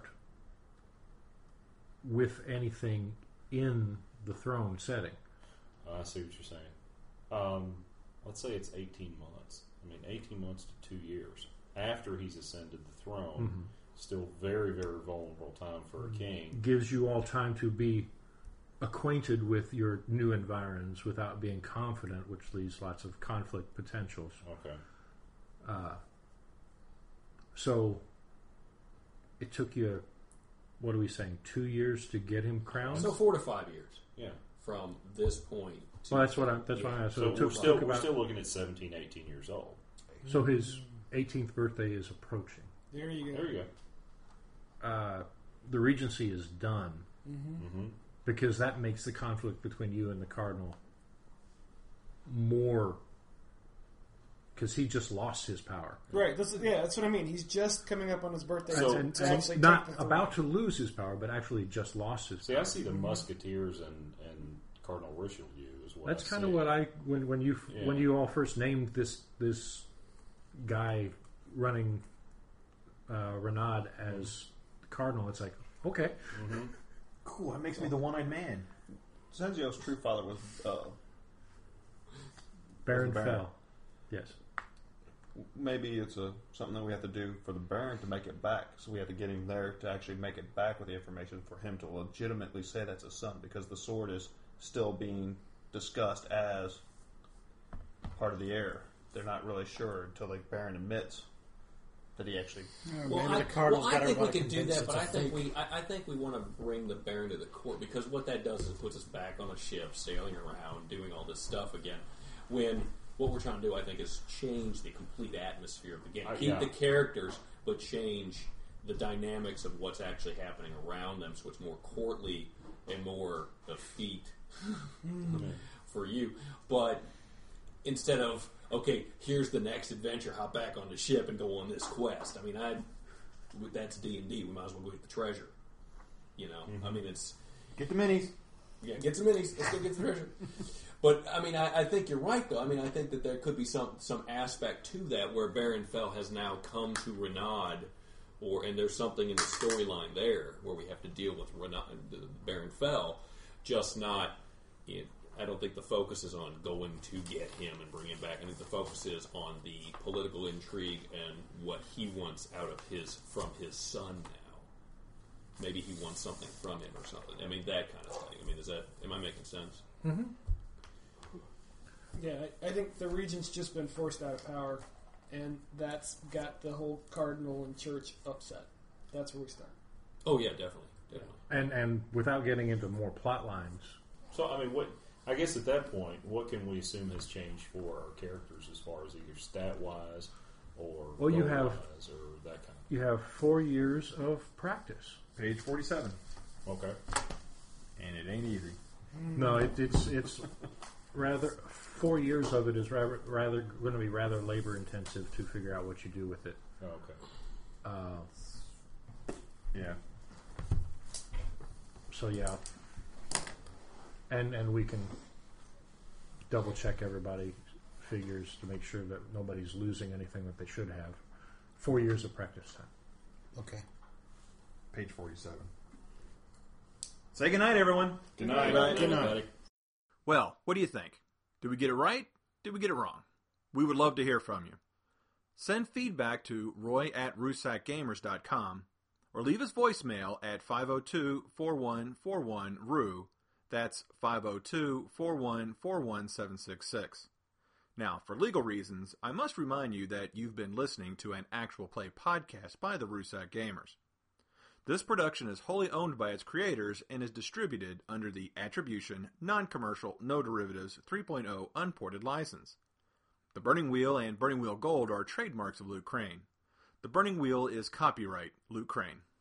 with anything in the throne setting. I see what you're saying. Let's say it's 18 months. I mean, 18 months to 2 years after he's ascended the throne. Still very, very vulnerable time for a king. Gives you all time to be acquainted with your new environs without being confident, which leaves lots of conflict potentials. Okay. So it took you, what are we saying, 2 years to get him crowned? So 4 to 5 years. Yeah. From this point. Well, that's what I asked. So we're still looking at 17, 18 years old. So his 18th birthday is approaching. There you go. There you go. The regency is done because that makes the conflict between you and the cardinal more, because he just lost his power. Right. That's what I mean. He's just coming up on his birthday. And actually not take the about to lose his power, but actually just lost his power. I see the Musketeers and Cardinal Richelieu as well. That's kind of what when you all first named this guy running Renaud as Cardinal, it's like, okay. Cool, that makes me the one-eyed man. Senzio's true father was Baron Fell. Yes. Maybe it's something that we have to do for the Baron to make it back. So we have to get him there to actually make it back with the information for him to legitimately say that's his son, because the sword is still being discussed as part of the heir. They're not really sure until the Baron admits that he actually. I think we can do that, but I think we want to bring the Baron to the court, because what that does is it puts us back on a ship, sailing around, doing all this stuff again. When what we're trying to do, I think, is change the complete atmosphere of the game. Keep the characters, but change the dynamics of what's actually happening around them, so it's more courtly and more effete for you. But instead of, okay, here's the next adventure, hop back on the ship and go on this quest. I mean, that's D&D. We might as well go get the treasure. You know, I mean, it's... Get the minis. Yeah, get some minis. Let's go get the treasure. But, I mean, I think you're right, though. I mean, I think that there could be some aspect to that where Baron Fell has now come to Renaud, and there's something in the storyline there where we have to deal with Baron Fell, just not... I don't think the focus is on going to get him and bring him back. I think the focus is on the political intrigue and what he wants from his son now. Maybe he wants something from him or something. I mean, that kind of thing. I mean, am I making sense? Mm-hmm. Yeah, I think the regent's just been forced out of power, and that's got the whole cardinal and church upset. that's where we start. Oh yeah, definitely. And without getting into more plot lines, So, I mean, what? I guess at that point, what can we assume has changed for our characters as far as either stat-wise or you have- goal-wise or that kind you have 4 years of practice. Page 47. of... Okay. And it ain't easy. No, it's rather 4 years of it is rather going to be rather labor intensive to figure out what you do with it. Oh, okay. Yeah. So yeah, and we can double check everybody's figures to make sure that nobody's losing anything that they should have. 4 years of practice time. Okay. Page 47. Say goodnight, everyone. Good night. Good night. Everybody. Well, what do you think? Did we get it right? Did we get it wrong? We would love to hear from you. Send feedback to roy@rusakgamers.com or leave us voicemail at 502-4141-RU. That's 502-4141-766. Now, for legal reasons, I must remind you that you've been listening to an actual play podcast by the Rusak Gamers. This production is wholly owned by its creators and is distributed under the Attribution, Non-Commercial, No Derivatives 3.0 Unported license. The Burning Wheel and Burning Wheel Gold are trademarks of Luke Crane. The Burning Wheel is copyright Luke Crane.